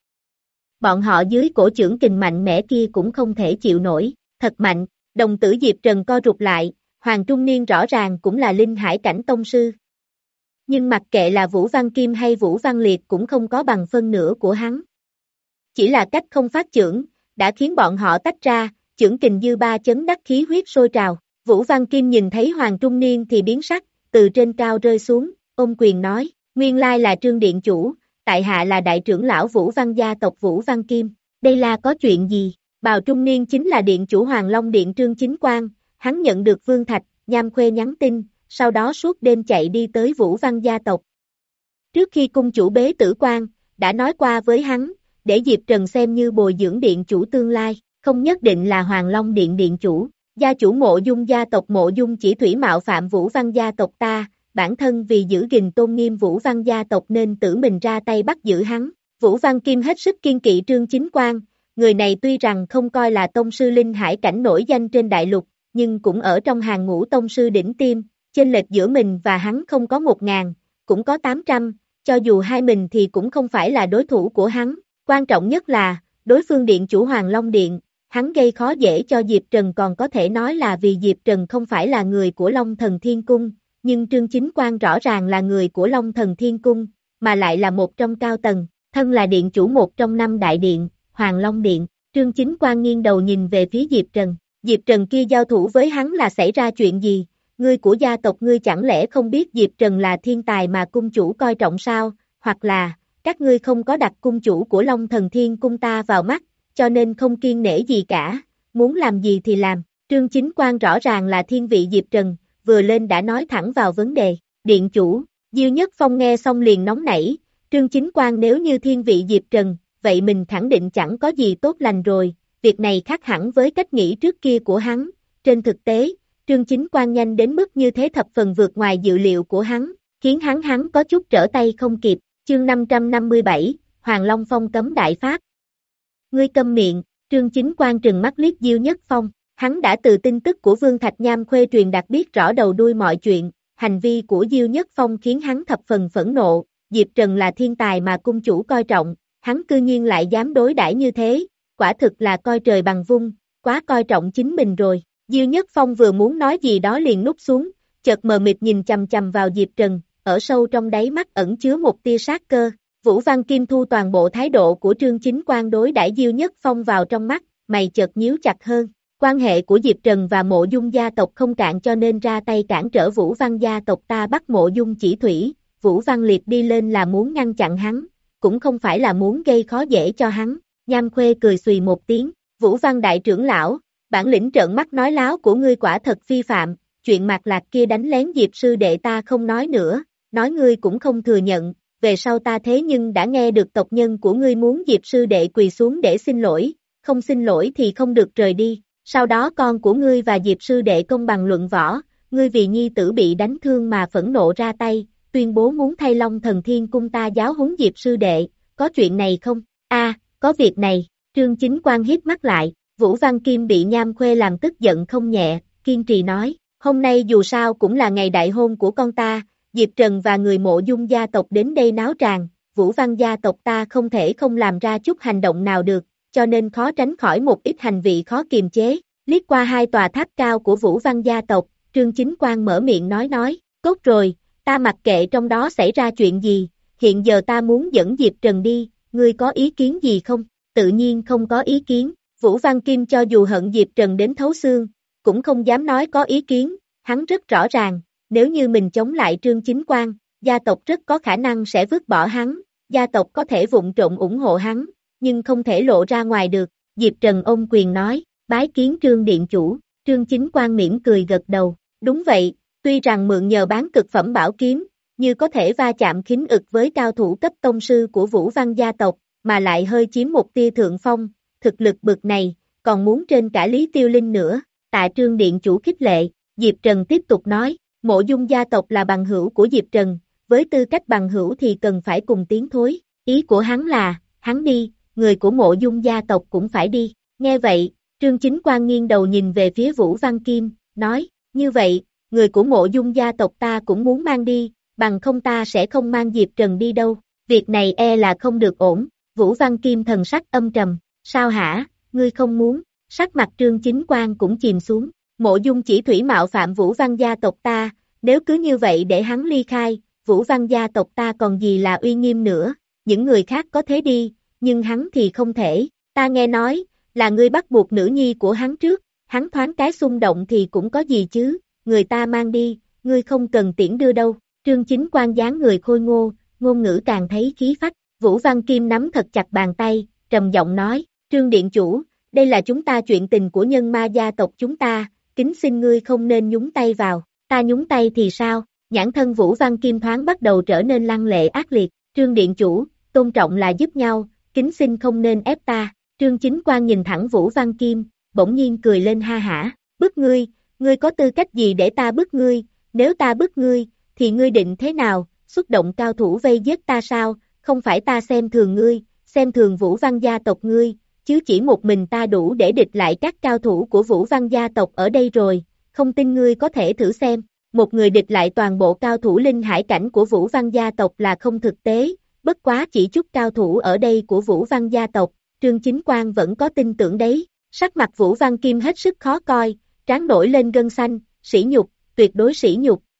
Bọn họ dưới cổ chưởng kình mạnh mẽ kia cũng không thể chịu nổi, thật mạnh, đồng tử Diệp Trần co rụt lại, Hoàng Trung Niên rõ ràng cũng là linh hải cảnh tông sư. Nhưng mặc kệ là Vũ Văn Kim hay Vũ Văn Liệt cũng không có bằng phân nửa của hắn. Chỉ là cách không phát chưởng, đã khiến bọn họ tách ra, chưởng kình dư ba chấn đắc khí huyết sôi trào. Vũ Văn Kim nhìn thấy Hoàng Trung Niên thì biến sắc, từ trên cao rơi xuống, ôm quyền nói, nguyên lai là Trương Điện Chủ, tại hạ là đại trưởng lão Vũ Văn gia tộc Vũ Văn Kim, đây là có chuyện gì? Bào Trung Niên chính là Điện Chủ Hoàng Long Điện Trương Chính Quang, hắn nhận được Vương Thạch, Nham Khuê nhắn tin, sau đó suốt đêm chạy đi tới Vũ Văn gia tộc. Trước khi cung chủ bế tử quan, đã nói qua với hắn, để Diệp Trần xem như bồi dưỡng điện chủ tương lai, không nhất định là Hoàng Long Điện điện chủ. Gia chủ Mộ Dung gia tộc Mộ Dung Chỉ Thủy mạo phạm Vũ Văn gia tộc ta, bản thân vì giữ gìn tôn nghiêm Vũ Văn gia tộc nên tự mình ra tay bắt giữ hắn. Vũ Văn Kim hết sức kiên kỵ Trương Chính Quang, người này tuy rằng không coi là tông sư linh hải cảnh nổi danh trên đại lục, nhưng cũng ở trong hàng ngũ tông sư đỉnh tiêm, chênh lệch giữa mình và hắn không có một ngàn, cũng có tám trăm, cho dù hai mình thì cũng không phải là đối thủ của hắn. Quan trọng nhất là, đối phương điện chủ Hoàng Long Điện, hắn gây khó dễ cho Diệp Trần còn có thể nói là vì Diệp Trần không phải là người của Long Thần Thiên Cung, nhưng Trương Chính Quang rõ ràng là người của Long Thần Thiên Cung, mà lại là một trong cao tầng, thân là điện chủ một trong năm đại điện, Hoàng Long Điện. Trương Chính Quang nghiêng đầu nhìn về phía Diệp Trần. Diệp Trần kia giao thủ với hắn là xảy ra chuyện gì? Ngươi của gia tộc ngươi chẳng lẽ không biết Diệp Trần là thiên tài mà cung chủ coi trọng sao? Hoặc là, các ngươi không có đặt cung chủ của Long Thần Thiên Cung ta vào mắt, cho nên không kiêng nể gì cả, muốn làm gì thì làm. Trương Chính Quang rõ ràng là thiên vị Diệp Trần, vừa lên đã nói thẳng vào vấn đề. Điện chủ, Diêu Nhất Phong nghe xong liền nóng nảy, Trương Chính Quang nếu như thiên vị Diệp Trần, vậy mình khẳng định chẳng có gì tốt lành rồi, việc này khác hẳn với cách nghĩ trước kia của hắn. Trên thực tế, Trương Chính Quang nhanh đến mức như thế thập phần vượt ngoài dự liệu của hắn, khiến hắn hắn có chút trở tay không kịp. Chương năm trăm năm mươi bảy, Hoàng Long Phong cấm đại pháp. Ngươi câm miệng, Trương Chính Quang trừng mắt liếc Diêu Nhất Phong, hắn đã từ tin tức của Vương Thạch Nham Khuê truyền đạt biết rõ đầu đuôi mọi chuyện, hành vi của Diêu Nhất Phong khiến hắn thập phần phẫn nộ, Diệp Trần là thiên tài mà cung chủ coi trọng, hắn cư nhiên lại dám đối đãi như thế, quả thực là coi trời bằng vung, quá coi trọng chính mình rồi. Diêu Nhất Phong vừa muốn nói gì đó liền nút xuống, chợt mờ mịt nhìn chằm chằm vào Diệp Trần, ở sâu trong đáy mắt ẩn chứa một tia sát cơ. Vũ Văn Kim thu toàn bộ thái độ của Trương Chính Quang đối đãi Diêu Nhất Phong vào trong mắt, mày chợt nhíu chặt hơn. Quan hệ của Diệp Trần và Mộ Dung gia tộc không cạn cho nên ra tay cản trở Vũ Văn gia tộc ta bắt Mộ Dung Chỉ Thủy, Vũ Văn Liệt đi lên là muốn ngăn chặn hắn, cũng không phải là muốn gây khó dễ cho hắn. Nham Khuê cười xùy một tiếng, Vũ Văn đại trưởng lão, bản lĩnh trợn mắt nói láo của ngươi quả thật phi phạm, chuyện Mạc Lạc kia đánh lén Diệp sư đệ ta không nói nữa, nói ngươi cũng không thừa nhận, về sau ta thế nhưng đã nghe được tộc nhân của ngươi muốn Diệp sư đệ quỳ xuống để xin lỗi, không xin lỗi thì không được rời đi, sau đó con của ngươi và Diệp sư đệ công bằng luận võ, ngươi vì nhi tử bị đánh thương mà phẫn nộ ra tay, tuyên bố muốn thay Long Thần Thiên Cung ta giáo huấn Diệp sư đệ, có chuyện này không? A, có việc này. Trương Chính Quang hít mắt lại, Vũ Văn Kim bị Nham Khuê làm tức giận không nhẹ, kiên trì nói, hôm nay dù sao cũng là ngày đại hôn của con ta, Diệp Trần và người Mộ Dung gia tộc đến đây náo tràng, Vũ Văn gia tộc ta không thể không làm ra chút hành động nào được, cho nên khó tránh khỏi một ít hành vị khó kiềm chế. Liếc qua hai tòa tháp cao của Vũ Văn gia tộc, Trương Chính Quang mở miệng nói nói, tốt rồi, ta mặc kệ trong đó xảy ra chuyện gì, hiện giờ ta muốn dẫn Diệp Trần đi, ngươi có ý kiến gì không? Tự nhiên không có ý kiến, Vũ Văn Kim cho dù hận Diệp Trần đến thấu xương, cũng không dám nói có ý kiến, hắn rất rõ ràng, nếu như mình chống lại Trương Chính Quang, gia tộc rất có khả năng sẽ vứt bỏ hắn, gia tộc có thể vụng trộm ủng hộ hắn, nhưng không thể lộ ra ngoài được. Diệp Trần ôm quyền nói, bái kiến Trương Điện Chủ. Trương Chính Quang mỉm cười gật đầu, đúng vậy, tuy rằng mượn nhờ bán cực phẩm bảo kiếm, như có thể va chạm khính ực với cao thủ cấp tông sư của Vũ Văn gia tộc, mà lại hơi chiếm một tia thượng phong, thực lực bực này, còn muốn trên cả Lý Tiêu Linh nữa. Tạ Trương Điện Chủ khích lệ. Diệp Trần tiếp tục nói, Mộ Dung gia tộc là bằng hữu của Diệp Trần, với tư cách bằng hữu thì cần phải cùng tiến thối, ý của hắn là, hắn đi, người của Mộ Dung gia tộc cũng phải đi. Nghe vậy, Trương Chính Quang nghiêng đầu nhìn về phía Vũ Văn Kim, nói, như vậy, người của Mộ Dung gia tộc ta cũng muốn mang đi, bằng không ta sẽ không mang Diệp Trần đi đâu, việc này e là không được ổn. Vũ Văn Kim thần sắc âm trầm, sao hả, ngươi không muốn? Sắc mặt Trương Chính Quang cũng chìm xuống, Mộ Dung Chỉ Thủy mạo phạm Vũ Văn gia tộc ta, nếu cứ như vậy để hắn ly khai, Vũ Văn gia tộc ta còn gì là uy nghiêm nữa, những người khác có thế đi, nhưng hắn thì không thể, ta nghe nói, là ngươi bắt buộc nữ nhi của hắn trước, hắn thoáng cái xung động thì cũng có gì chứ, người ta mang đi, ngươi không cần tiễn đưa đâu. Trương Chính Quang dáng người khôi ngô, ngôn ngữ càng thấy khí phách. Vũ Văn Kim nắm thật chặt bàn tay, trầm giọng nói, Trương Điện Chủ, đây là chúng ta chuyện tình của nhân ma gia tộc chúng ta, kính xin ngươi không nên nhúng tay vào. Ta nhúng tay thì sao? Nhãn thân Vũ Văn Kim thoáng bắt đầu trở nên lăng lệ ác liệt. Trương Điện Chủ, tôn trọng là giúp nhau, kính xin không nên ép ta. Trương Chính Quang nhìn thẳng Vũ Văn Kim, bỗng nhiên cười lên ha hả, bức ngươi, ngươi có tư cách gì để ta bức ngươi, nếu ta bức ngươi, thì ngươi định thế nào, xuất động cao thủ vây giết ta sao, không phải ta xem thường ngươi, xem thường Vũ Văn gia tộc ngươi, chứ chỉ một mình ta đủ để địch lại các cao thủ của Vũ Văn gia tộc ở đây rồi, không tin ngươi có thể thử xem, một người địch lại toàn bộ cao thủ linh hải cảnh của Vũ Văn gia tộc là không thực tế, bất quá chỉ chút cao thủ ở đây của Vũ Văn gia tộc, Trương Chính Quang vẫn có tin tưởng đấy. Sắc mặt Vũ Văn Kim hết sức khó coi, trán nổi lên gân xanh, sỉ nhục, tuyệt đối sỉ nhục,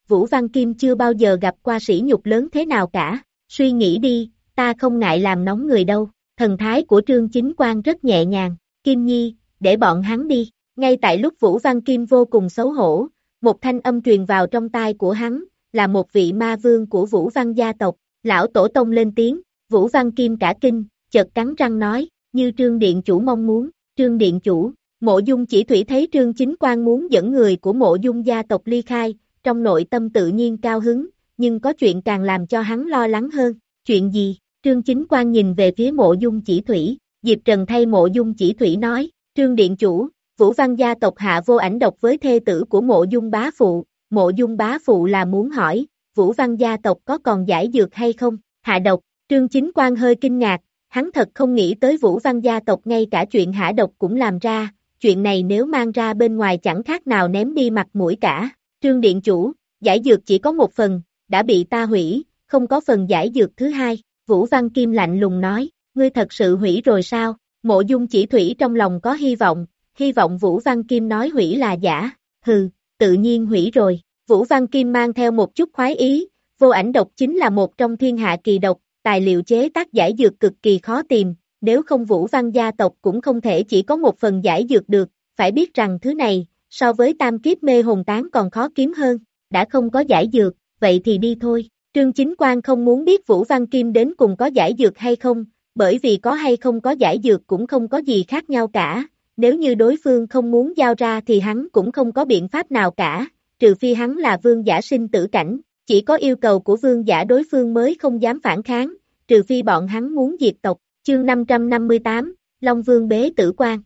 Vũ Văn Kim chưa bao giờ gặp qua sỉ nhục lớn thế nào cả, suy nghĩ đi, ta không ngại làm nóng người đâu, thần thái của Trương Chính Quang rất nhẹ nhàng, Kim Nhi, để bọn hắn đi, ngay tại lúc Vũ Văn Kim vô cùng xấu hổ, một thanh âm truyền vào trong tai của hắn, là một vị ma vương của Vũ Văn gia tộc, lão tổ tông lên tiếng, Vũ Văn Kim cả kinh, chợt cắn răng nói, như Trương Điện Chủ mong muốn, Trương Điện Chủ, Mộ Dung Chỉ Thủy thấy Trương Chính Quang muốn dẫn người của Mộ Dung gia tộc ly khai, trong nội tâm tự nhiên cao hứng, nhưng có chuyện càng làm cho hắn lo lắng hơn, chuyện gì, Trương Chính Quang nhìn về phía Mộ Dung Chỉ Thủy, Diệp Trần thay Mộ Dung Chỉ Thủy nói, Trương Điện Chủ, Vũ Văn gia tộc hạ vô ảnh độc với thê tử của Mộ Dung bá phụ, Mộ Dung bá phụ là muốn hỏi, Vũ Văn gia tộc có còn giải dược hay không, hạ độc, Trương Chính Quang hơi kinh ngạc, hắn thật không nghĩ tới Vũ Văn gia tộc ngay cả chuyện hạ độc cũng làm ra, chuyện này nếu mang ra bên ngoài chẳng khác nào ném đi mặt mũi cả, Trương Điện Chủ, giải dược chỉ có một phần, đã bị ta hủy, không có phần giải dược thứ hai, Vũ Văn Kim lạnh lùng nói, ngươi thật sự hủy rồi sao, Mộ Dung Chỉ Thủy trong lòng có hy vọng, hy vọng Vũ Văn Kim nói hủy là giả, hừ, tự nhiên hủy rồi, Vũ Văn Kim mang theo một chút khoái ý, vô ảnh độc chính là một trong thiên hạ kỳ độc, tài liệu chế tác giải dược cực kỳ khó tìm, nếu không Vũ Văn gia tộc cũng không thể chỉ có một phần giải dược được, phải biết rằng thứ này, so với tam kiếp mê hồn tán còn khó kiếm hơn, đã không có giải dược, vậy thì đi thôi, Trương Chính Quang không muốn biết Vũ Văn Kim đến cùng có giải dược hay không, bởi vì có hay không có giải dược cũng không có gì khác nhau cả, nếu như đối phương không muốn giao ra thì hắn cũng không có biện pháp nào cả, trừ phi hắn là vương giả sinh tử cảnh, chỉ có yêu cầu của vương giả đối phương mới không dám phản kháng, trừ phi bọn hắn muốn diệt tộc, chương năm trăm năm mươi tám, Long Vương bế tử quan.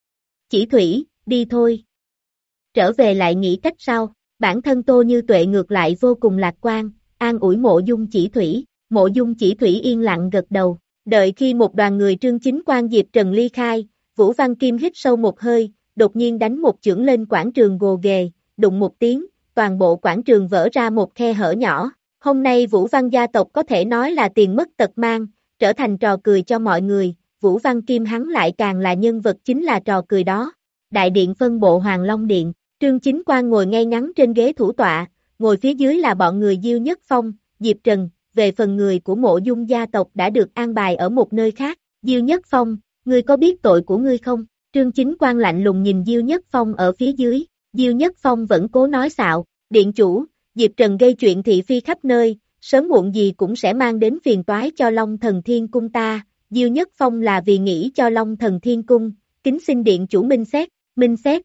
Chỉ Thủy, đi thôi. Trở về lại nghĩ cách sau, bản thân Tô Như Tuệ ngược lại vô cùng lạc quan, an ủi Mộ Dung Chỉ Thủy, Mộ Dung Chỉ Thủy yên lặng gật đầu, đợi khi một đoàn người Trương Chính Quang Diệp Trần ly khai, Vũ Văn Kim hít sâu một hơi, đột nhiên đánh một chưởng lên quảng trường gồ ghề, đụng một tiếng, toàn bộ quảng trường vỡ ra một khe hở nhỏ. Hôm nay Vũ Văn gia tộc có thể nói là tiền mất tật mang, trở thành trò cười cho mọi người, Vũ Văn Kim hắn lại càng là nhân vật chính là trò cười đó. Đại điện phân bộ Hoàng Long Điện, Trương Chính Quang ngồi ngay ngắn trên ghế thủ tọa, ngồi phía dưới là bọn người Diêu Nhất Phong, Diệp Trần, về phần người của Mộ Dung gia tộc đã được an bài ở một nơi khác. Diêu Nhất Phong, ngươi có biết tội của ngươi không? Trương Chính Quang lạnh lùng nhìn Diêu Nhất Phong ở phía dưới, Diêu Nhất Phong vẫn cố nói xạo, điện chủ, Diệp Trần gây chuyện thị phi khắp nơi, sớm muộn gì cũng sẽ mang đến phiền toái cho Long Thần Thiên Cung ta, Diêu Nhất Phong là vì nghĩ cho Long Thần Thiên Cung, kính xin điện chủ minh xét, minh xét.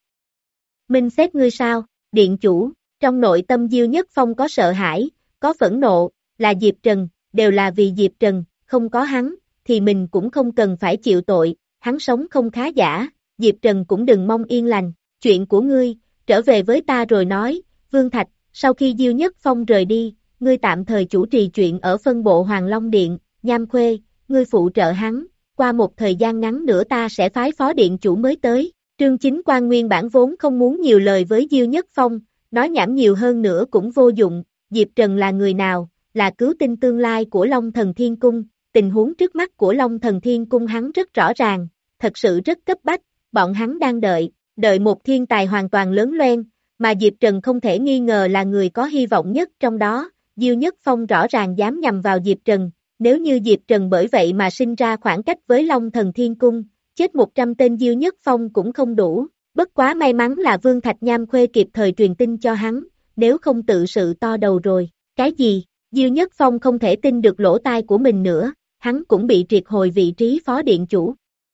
Minh xét ngươi sao, điện chủ, trong nội tâm Diêu Nhất Phong có sợ hãi, có phẫn nộ, là Diệp Trần, đều là vì Diệp Trần, không có hắn, thì mình cũng không cần phải chịu tội, hắn sống không khá giả, Diệp Trần cũng đừng mong yên lành, chuyện của ngươi, trở về với ta rồi nói, Vương Thạch, sau khi Diêu Nhất Phong rời đi, ngươi tạm thời chủ trì chuyện ở phân bộ Hoàng Long Điện, Nham Khuê, ngươi phụ trợ hắn, qua một thời gian ngắn nữa ta sẽ phái phó điện chủ mới tới. Trương Chính Quang nguyên bản vốn không muốn nhiều lời với Diêu Nhất Phong, nói nhảm nhiều hơn nữa cũng vô dụng, Diệp Trần là người nào, là cứu tinh tương lai của Long Thần Thiên Cung, tình huống trước mắt của Long Thần Thiên Cung hắn rất rõ ràng, thật sự rất cấp bách, bọn hắn đang đợi, đợi một thiên tài hoàn toàn lớn loen, mà Diệp Trần không thể nghi ngờ là người có hy vọng nhất trong đó, Diêu Nhất Phong rõ ràng dám nhằm vào Diệp Trần, nếu như Diệp Trần bởi vậy mà sinh ra khoảng cách với Long Thần Thiên Cung, chết một trăm tên Diêu Nhất Phong cũng không đủ, bất quá may mắn là Vương Thạch Nham Khuê kịp thời truyền tin cho hắn, nếu không tự sự to đầu rồi, cái gì, Diêu Nhất Phong không thể tin được lỗ tai của mình nữa, hắn cũng bị triệt hồi vị trí phó điện chủ.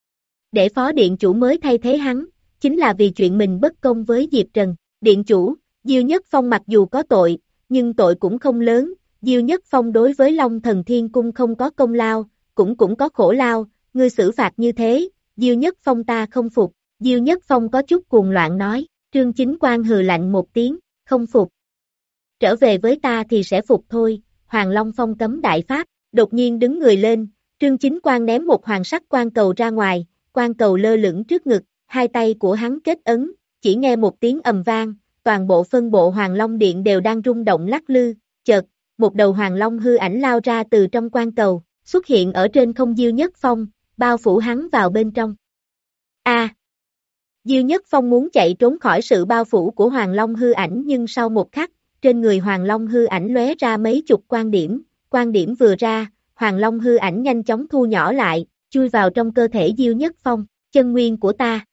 Để phó điện chủ mới thay thế hắn, chính là vì chuyện mình bất công với Diệp Trần, điện chủ, Diêu Nhất Phong mặc dù có tội, nhưng tội cũng không lớn, Diêu Nhất Phong đối với Long Thần Thiên Cung không có công lao, cũng cũng có khổ lao, ngươi xử phạt như thế, Diêu Nhất Phong ta không phục, Diêu Nhất Phong có chút cuồng loạn nói, Trương Chính Quang hừ lạnh một tiếng, không phục. Trở về với ta thì sẽ phục thôi, Hoàng Long Phong cấm đại pháp, đột nhiên đứng người lên, Trương Chính Quang ném một hoàng sắc quan cầu ra ngoài, quan cầu lơ lửng trước ngực, hai tay của hắn kết ấn, chỉ nghe một tiếng ầm vang, toàn bộ phân bộ Hoàng Long Điện đều đang rung động lắc lư, chợt, một đầu Hoàng Long hư ảnh lao ra từ trong quan cầu, xuất hiện ở trên không Diêu Nhất Phong, bao phủ hắn vào bên trong. A! À, Diêu Nhất Phong muốn chạy trốn khỏi sự bao phủ của Hoàng Long hư ảnh nhưng sau một khắc, trên người Hoàng Long hư ảnh lóe ra mấy chục quan điểm, quan điểm vừa ra, Hoàng Long hư ảnh nhanh chóng thu nhỏ lại, chui vào trong cơ thể Diêu Nhất Phong, chân nguyên của ta.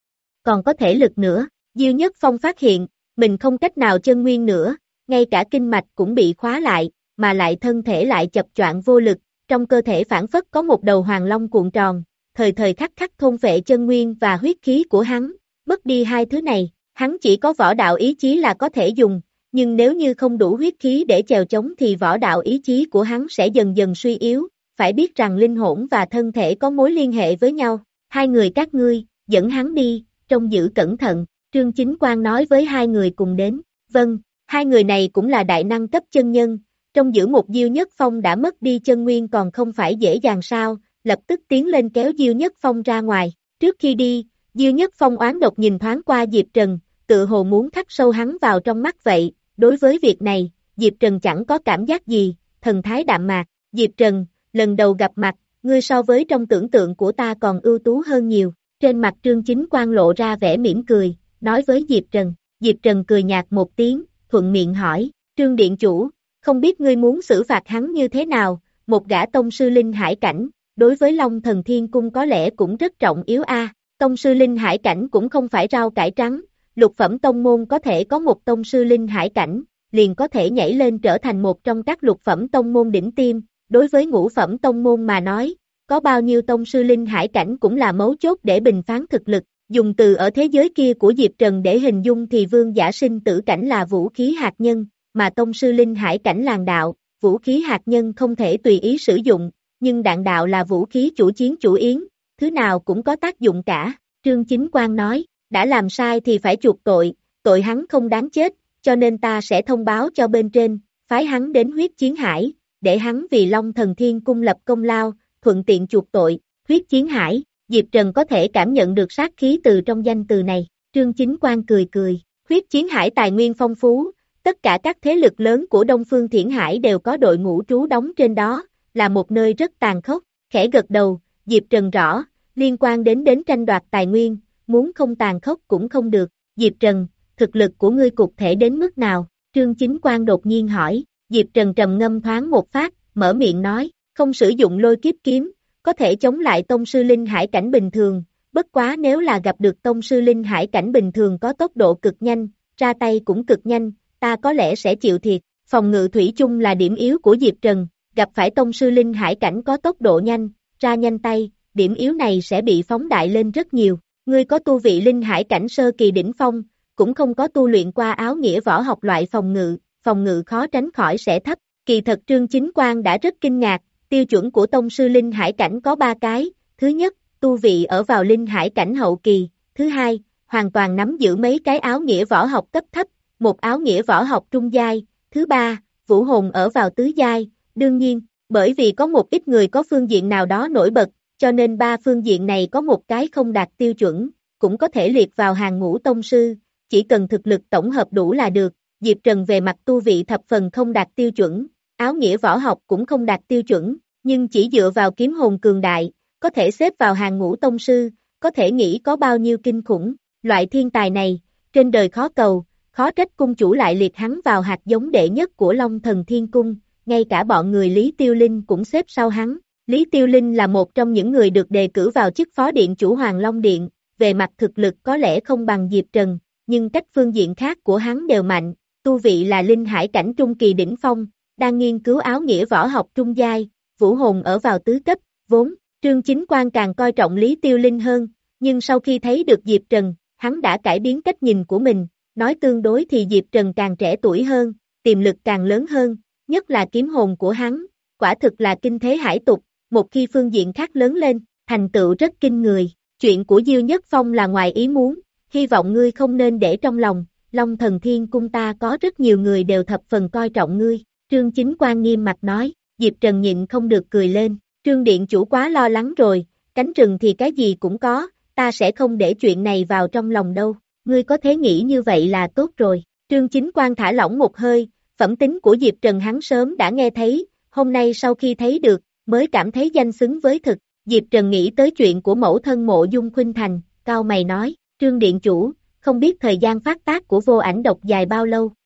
Còn có thể lực nữa, Diêu Nhất Phong phát hiện, mình không cách nào chân nguyên nữa, ngay cả kinh mạch cũng bị khóa lại, mà lại thân thể lại chập choạng vô lực, trong cơ thể phản phất có một đầu Hoàng Long cuộn tròn, thời thời khắc khắc thôn phệ chân nguyên và huyết khí của hắn, mất đi hai thứ này, hắn chỉ có võ đạo ý chí là có thể dùng, nhưng nếu như không đủ huyết khí để chèo chống thì võ đạo ý chí của hắn sẽ dần dần suy yếu, phải biết rằng linh hồn và thân thể có mối liên hệ với nhau, hai người các ngươi, dẫn hắn đi, trông giữ cẩn thận, Trương Chính Quang nói với hai người cùng đến, vâng, hai người này cũng là đại năng cấp chân nhân, trông giữ một Diêu Nhất Phong đã mất đi chân nguyên còn không phải dễ dàng sao, lập tức tiến lên kéo Diêu Nhất Phong ra ngoài, trước khi đi, Diêu Nhất Phong oán độc nhìn thoáng qua Diệp Trần, tự hồ muốn khắc sâu hắn vào trong mắt vậy, đối với việc này, Diệp Trần chẳng có cảm giác gì, thần thái đạm mạc, Diệp Trần, lần đầu gặp mặt, ngươi so với trong tưởng tượng của ta còn ưu tú hơn nhiều, trên mặt Trương Chính Quang lộ ra vẻ mỉm cười, nói với Diệp Trần, Diệp Trần cười nhạt một tiếng, thuận miệng hỏi, Trương Điện Chủ, không biết ngươi muốn xử phạt hắn như thế nào, một gã tông sư linh hải cảnh, đối với Long Thần Thiên Cung có lẽ cũng rất trọng yếu a. Tông sư linh hải cảnh cũng không phải rau cải trắng, lục phẩm tông môn có thể có một tông sư linh hải cảnh, liền có thể nhảy lên trở thành một trong các lục phẩm tông môn đỉnh tiêm, đối với ngũ phẩm tông môn mà nói, có bao nhiêu tông sư linh hải cảnh cũng là mấu chốt để bình phán thực lực, dùng từ ở thế giới kia của Diệp Trần để hình dung thì vương giả sinh tử cảnh là vũ khí hạt nhân, mà tông sư linh hải cảnh làng đạo, vũ khí hạt nhân không thể tùy ý sử dụng, nhưng đạn đạo là vũ khí chủ chiến chủ yến, thứ nào cũng có tác dụng cả, Trương Chính Quang nói, đã làm sai thì phải chuộc tội, tội hắn không đáng chết, cho nên ta sẽ thông báo cho bên trên, phái hắn đến huyết chiến hải, để hắn vì Long Thần Thiên Cung lập công lao, thuận tiện chuộc tội, huyết chiến hải, Diệp Trần có thể cảm nhận được sát khí từ trong danh từ này, Trương Chính Quang cười cười, huyết chiến hải tài nguyên phong phú, tất cả các thế lực lớn của Đông Phương Thiển Hải đều có đội ngũ trú đóng trên đó, là một nơi rất tàn khốc, khẽ gật đầu, Diệp Trần rõ, liên quan đến đến tranh đoạt tài nguyên, muốn không tàn khốc cũng không được, Diệp Trần, thực lực của ngươi cụ thể đến mức nào, Trương Chính Quang đột nhiên hỏi, Diệp Trần trầm ngâm thoáng một phát, mở miệng nói, không sử dụng lôi kiếp kiếm, có thể chống lại tông sư linh hải cảnh bình thường, bất quá nếu là gặp được tông sư linh hải cảnh bình thường có tốc độ cực nhanh, ra tay cũng cực nhanh, ta có lẽ sẽ chịu thiệt, phòng ngự thủy chung là điểm yếu của Diệp Trần, gặp phải tông sư linh hải cảnh có tốc độ nhanh, ra nhanh tay, điểm yếu này sẽ bị phóng đại lên rất nhiều, ngươi có tu vị linh hải cảnh sơ kỳ đỉnh phong, cũng không có tu luyện qua áo nghĩa võ học loại phòng ngự, phòng ngự khó tránh khỏi sẽ thấp, kỳ thật Trương Chính Quang đã rất kinh ngạc, tiêu chuẩn của tông sư linh hải cảnh có ba cái, thứ nhất, tu vị ở vào linh hải cảnh hậu kỳ, thứ hai, hoàn toàn nắm giữ mấy cái áo nghĩa võ học cấp thấp, một áo nghĩa võ học trung giai, thứ ba, vũ hồn ở vào tứ giai, đương nhiên, bởi vì có một ít người có phương diện nào đó nổi bật, cho nên ba phương diện này có một cái không đạt tiêu chuẩn, cũng có thể liệt vào hàng ngũ tông sư, chỉ cần thực lực tổng hợp đủ là được, Diệp Trần về mặt tu vị thập phần không đạt tiêu chuẩn, áo nghĩa võ học cũng không đạt tiêu chuẩn, nhưng chỉ dựa vào kiếm hồn cường đại, có thể xếp vào hàng ngũ tông sư, có thể nghĩ có bao nhiêu kinh khủng, loại thiên tài này, trên đời khó cầu, khó trách cung chủ lại liệt hắn vào hạt giống đệ nhất của Long Thần Thiên Cung, ngay cả bọn người Lý Tiêu Linh cũng xếp sau hắn. Lý Tiêu Linh là một trong những người được đề cử vào chức phó điện chủ Hoàng Long Điện, về mặt thực lực có lẽ không bằng Diệp Trần, nhưng các phương diện khác của hắn đều mạnh, tu vị là linh hải cảnh trung kỳ đỉnh phong, đang nghiên cứu áo nghĩa võ học trung giai, vũ hồn ở vào tứ cấp, vốn, Trương Chính Quang càng coi trọng Lý Tiêu Linh hơn, nhưng sau khi thấy được Diệp Trần, hắn đã cải biến cách nhìn của mình, nói tương đối thì Diệp Trần càng trẻ tuổi hơn, tiềm lực càng lớn hơn, nhất là kiếm hồn của hắn, quả thực là kinh thế hải tục, một khi phương diện khác lớn lên, thành tựu rất kinh người, chuyện của Diêu Nhất Phong là ngoài ý muốn, hy vọng ngươi không nên để trong lòng, Long Thần Thiên Cung ta có rất nhiều người đều thập phần coi trọng ngươi, Trương Chính Quang nghiêm mặt nói, Diệp Trần nhịn không được cười lên, Trương Điện Chủ quá lo lắng rồi, cánh rừng thì cái gì cũng có, ta sẽ không để chuyện này vào trong lòng đâu, ngươi có thể nghĩ như vậy là tốt rồi, Trương Chính Quang thả lỏng một hơi, phẩm tính của Diệp Trần hắn sớm đã nghe thấy, hôm nay sau khi thấy được, mới cảm thấy danh xứng với thực, Diệp Trần nghĩ tới chuyện của mẫu thân Mộ Dung Khuynh Thành, cao mày nói, Trương Điện Chủ, không biết thời gian phát tác của vô ảnh độc dài bao lâu,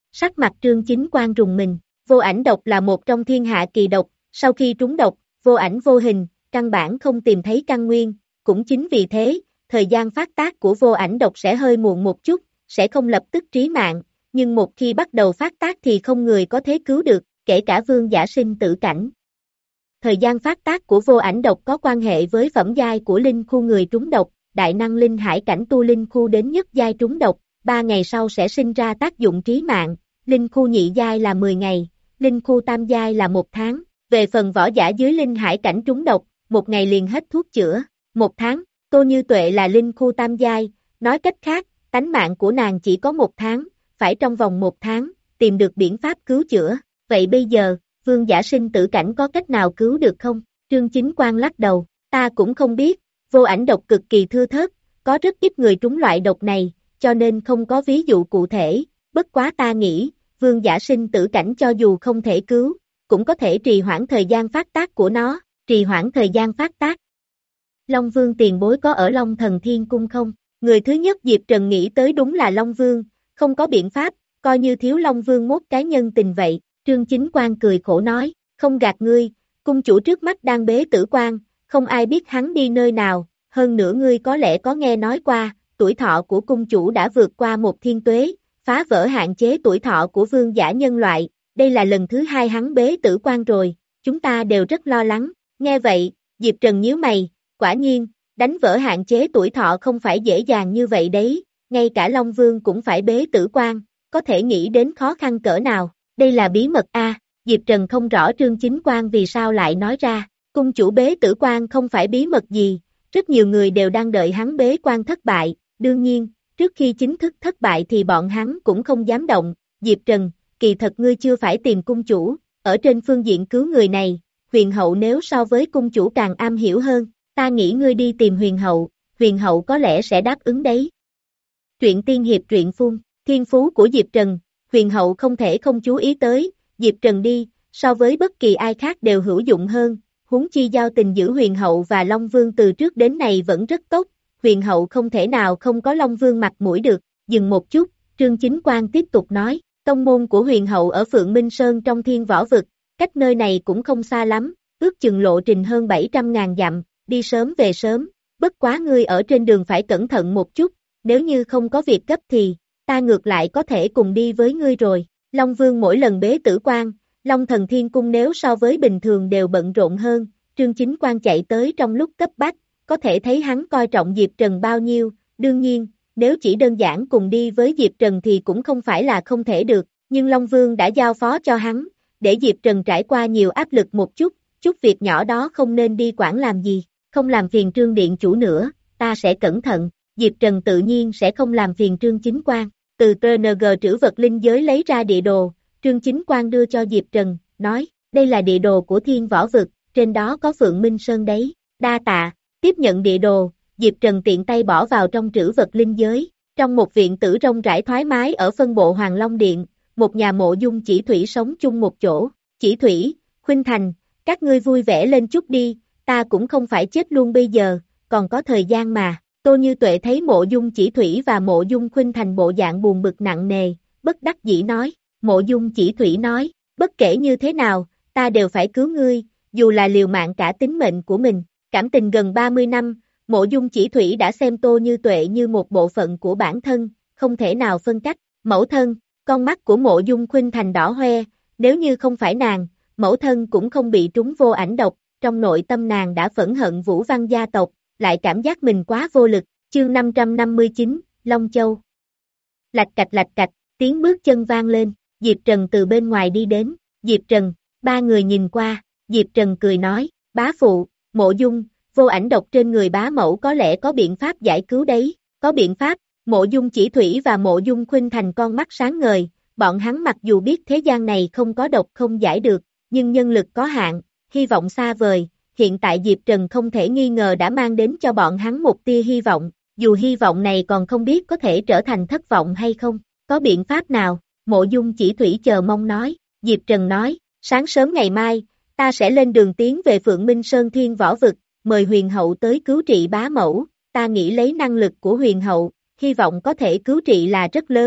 Sắc mặt Trương Chính Quang rùng mình, vô ảnh độc là một trong thiên hạ kỳ độc, sau khi trúng độc, vô ảnh vô hình, căn bản không tìm thấy căn nguyên, cũng chính vì thế, thời gian phát tác của vô ảnh độc sẽ hơi muộn một chút, sẽ không lập tức trí mạng, nhưng một khi bắt đầu phát tác thì không người có thể cứu được, kể cả Vương Giả Sinh Tử Cảnh. Thời gian phát tác của vô ảnh độc có quan hệ với phẩm giai của linh khu người trúng độc, đại năng linh hải cảnh tu linh khu đến nhất giai trúng độc, ba ngày sau sẽ sinh ra tác dụng trí mạng, linh khu nhị giai là mười ngày, linh khu tam giai là một tháng, về phần võ giả dưới linh hải cảnh trúng độc, một ngày liền hết thuốc chữa, một tháng, Tô Như Tuệ là linh khu tam giai, nói cách khác, tánh mạng của nàng chỉ có một tháng, phải trong vòng một tháng, tìm được biện pháp cứu chữa, vậy bây giờ, Vương Giả Sinh Tử Cảnh có cách nào cứu được không? Trương Chính Quang lắc đầu, ta cũng không biết, vô ảnh độc cực kỳ thưa thớt, có rất ít người trúng loại độc này, cho nên không có ví dụ cụ thể, bất quá ta nghĩ, Vương Giả Sinh Tử Cảnh cho dù không thể cứu, cũng có thể trì hoãn thời gian phát tác của nó, trì hoãn thời gian phát tác. Long Vương tiền bối có ở Long Thần Thiên Cung không? Người thứ nhất Diệp Trần nghĩ tới đúng là Long Vương, không có biện pháp, coi như thiếu Long Vương mốt cái nhân tình vậy. Trương Chính Quang cười khổ nói, không gạt ngươi, cung chủ trước mắt đang bế tử quan, không ai biết hắn đi nơi nào, hơn nữa ngươi có lẽ có nghe nói qua, tuổi thọ của cung chủ đã vượt qua một thiên tuế, phá vỡ hạn chế tuổi thọ của vương giả nhân loại, đây là lần thứ hai hắn bế tử quan rồi, chúng ta đều rất lo lắng, nghe vậy, Diệp Trần nhíu mày, quả nhiên, đánh vỡ hạn chế tuổi thọ không phải dễ dàng như vậy đấy, ngay cả Long Vương cũng phải bế tử quan, có thể nghĩ đến khó khăn cỡ nào. Đây là bí mật a, à, Diệp Trần không rõ Trương Chính Quang vì sao lại nói ra, cung chủ bế tử quan không phải bí mật gì, rất nhiều người đều đang đợi hắn bế quan thất bại, đương nhiên, trước khi chính thức thất bại thì bọn hắn cũng không dám động, Diệp Trần, kỳ thật ngươi chưa phải tìm cung chủ, ở trên phương diện cứu người này, huyền hậu nếu so với cung chủ càng am hiểu hơn, ta nghĩ ngươi đi tìm huyền hậu, huyền hậu có lẽ sẽ đáp ứng đấy. Truyện tiên hiệp truyện phun, thiên phú của Diệp Trần, huyền hậu không thể không chú ý tới, Diệp Trần đi, so với bất kỳ ai khác đều hữu dụng hơn, huống chi giao tình giữa huyền hậu và Long Vương từ trước đến nay vẫn rất tốt, huyền hậu không thể nào không có Long Vương mặt mũi được, dừng một chút, Trương Chính Quang tiếp tục nói, tông môn của huyền hậu ở Phượng Minh Sơn trong thiên võ vực, cách nơi này cũng không xa lắm, ước chừng lộ trình hơn bảy trăm ngàn dặm, đi sớm về sớm, bất quá ngươi ở trên đường phải cẩn thận một chút, nếu như không có việc gấp thì ta ngược lại có thể cùng đi với ngươi rồi, Long Vương mỗi lần bế tử quan, Long Thần Thiên Cung nếu so với bình thường đều bận rộn hơn, Trương Chính Quang chạy tới trong lúc cấp bách, có thể thấy hắn coi trọng Diệp Trần bao nhiêu, đương nhiên, nếu chỉ đơn giản cùng đi với Diệp Trần thì cũng không phải là không thể được, nhưng Long Vương đã giao phó cho hắn, để Diệp Trần trải qua nhiều áp lực một chút, chút việc nhỏ đó không nên đi quản làm gì, không làm phiền Trương Điện Chủ nữa, ta sẽ cẩn thận, Diệp Trần tự nhiên sẽ không làm phiền Trương Chính Quang. Từ tê en giê trữ vật linh giới lấy ra địa đồ, Trương Chính Quang đưa cho Diệp Trần, nói, đây là địa đồ của thiên võ vực, trên đó có Phượng Minh Sơn đấy, đa tạ, tiếp nhận địa đồ, Diệp Trần tiện tay bỏ vào trong trữ vật linh giới, trong một viện tử rộng rãi thoải mái ở phân bộ Hoàng Long Điện, một nhà mộ dung chỉ thủy sống chung một chỗ, chỉ thủy, Khuynh Thành, các ngươi vui vẻ lên chút đi, ta cũng không phải chết luôn bây giờ, còn có thời gian mà. Tô Như Tuệ thấy mộ dung chỉ thủy và mộ dung Khuynh Thành bộ dạng buồn bực nặng nề, bất đắc dĩ nói, mộ dung chỉ thủy nói, bất kể như thế nào, ta đều phải cứu ngươi, dù là liều mạng cả tính mệnh của mình, cảm tình gần ba mươi năm, mộ dung chỉ thủy đã xem Tô Như Tuệ như một bộ phận của bản thân, không thể nào phân cách, mẫu thân, con mắt của mộ dung Khuynh Thành đỏ hoe, nếu như không phải nàng, mẫu thân cũng không bị trúng vô ảnh độc, trong nội tâm nàng đã phẫn hận Vũ Văn gia tộc, lại cảm giác mình quá vô lực, chương năm trăm năm mươi chín, Long Châu. Lạch cạch lạch cạch, tiếng bước chân vang lên, Diệp Trần từ bên ngoài đi đến, Diệp Trần, ba người nhìn qua, Diệp Trần cười nói, bá phụ, mộ dung, vô ảnh độc trên người bá mẫu có lẽ có biện pháp giải cứu đấy, có biện pháp, mộ dung chỉ thủy và mộ dung Khuynh Thành con mắt sáng ngời, bọn hắn mặc dù biết thế gian này không có độc không giải được, nhưng nhân lực có hạn, hy vọng xa vời. Hiện tại Diệp Trần không thể nghi ngờ đã mang đến cho bọn hắn một tia hy vọng, dù hy vọng này còn không biết có thể trở thành thất vọng hay không, có biện pháp nào, mộ dung chỉ thủy chờ mong nói, Diệp Trần nói, sáng sớm ngày mai, ta sẽ lên đường tiến về Phượng Minh Sơn Thiên Võ Vực, mời huyền hậu tới cứu trị bá mẫu, ta nghĩ lấy năng lực của huyền hậu, hy vọng có thể cứu trị là rất lớn,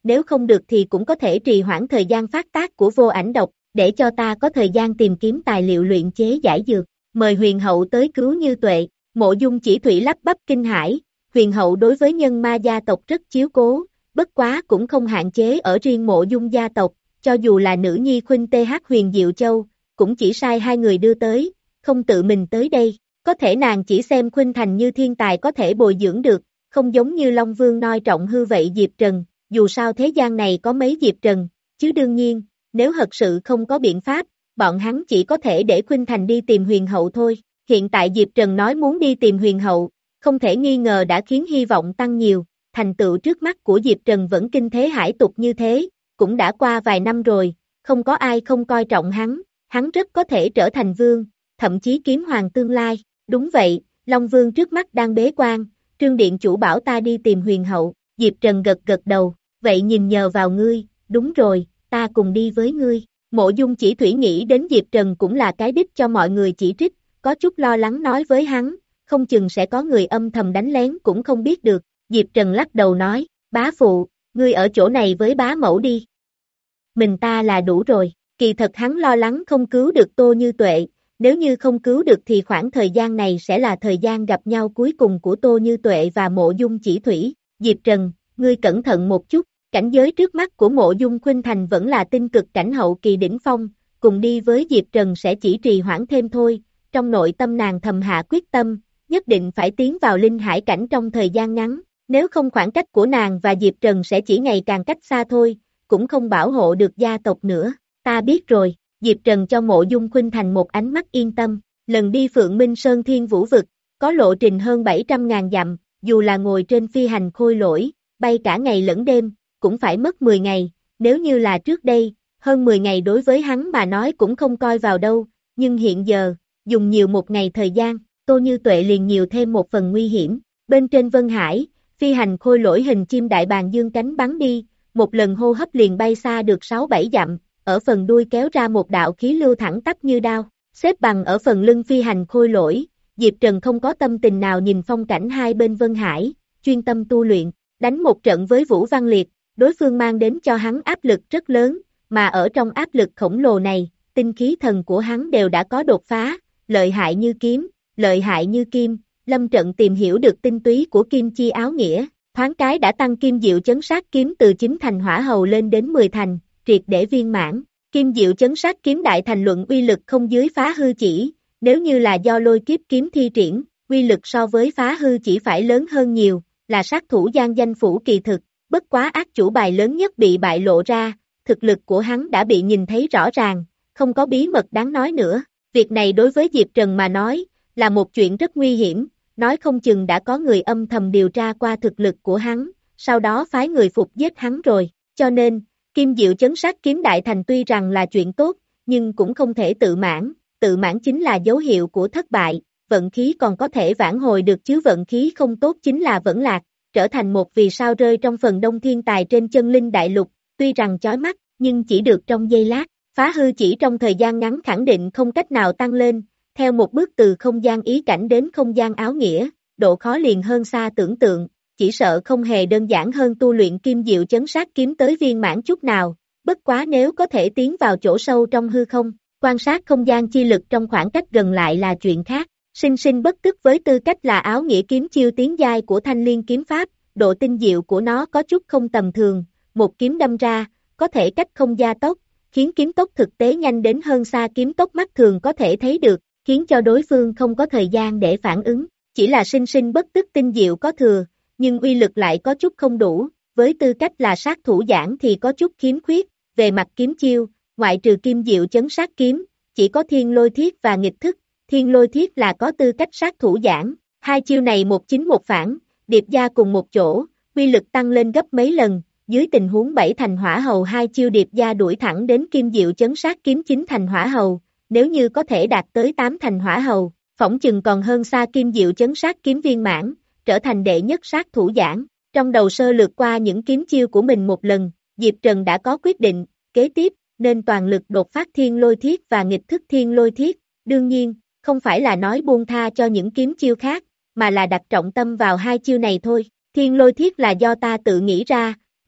nếu không được thì cũng có thể trì hoãn thời gian phát tác của vô ảnh độc, để cho ta có thời gian tìm kiếm tài liệu luyện chế giải dược, mời huyền hậu tới cứu Như Tuệ. Mộ Dung Chỉ Thủy lắp bắp kinh hãi, huyền hậu đối với nhân ma gia tộc rất chiếu cố, bất quá cũng không hạn chế ở riêng Mộ Dung gia tộc, cho dù là nữ nhi Khuynh Th Huyền Diệu Châu, cũng chỉ sai hai người đưa tới, không tự mình tới đây, có thể nàng chỉ xem Khuynh Thành như thiên tài có thể bồi dưỡng được, không giống như Long Vương noi trọng hư vậy Diệp Trần, dù sao thế gian này có mấy Diệp Trần, chứ đương nhiên, nếu thật sự không có biện pháp, bọn hắn chỉ có thể để Khuynh Thành đi tìm huyền hậu thôi. Hiện tại Diệp Trần nói muốn đi tìm huyền hậu, không thể nghi ngờ đã khiến hy vọng tăng nhiều, thành tựu trước mắt của Diệp Trần vẫn kinh thế hải tục như thế, cũng đã qua vài năm rồi, không có ai không coi trọng hắn, hắn rất có thể trở thành vương, thậm chí kiếm hoàng tương lai. Đúng vậy, Long Vương trước mắt đang bế quan, Trương Điện chủ bảo ta đi tìm huyền hậu, Diệp Trần gật gật đầu, vậy nhìn nhờ vào ngươi, đúng rồi, ta cùng đi với ngươi. Mộ Dung Chỉ Thủy nghĩ đến Diệp Trần cũng là cái đích cho mọi người chỉ trích, có chút lo lắng nói với hắn, không chừng sẽ có người âm thầm đánh lén cũng không biết được. Diệp Trần lắc đầu nói, bá phụ, ngươi ở chỗ này với bá mẫu đi. Mình ta là đủ rồi, kỳ thật hắn lo lắng không cứu được Tô Như Tuệ, nếu như không cứu được thì khoảng thời gian này sẽ là thời gian gặp nhau cuối cùng của Tô Như Tuệ và Mộ Dung Chỉ Thủy. Diệp Trần, ngươi cẩn thận một chút, cảnh giới trước mắt của Mộ Dung Khuynh Thành vẫn là tinh cực cảnh hậu kỳ đỉnh phong, cùng đi với Diệp Trần sẽ chỉ trì hoãn thêm thôi. Trong nội tâm nàng thầm hạ quyết tâm, nhất định phải tiến vào linh hải cảnh trong thời gian ngắn, nếu không khoảng cách của nàng và Diệp Trần sẽ chỉ ngày càng cách xa thôi, cũng không bảo hộ được gia tộc nữa. Ta biết rồi, Diệp Trần cho Mộ Dung Khuynh Thành một ánh mắt yên tâm, lần đi Phượng Minh Sơn Thiên Vũ Vực, có lộ trình hơn bảy trăm ngàn dặm, dù là ngồi trên phi hành khôi lỗi, bay cả ngày lẫn đêm, cũng phải mất mười ngày, nếu như là trước đây, hơn mười ngày đối với hắn mà nói cũng không coi vào đâu, nhưng hiện giờ, dùng nhiều một ngày thời gian, Tô Như Tuệ liền nhiều thêm một phần nguy hiểm. Bên trên Vân Hải, phi hành khôi lỗi hình chim đại bàng dương cánh bắn đi, một lần hô hấp liền bay xa được sáu bảy dặm, ở phần đuôi kéo ra một đạo khí lưu thẳng tắp như đao, xếp bằng ở phần lưng phi hành khôi lỗi. Diệp Trần không có tâm tình nào nhìn phong cảnh hai bên Vân Hải, chuyên tâm tu luyện, đánh một trận với Vũ Văn Liệt, đối phương mang đến cho hắn áp lực rất lớn, mà ở trong áp lực khổng lồ này, tinh khí thần của hắn đều đã có đột phá, lợi hại như kiếm, lợi hại như kim. Lâm Trận tìm hiểu được tinh túy của kim chi áo nghĩa, thoáng cái đã tăng kim diệu chấn sát kiếm từ chín thành hỏa hầu lên đến mười thành, triệt để viên mãn. Kim diệu chấn sát kiếm đại thành luận uy lực không dưới phá hư chỉ, nếu như là do lôi kiếp kiếm thi triển, uy lực so với phá hư chỉ phải lớn hơn nhiều, là sát thủ giang danh phủ kỳ thực, bất quá ác chủ bài lớn nhất bị bại lộ ra, thực lực của hắn đã bị nhìn thấy rõ ràng, không có bí mật đáng nói nữa. Việc này đối với Diệp Trần mà nói, là một chuyện rất nguy hiểm, nói không chừng đã có người âm thầm điều tra qua thực lực của hắn, sau đó phái người phục giết hắn rồi, cho nên, kim diệu chấn sát kiếm đại thành tuy rằng là chuyện tốt, nhưng cũng không thể tự mãn, tự mãn chính là dấu hiệu của thất bại, vận khí còn có thể vãn hồi được chứ vận khí không tốt chính là vẫn lạc, trở thành một vì sao rơi trong phần đông thiên tài trên chân linh đại lục, tuy rằng chói mắt, nhưng chỉ được trong giây lát, phá hư chỉ trong thời gian ngắn khẳng định không cách nào tăng lên, theo một bước từ không gian ý cảnh đến không gian áo nghĩa, độ khó liền hơn xa tưởng tượng, chỉ sợ không hề đơn giản hơn tu luyện kim diệu chấn sát kiếm tới viên mãn chút nào, bất quá nếu có thể tiến vào chỗ sâu trong hư không, quan sát không gian chi lực trong khoảng cách gần lại là chuyện khác. Sinh sinh bất tức với tư cách là áo nghĩa kiếm chiêu tiến giai của thanh liên kiếm pháp, độ tinh diệu của nó có chút không tầm thường, một kiếm đâm ra, có thể cách không gia tốc, khiến kiếm tốc thực tế nhanh đến hơn xa kiếm tốc mắt thường có thể thấy được, khiến cho đối phương không có thời gian để phản ứng, chỉ là sinh sinh bất tức tinh diệu có thừa, nhưng uy lực lại có chút không đủ, với tư cách là sát thủ giảng thì có chút khiếm khuyết, về mặt kiếm chiêu, ngoại trừ kim diệu chấn sát kiếm, chỉ có thiên lôi thiết và nghịch thức, thiên lôi thiết là có tư cách sát thủ giảng, hai chiêu này một chính một phản, điệp gia cùng một chỗ, uy lực tăng lên gấp mấy lần, dưới tình huống bảy thành hỏa hầu hai chiêu điệp gia đuổi thẳng đến kim diệu chấn sát kiếm chín thành hỏa hầu, nếu như có thể đạt tới tám thành hỏa hầu, phỏng chừng còn hơn xa kim diệu chấn sát kiếm viên mãn, trở thành đệ nhất sát thủ giảng. Trong đầu sơ lược qua những kiếm chiêu của mình một lần, Diệp Trần đã có quyết định, kế tiếp, nên toàn lực đột phát thiên lôi thiết và nghịch thức thiên lôi thiết, đương nhiên, không phải là nói buông tha cho những kiếm chiêu khác, mà là đặt trọng tâm vào hai chiêu này thôi. Thiên lôi thiết là do ta tự nghĩ ra,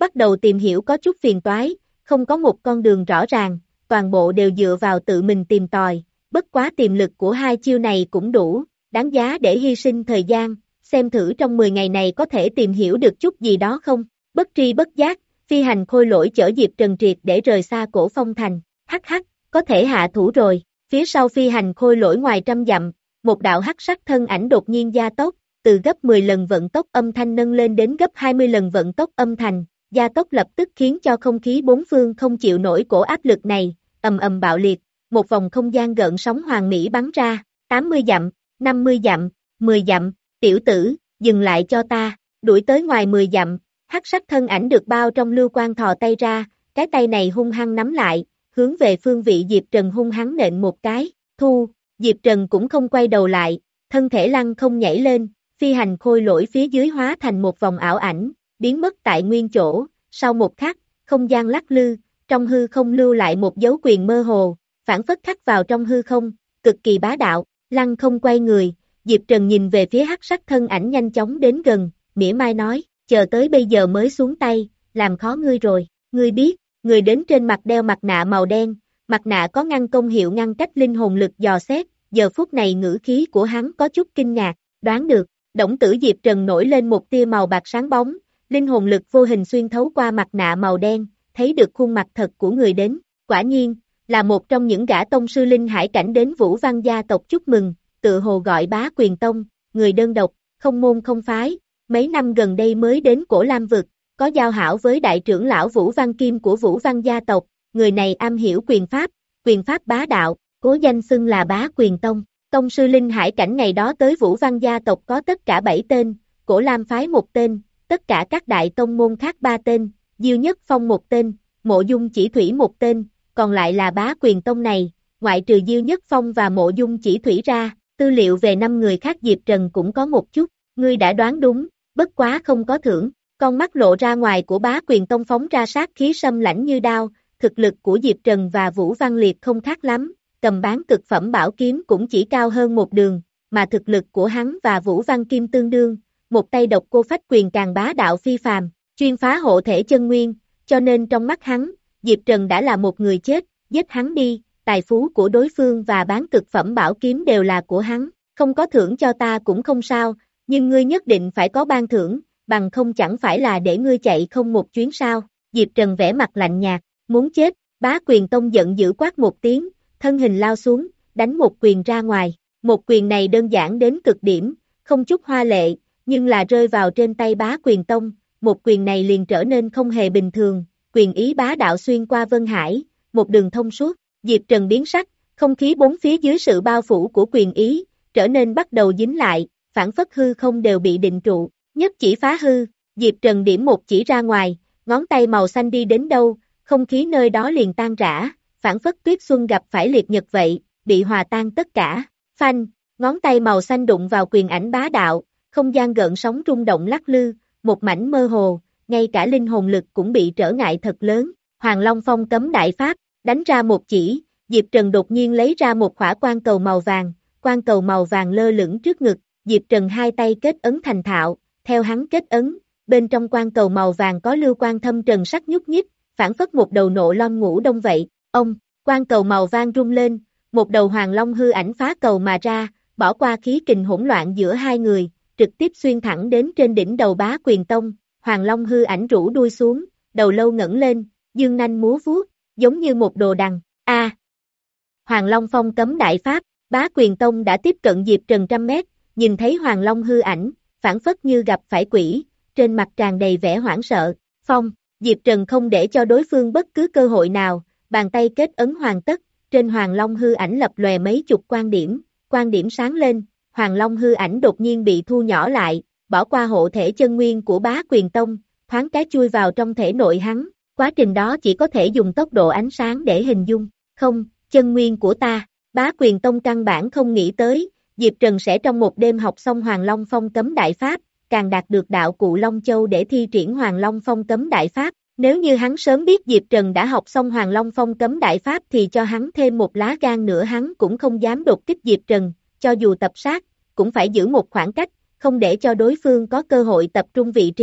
bắt đầu tìm hiểu có chút phiền toái, không có một con đường rõ ràng, toàn bộ đều dựa vào tự mình tìm tòi, bất quá tiềm lực của hai chiêu này cũng đủ, đáng giá để hy sinh thời gian, xem thử trong mười ngày này có thể tìm hiểu được chút gì đó không, bất tri bất giác, phi hành khôi lỗi chở Diệp Trần triệt để rời xa Cổ Phong Thành, hắc hắc, có thể hạ thủ rồi, phía sau phi hành khôi lỗi ngoài trăm dặm, một đạo hắc sắc thân ảnh đột nhiên gia tốc, từ gấp mười lần vận tốc âm thanh nâng lên đến gấp hai mươi lần vận tốc âm thanh, gia tốc lập tức khiến cho không khí bốn phương không chịu nổi cổ áp lực này, ầm ầm bạo liệt, một vòng không gian gợn sóng hoàn mỹ bắn ra, tám mươi dặm, năm mươi dặm, mười dặm, tiểu tử, dừng lại cho ta, đuổi tới ngoài mười dặm, hắc sắc thân ảnh được bao trong lưu quang thò tay ra, cái tay này hung hăng nắm lại, hướng về phương vị Diệp Trần hung hăng nện một cái, thu, Diệp Trần cũng không quay đầu lại, thân thể lăng không nhảy lên, phi hành khôi lỗi phía dưới hóa thành một vòng ảo ảnh, biến mất tại nguyên chỗ, sau một khắc, không gian lắc lư, trong hư không lưu lại một dấu quyền mơ hồ, phản phất khắc vào trong hư không, cực kỳ bá đạo, lăng không quay người, Diệp Trần nhìn về phía hắc sắc thân ảnh nhanh chóng đến gần, mỉa mai nói, chờ tới bây giờ mới xuống tay, làm khó ngươi rồi, ngươi biết, người đến trên mặt đeo mặt nạ màu đen, mặt nạ có ngăn công hiệu ngăn cách linh hồn lực dò xét, giờ phút này ngữ khí của hắn có chút kinh ngạc, đoán được, động tử Diệp Trần nổi lên một tia màu bạc sáng bóng, linh hồn lực vô hình xuyên thấu qua mặt nạ màu đen, thấy được khuôn mặt thật của người đến, quả nhiên, là một trong những gã tông sư linh hải cảnh đến Vũ Văn gia tộc chúc mừng, tự hồ gọi Bá Quyền Tông, người đơn độc, không môn không phái, mấy năm gần đây mới đến Cổ Lam Vực, có giao hảo với đại trưởng lão Vũ Văn Kim của Vũ Văn gia tộc, người này am hiểu quyền pháp, quyền pháp bá đạo, cố danh xưng là Bá Quyền Tông. Tông sư linh hải cảnh ngày đó tới Vũ Văn gia tộc có tất cả bảy tên, Cổ Lam phái một tên, tất cả các đại tông môn khác ba tên, Diêu Nhất Phong một tên, Mộ Dung Chỉ Thủy một tên, còn lại là Bá Quyền Tông này, ngoại trừ Diêu Nhất Phong và Mộ Dung Chỉ Thủy ra, tư liệu về năm người khác Diệp Trần cũng có một chút, ngươi đã đoán đúng, bất quá không có thưởng, con mắt lộ ra ngoài của Bá Quyền Tông phóng ra sát khí sâm lãnh như đao, thực lực của Diệp Trần và Vũ Văn Liệt không khác lắm, cầm bán cực phẩm bảo kiếm cũng chỉ cao hơn một đường, mà thực lực của hắn và Vũ Văn Kim tương đương, một tay độc cô phách quyền càng bá đạo phi phàm, chuyên phá hộ thể chân nguyên, cho nên trong mắt hắn, Diệp Trần đã là một người chết, giết hắn đi, tài phú của đối phương và bán cực phẩm bảo kiếm đều là của hắn, không có thưởng cho ta cũng không sao, nhưng ngươi nhất định phải có ban thưởng, bằng không chẳng phải là để ngươi chạy không một chuyến sao, Diệp Trần vẽ mặt lạnh nhạt, muốn chết, Bá Quyền Tông giận dữ quát một tiếng, thân hình lao xuống, đánh một quyền ra ngoài, một quyền này đơn giản đến cực điểm, không chút hoa lệ, nhưng là rơi vào trên tay Bá Quyền Tông, một quyền này liền trở nên không hề bình thường, quyền ý bá đạo xuyên qua Vân Hải, một đường thông suốt, Diệp Trần biến sắc, không khí bốn phía dưới sự bao phủ của quyền ý, trở nên bắt đầu dính lại, phản phất hư không đều bị định trụ, nhất chỉ phá hư, Diệp Trần điểm một chỉ ra ngoài, ngón tay màu xanh đi đến đâu, không khí nơi đó liền tan rã, phản phất tuyết xuân gặp phải liệt nhật vậy, bị hòa tan tất cả, phanh, ngón tay màu xanh đụng vào quyền ảnh bá đạo, không gian gợn sóng rung động lắc lư, một mảnh mơ hồ, ngay cả linh hồn lực cũng bị trở ngại thật lớn, Hoàng Long Phong cấm đại pháp, đánh ra một chỉ, Diệp Trần đột nhiên lấy ra một khỏa quan cầu màu vàng, quan cầu màu vàng lơ lửng trước ngực, Diệp Trần hai tay kết ấn thành thạo, theo hắn kết ấn, bên trong quan cầu màu vàng có lưu quan thâm trần sắc nhúc nhích, phản phất một đầu nộ long ngũ đông vậy, ông, quan cầu màu vàng rung lên, một đầu hoàng long hư ảnh phá cầu mà ra, bỏ qua khí kình hỗn loạn giữa hai người, trực tiếp xuyên thẳng đến trên đỉnh đầu Bá Quyền Tông, hoàng long hư ảnh rũ đuôi xuống, đầu lâu ngẩng lên, dương nanh múa vuốt, giống như một đồ đằng, a Hoàng Long Phong cấm đại pháp, Bá Quyền Tông đã tiếp cận Diệp Trần trăm mét, nhìn thấy hoàng long hư ảnh, phản phất như gặp phải quỷ, trên mặt tràn đầy vẻ hoảng sợ, phong, Diệp Trần không để cho đối phương bất cứ cơ hội nào, bàn tay kết ấn hoàn tất, trên hoàng long hư ảnh lập lòe mấy chục quan điểm, quan điểm sáng lên, hoàng long hư ảnh đột nhiên bị thu nhỏ lại, bỏ qua hộ thể chân nguyên của Bá Quyền Tông, thoáng cái chui vào trong thể nội hắn, quá trình đó chỉ có thể dùng tốc độ ánh sáng để hình dung, không, chân nguyên của ta, Bá Quyền Tông căn bản không nghĩ tới, Diệp Trần sẽ trong một đêm học xong Hoàng Long Phong cấm đại pháp, càng đạt được đạo cụ Long Châu để thi triển Hoàng Long Phong cấm đại pháp, nếu như hắn sớm biết Diệp Trần đã học xong Hoàng Long Phong cấm đại pháp thì cho hắn thêm một lá gan nữa hắn cũng không dám đột kích Diệp Trần, cho dù tập sát, cũng phải giữ một khoảng cách, không để cho đối phương có cơ hội tập trung vị trí,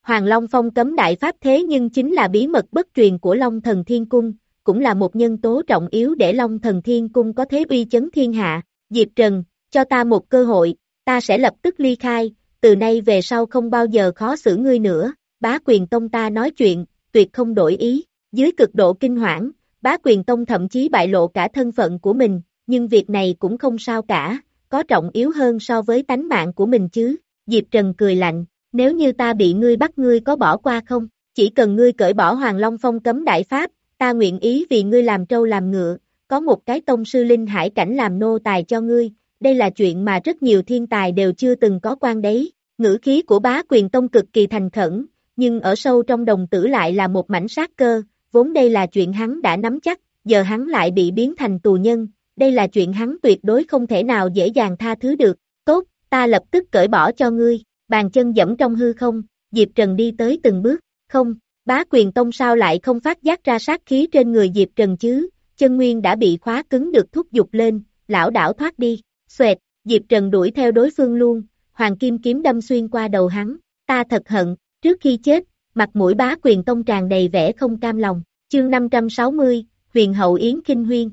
Hoàng Long Phong cấm đại pháp thế nhưng chính là bí mật bất truyền của Long Thần Thiên Cung, cũng là một nhân tố trọng yếu để Long Thần Thiên Cung có thế uy chấn thiên hạ. Diệp Trần, cho ta một cơ hội, ta sẽ lập tức ly khai, từ nay về sau không bao giờ khó xử ngươi nữa. Bá Quyền Tông ta nói chuyện, tuyệt không đổi ý. Dưới cực độ kinh hoảng, Bá Quyền Tông thậm chí bại lộ cả thân phận của mình, nhưng việc này cũng không sao cả, có trọng yếu hơn so với tánh mạng của mình chứ. Diệp Trần cười lạnh, nếu như ta bị ngươi bắt ngươi có bỏ qua không? Chỉ cần ngươi cởi bỏ Hoàng Long Phong cấm đại pháp, ta nguyện ý vì ngươi làm trâu làm ngựa, có một cái tông sư linh hải cảnh làm nô tài cho ngươi, đây là chuyện mà rất nhiều thiên tài đều chưa từng có quan đấy. Ngữ khí của Bá Quyền Tông cực kỳ thành khẩn, nhưng ở sâu trong đồng tử lại là một mảnh sát cơ, vốn đây là chuyện hắn đã nắm chắc, giờ hắn lại bị biến thành tù nhân, đây là chuyện hắn tuyệt đối không thể nào dễ dàng tha thứ được. Tốt, ta lập tức cởi bỏ cho ngươi. Bàn chân dẫm trong hư không, Diệp Trần đi tới từng bước. Không, Bá Quyền Tông sao lại không phát giác ra sát khí trên người Diệp Trần chứ, chân nguyên đã bị khóa cứng được thúc giục lên, lão đảo thoát đi. Xoẹt, Diệp Trần đuổi theo đối phương luôn, hoàng kim kiếm đâm xuyên qua đầu hắn. Ta thật hận, trước khi chết, mặt mũi Bá Quyền Tông tràn đầy vẻ không cam lòng. Chương năm trăm sáu mươi, Huyền Hậu Yến Kinh Huyên.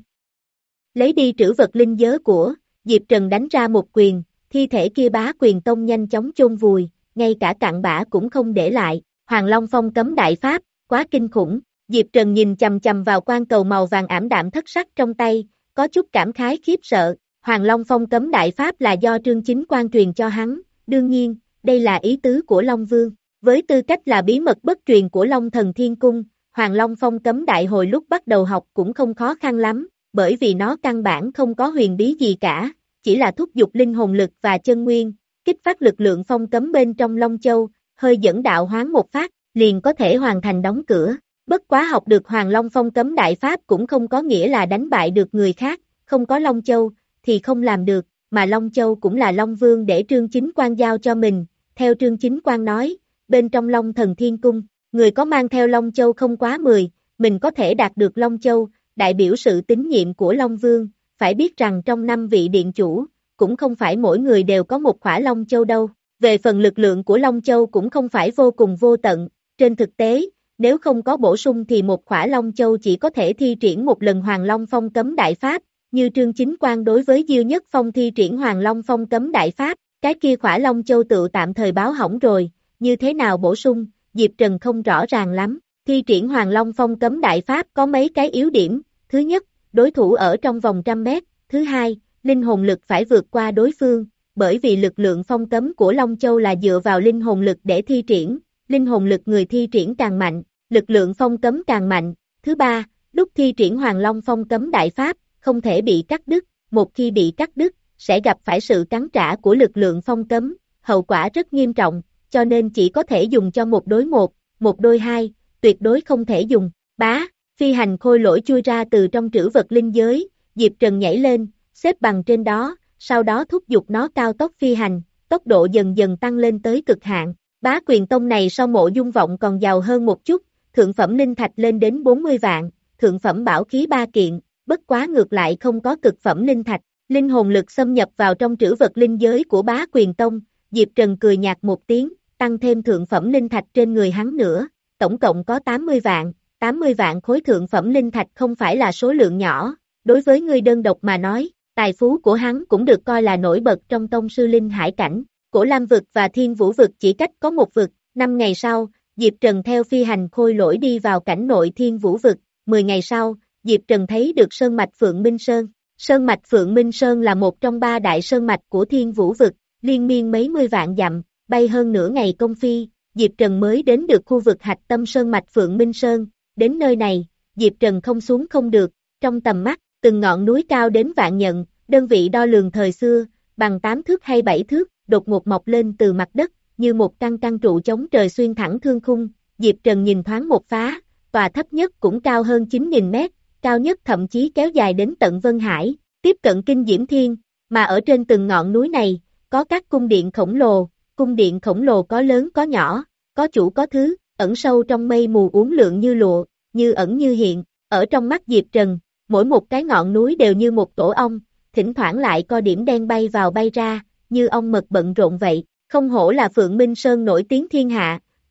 Lấy đi trữ vật linh giới của, Diệp Trần đánh ra một quyền, thi thể kia Bá Quyền Tông nhanh chóng chôn vùi, ngay cả cặn bã cũng không để lại. Hoàng Long Phong cấm đại pháp, quá kinh khủng. Diệp Trần nhìn chầm chầm vào quan cầu màu vàng ảm đạm thất sắc trong tay, có chút cảm khái khiếp sợ. Hoàng Long Phong cấm đại pháp là do Trương Chính Quan truyền cho hắn, đương nhiên, đây là ý tứ của Long Vương. Với tư cách là bí mật bất truyền của Long Thần Thiên Cung, Hoàng Long Phong cấm đại hồi lúc bắt đầu học cũng không khó khăn lắm, bởi vì nó căn bản không có huyền bí gì cả, chỉ là thúc giục linh hồn lực và chân nguyên, kích phát lực lượng phong cấm bên trong Long Châu, hơi dẫn đạo hoán một phát, liền có thể hoàn thành đóng cửa. Bất quá học được Hoàng Long Phong cấm đại pháp cũng không có nghĩa là đánh bại được người khác, không có Long Châu thì không làm được, mà Long Châu cũng là Long Vương để Trương Chính Quan giao cho mình. Theo Trương Chính Quan nói, bên trong Long Thần Thiên Cung, người có mang theo Long Châu không quá mười, mình có thể đạt được Long Châu, đại biểu sự tín nhiệm của Long Vương. Phải biết rằng trong năm vị điện chủ, cũng không phải mỗi người đều có một khỏa Long Châu đâu. Về phần lực lượng của Long Châu cũng không phải vô cùng vô tận, trên thực tế, nếu không có bổ sung thì một khỏa Long Châu chỉ có thể thi triển một lần Hoàng Long Phong cấm đại pháp, như Trương Chính Quan đối với Diêu Nhất Phong thi triển Hoàng Long Phong cấm đại pháp, cái kia khỏa Long Châu tự tạm thời báo hỏng rồi, như thế nào bổ sung, Diệp Trần không rõ ràng lắm. Thi triển Hoàng Long Phong cấm đại pháp có mấy cái yếu điểm, thứ nhất, đối thủ ở trong vòng trăm mét, thứ hai, linh hồn lực phải vượt qua đối phương, bởi vì lực lượng phong cấm của Long Châu là dựa vào linh hồn lực để thi triển, linh hồn lực người thi triển càng mạnh, lực lượng phong cấm càng mạnh. Thứ ba, lúc thi triển Hoàng Long Phong cấm đại pháp, không thể bị cắt đứt, một khi bị cắt đứt, sẽ gặp phải sự cắn trả của lực lượng phong cấm, hậu quả rất nghiêm trọng, cho nên chỉ có thể dùng cho một đối một, một đôi hai, tuyệt đối không thể dùng. Bá, phi hành khôi lỗi chui ra từ trong trữ vật linh giới, Diệp Trần nhảy lên, xếp bằng trên đó, sau đó thúc giục nó cao tốc phi hành, tốc độ dần dần tăng lên tới cực hạn. Bá Quyền Tông này so Mộ Dung Vọng còn giàu hơn một chút, thượng phẩm linh thạch lên đến bốn mươi vạn, thượng phẩm bảo khí ba kiện, bất quá ngược lại không có cực phẩm linh thạch. Linh hồn lực xâm nhập vào trong trữ vật linh giới của Bá Quyền Tông, Diệp Trần cười nhạt một tiếng, tăng thêm thượng phẩm linh thạch trên người hắn nữa, tổng cộng có tám mươi vạn, tám mươi vạn khối thượng phẩm linh thạch không phải là số lượng nhỏ, đối với người đơn độc mà nói, tài phú của hắn cũng được coi là nổi bật trong tông sư linh hải cảnh. Cổ Lam vực và Thiên Vũ vực chỉ cách có một vực, năm ngày sau, Diệp Trần theo phi hành khôi lỗi đi vào cảnh nội Thiên Vũ vực, mười ngày sau, Diệp Trần thấy được sơn mạch Phượng Minh Sơn. Sơn mạch Phượng Minh Sơn là một trong ba đại sơn mạch của Thiên Vũ vực, liên miên mấy mươi vạn dặm, bay hơn nửa ngày công phi, Diệp Trần mới đến được khu vực hạch tâm sơn mạch Phượng Minh Sơn. Đến nơi này, Diệp Trần không xuống không được, trong tầm mắt, từng ngọn núi cao đến vạn nhận, đơn vị đo lường thời xưa, bằng tám thước hay bảy thước, đột ngột mọc lên từ mặt đất, như một căn căn trụ chống trời xuyên thẳng thương khung. Diệp Trần nhìn thoáng một phá, tòa thấp nhất cũng cao hơn chín nghìn mét, cao nhất thậm chí kéo dài đến tận Vân Hải, tiếp cận Kinh Diễm Thiên, mà ở trên từng ngọn núi này, có các cung điện khổng lồ, cung điện khổng lồ có lớn có nhỏ, có chủ có thứ, ẩn sâu trong mây mù uốn lượn như lụa, như ẩn như hiện, ở trong mắt Diệp Trần, mỗi một cái ngọn núi đều như một tổ ong, thỉnh thoảng lại có điểm đen bay vào bay ra, như ong mật bận rộn vậy. Không hổ là Phượng Minh Sơn nổi tiếng thiên hạ,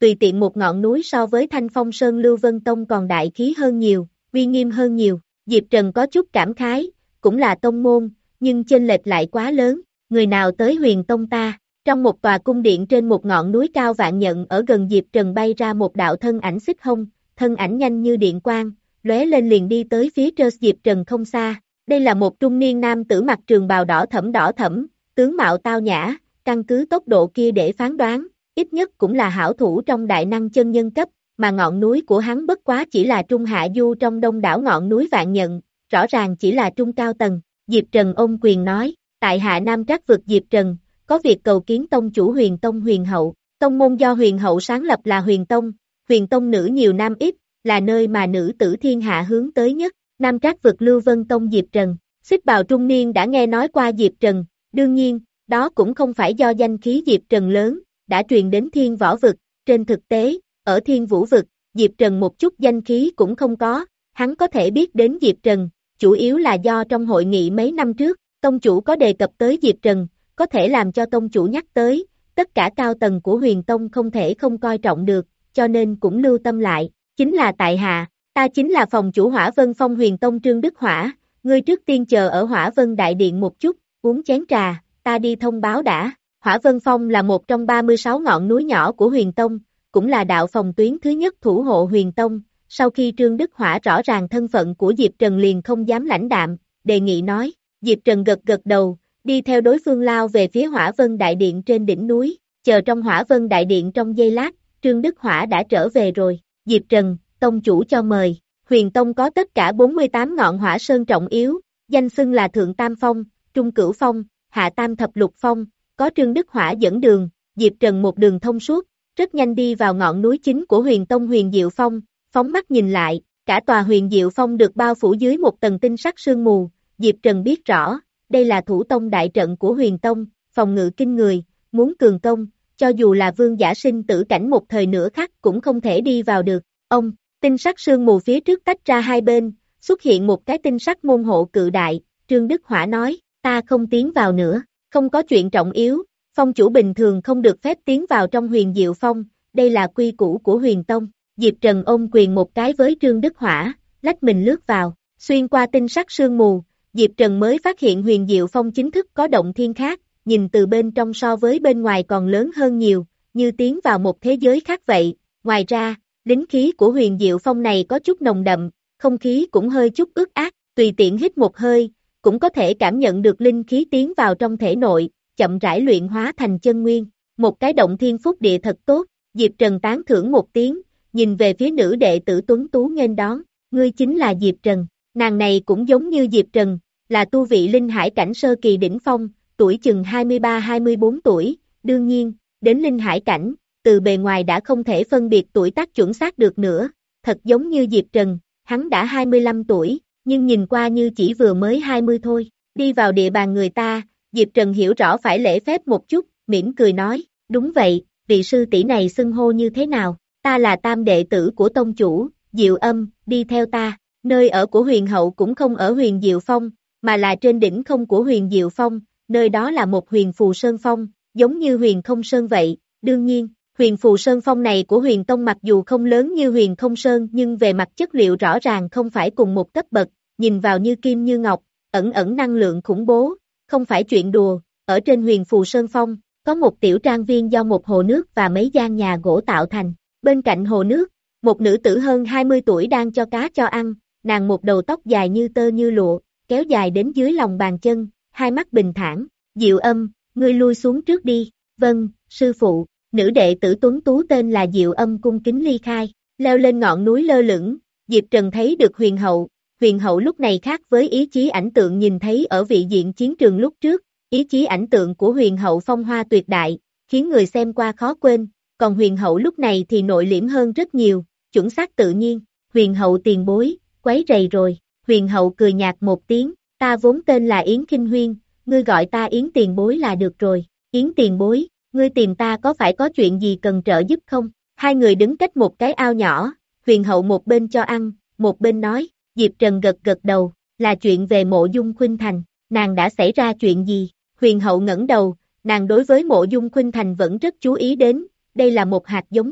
tùy tiện một ngọn núi so với Thanh Phong Sơn Lưu Vân Tông còn đại khí hơn nhiều, uy nghiêm hơn nhiều. Diệp Trần có chút cảm khái, cũng là tông môn, nhưng chênh lệch lại quá lớn, người nào tới Huyền Tông ta. Trong một tòa cung điện trên một ngọn núi cao vạn nhận ở gần Diệp Trần bay ra một đạo thân ảnh xích hông, thân ảnh nhanh như điện quang, lóe lên liền đi tới phía trên Diệp Trần không xa. Đây là một trung niên nam tử mặc trường bào đỏ thẫm đỏ thẫm, tướng mạo tao nhã, căn cứ tốc độ kia để phán đoán, ít nhất cũng là hảo thủ trong đại năng chân nhân cấp, mà ngọn núi của hắn bất quá chỉ là trung hạ du trong đông đảo ngọn núi vạn nhận, rõ ràng chỉ là trung cao tầng. Diệp Trần ôm quyền nói, tại hạ Nam Trác vực Diệp Trần, có việc cầu kiến tông chủ Huyền Tông Huyền Hậu. Tông môn do Huyền Hậu sáng lập là Huyền Tông, Huyền Tông nữ nhiều nam ít, là nơi mà nữ tử thiên hạ hướng tới nhất. Nam Trác vực Lưu Vân Tông Diệp Trần, xích bào trung niên đã nghe nói qua Diệp Trần, đương nhiên, đó cũng không phải do danh khí Diệp Trần lớn, đã truyền đến thiên võ vực, trên thực tế, ở thiên vũ vực, Diệp Trần một chút danh khí cũng không có, hắn có thể biết đến Diệp Trần, chủ yếu là do trong hội nghị mấy năm trước, tông chủ có đề cập tới Diệp Trần, có thể làm cho tông chủ nhắc tới, tất cả cao tầng của Huyền Tông không thể không coi trọng được, cho nên cũng lưu tâm lại, chính là tại hạ, ta chính là phòng chủ Hỏa Vân Phong Huyền Tông Trương Đức Hỏa, ngươi trước tiên chờ ở Hỏa Vân Đại Điện một chút, uống chén trà, ta đi thông báo đã. Hỏa Vân Phong là một trong ba mươi sáu ngọn núi nhỏ của Huyền Tông, cũng là đạo phòng tuyến thứ nhất thủ hộ Huyền Tông. Sau khi Trương Đức Hỏa rõ ràng thân phận của Diệp Trần liền không dám lãnh đạm, đề nghị nói. Diệp Trần gật gật đầu, đi theo đối phương lao về phía Hỏa Vân Đại Điện trên đỉnh núi. Chờ trong Hỏa Vân Đại Điện trong giây lát, Trương Đức Hỏa đã trở về rồi. Diệp Trần, tông chủ cho mời. Huyền Tông có tất cả bốn mươi tám ngọn hỏa sơn trọng yếu, danh xưng là Thượng Tam Phong, Trung Cửu Phong, Hạ Tam Thập Lục Phong. Có Trương Đức Hỏa dẫn đường, Diệp Trần một đường thông suốt, rất nhanh đi vào ngọn núi chính của Huyền Tông Huyền Diệu Phong, phóng mắt nhìn lại, cả tòa Huyền Diệu Phong được bao phủ dưới một tầng tinh sắc sương mù, Diệp Trần biết rõ, đây là thủ tông đại trận của Huyền Tông, phòng ngự kinh người, muốn cường công, cho dù là vương giả sinh tử cảnh một thời nửa khắc cũng không thể đi vào được. Ông, tinh sắc sương mù phía trước tách ra hai bên, xuất hiện một cái tinh sắc môn hộ cự đại, Trương Đức Hỏa nói, ta không tiến vào nữa. Không có chuyện trọng yếu, phong chủ bình thường không được phép tiến vào trong Huyền Diệu Phong, đây là quy củ của Huyền Tông. Diệp Trần ôm quyền một cái với Trương Đức Hỏa, lách mình lướt vào, xuyên qua tinh sắc sương mù, Diệp Trần mới phát hiện Huyền Diệu Phong chính thức có động thiên khác, nhìn từ bên trong so với bên ngoài còn lớn hơn nhiều, như tiến vào một thế giới khác vậy. Ngoài ra, linh khí của Huyền Diệu Phong này có chút nồng đậm, không khí cũng hơi chút ướt át, tùy tiện hít một hơi, cũng có thể cảm nhận được linh khí tiến vào trong thể nội, chậm rãi luyện hóa thành chân nguyên. Một cái động thiên phúc địa thật tốt, Diệp Trần tán thưởng một tiếng, nhìn về phía nữ đệ tử tuấn tú nghênh đón, ngươi chính là Diệp Trần. Nàng này cũng giống như Diệp Trần, là tu vị linh hải cảnh sơ kỳ đỉnh phong, tuổi chừng hai mươi ba hai mươi bốn tuổi, đương nhiên, đến linh hải cảnh, từ bề ngoài đã không thể phân biệt tuổi tác chuẩn xác được nữa, thật giống như Diệp Trần, hắn đã hai mươi lăm tuổi, nhưng nhìn qua như chỉ vừa mới hai mươi thôi. Đi vào địa bàn người ta, Diệp Trần hiểu rõ phải lễ phép một chút, mỉm cười nói, đúng vậy, vị sư tỷ này xưng hô như thế nào, ta là tam đệ tử của tông chủ, Diệu Âm, đi theo ta. Nơi ở của Huyền Hậu cũng không ở Huyền Diệu Phong, mà là trên đỉnh không của Huyền Diệu Phong, nơi đó là một Huyền Phù Sơn Phong, giống như Huyền Không Sơn vậy. Đương nhiên, Huyền Phù Sơn Phong này của Huyền Tông mặc dù không lớn như Huyền Không Sơn nhưng về mặt chất liệu rõ ràng không phải cùng một cấp bậc, nhìn vào như kim như ngọc, ẩn ẩn năng lượng khủng bố, không phải chuyện đùa. Ở trên Huyền Phù Sơn Phong, có một tiểu trang viên do một hồ nước và mấy gian nhà gỗ tạo thành. Bên cạnh hồ nước, một nữ tử hơn hai mươi tuổi đang cho cá cho ăn, nàng một đầu tóc dài như tơ như lụa, kéo dài đến dưới lòng bàn chân, hai mắt bình thản. Diệu Âm, ngươi lui xuống trước đi. Vâng, sư phụ. Nữ đệ tử tuấn tú tên là Diệu Âm cung kính ly khai, leo lên ngọn núi lơ lửng. Diệp Trần thấy được Huyền Hậu, Huyền Hậu lúc này khác với ý chí ảnh tượng nhìn thấy ở vị diện chiến trường lúc trước, ý chí ảnh tượng của Huyền Hậu phong hoa tuyệt đại, khiến người xem qua khó quên, còn Huyền Hậu lúc này thì nội liễm hơn rất nhiều, chuẩn xác tự nhiên. Huyền Hậu tiền bối, quấy rầy rồi. Huyền Hậu cười nhạt một tiếng, ta vốn tên là Yến Kinh Huyên, ngươi gọi ta Yến tiền bối là được rồi. Yến tiền bối, ngươi tìm ta có phải có chuyện gì cần trợ giúp không? Hai người đứng cách một cái ao nhỏ, Huyền Hậu một bên cho ăn, một bên nói. Diệp Trần gật gật đầu, là chuyện về Mộ Dung Khuynh Thành. Nàng đã xảy ra chuyện gì? Huyền Hậu ngẩng đầu, nàng đối với Mộ Dung Khuynh Thành vẫn rất chú ý đến, đây là một hạt giống tốt,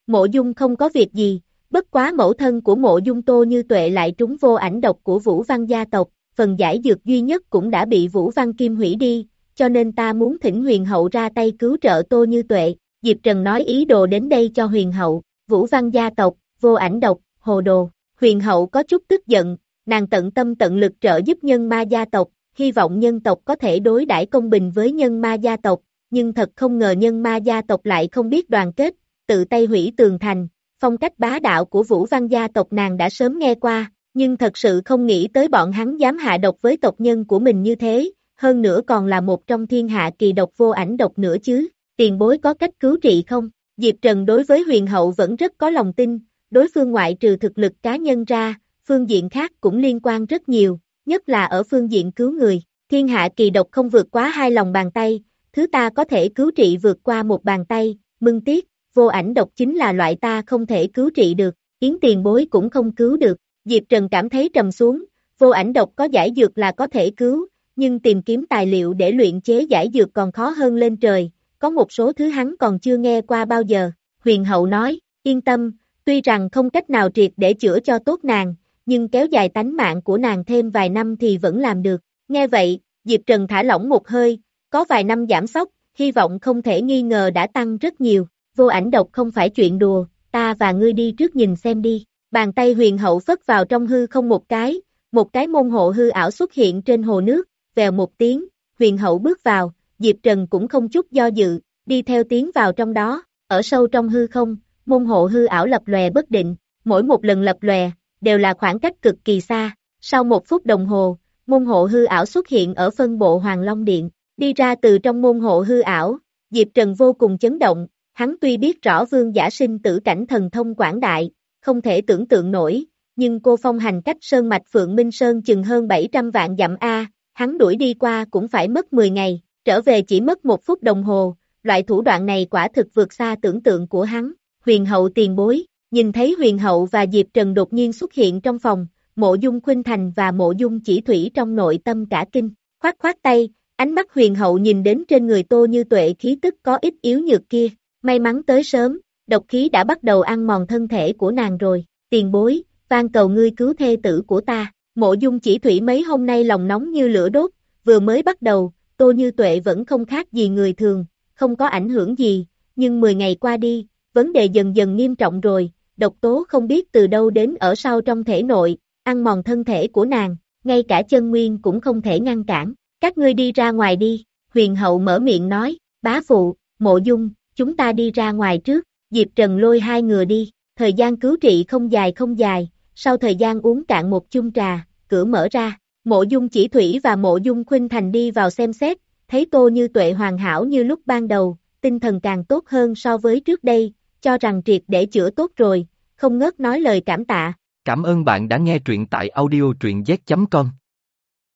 Mộ Dung không có việc gì, bất quá mẫu thân của Mộ Dung Tô Như Tuệ lại trúng vô ảnh độc của Vũ Văn gia tộc, phần giải dược duy nhất cũng đã bị Vũ Văn Kim hủy đi, cho nên ta muốn thỉnh huyền hậu ra tay cứu trợ Tô Như Tuệ. Diệp Trần nói ý đồ đến đây cho huyền hậu. Vũ Văn gia tộc, vô ảnh độc, hồ đồ. Huyền hậu có chút tức giận, nàng tận tâm tận lực trợ giúp nhân ma gia tộc, hy vọng nhân tộc có thể đối đãi công bình với nhân ma gia tộc, nhưng thật không ngờ nhân ma gia tộc lại không biết đoàn kết, tự tay hủy tường thành. Phong cách bá đạo của Vũ Văn gia tộc nàng đã sớm nghe qua, nhưng thật sự không nghĩ tới bọn hắn dám hạ độc với tộc nhân của mình như thế, hơn nữa còn là một trong thiên hạ kỳ độc vô ảnh độc nữa chứ. Tiền bối có cách cứu trị không? Diệp Trần đối với huyền hậu vẫn rất có lòng tin, đối phương ngoại trừ thực lực cá nhân ra, phương diện khác cũng liên quan rất nhiều, nhất là ở phương diện cứu người. Thiên hạ kỳ độc không vượt quá hai lòng bàn tay, thứ ta có thể cứu trị vượt qua một bàn tay, mưng tiếc, vô ảnh độc chính là loại ta không thể cứu trị được, Yến tiền bối cũng không cứu được. Diệp Trần cảm thấy trầm xuống, vô ảnh độc có giải dược là có thể cứu, nhưng tìm kiếm tài liệu để luyện chế giải dược còn khó hơn lên trời, có một số thứ hắn còn chưa nghe qua bao giờ. Huyền hậu nói, yên tâm, tuy rằng không cách nào triệt để chữa cho tốt nàng, nhưng kéo dài tánh mạng của nàng thêm vài năm thì vẫn làm được. Nghe vậy, Diệp Trần thả lỏng một hơi, có vài năm giảm sóc, hy vọng không thể nghi ngờ đã tăng rất nhiều. Vô ảnh độc không phải chuyện đùa, ta và ngươi đi trước nhìn xem đi. Bàn tay huyền hậu phất vào trong hư không một cái, một cái môn hộ hư ảo xuất hiện trên hồ nước, vèo một tiếng, huyền hậu bước vào, Diệp Trần cũng không chút do dự, đi theo tiến vào trong đó, ở sâu trong hư không, môn hộ hư ảo lập lòe bất định, mỗi một lần lập lòe, đều là khoảng cách cực kỳ xa, sau một phút đồng hồ, môn hộ hư ảo xuất hiện ở phân bộ Hoàng Long Điện, đi ra từ trong môn hộ hư ảo, Diệp Trần vô cùng chấn động, hắn tuy biết rõ vương giả sinh tử cảnh thần thông quảng đại, không thể tưởng tượng nổi, nhưng cô phong hành cách sơn mạch Phượng Minh Sơn chừng hơn bảy trăm vạn dặm A, hắn đuổi đi qua cũng phải mất mười ngày, trở về chỉ mất một phút đồng hồ, loại thủ đoạn này quả thực vượt xa tưởng tượng của hắn. Huyền hậu tiền bối, nhìn thấy huyền hậu và Diệp Trần đột nhiên xuất hiện trong phòng, Mộ Dung Khuynh Thành và Mộ Dung Chỉ Thủy trong nội tâm cả kinh, khoát khoát tay, ánh mắt huyền hậu nhìn đến trên người Tô Như Tuệ khí tức có ít yếu nhược kia, may mắn tới sớm, độc khí đã bắt đầu ăn mòn thân thể của nàng rồi, tiền bối, van cầu ngươi cứu thê tử của ta. Mộ Dung Chỉ Thủy mấy hôm nay lòng nóng như lửa đốt, vừa mới bắt đầu, Tô Như Tuệ vẫn không khác gì người thường, không có ảnh hưởng gì, nhưng mười ngày qua đi, vấn đề dần dần nghiêm trọng rồi, độc tố không biết từ đâu đến ở sau trong thể nội, ăn mòn thân thể của nàng, ngay cả chân nguyên cũng không thể ngăn cản, các ngươi đi ra ngoài đi, huyền hậu mở miệng nói, bá phụ, Mộ Dung, chúng ta đi ra ngoài trước, Diệp Trần lôi hai người đi, thời gian cứu trị không dài không dài, sau thời gian uống cạn một chung trà, cửa mở ra, Mộ Dung Chỉ Thủy và Mộ Dung Khuynh Thành đi vào xem xét, thấy Tô Như Tuệ hoàn hảo như lúc ban đầu, tinh thần càng tốt hơn so với trước đây, cho rằng triệt để chữa tốt rồi, không ngớt nói lời cảm tạ. Cảm ơn bạn đã nghe truyện tại audio truyện z chấm com.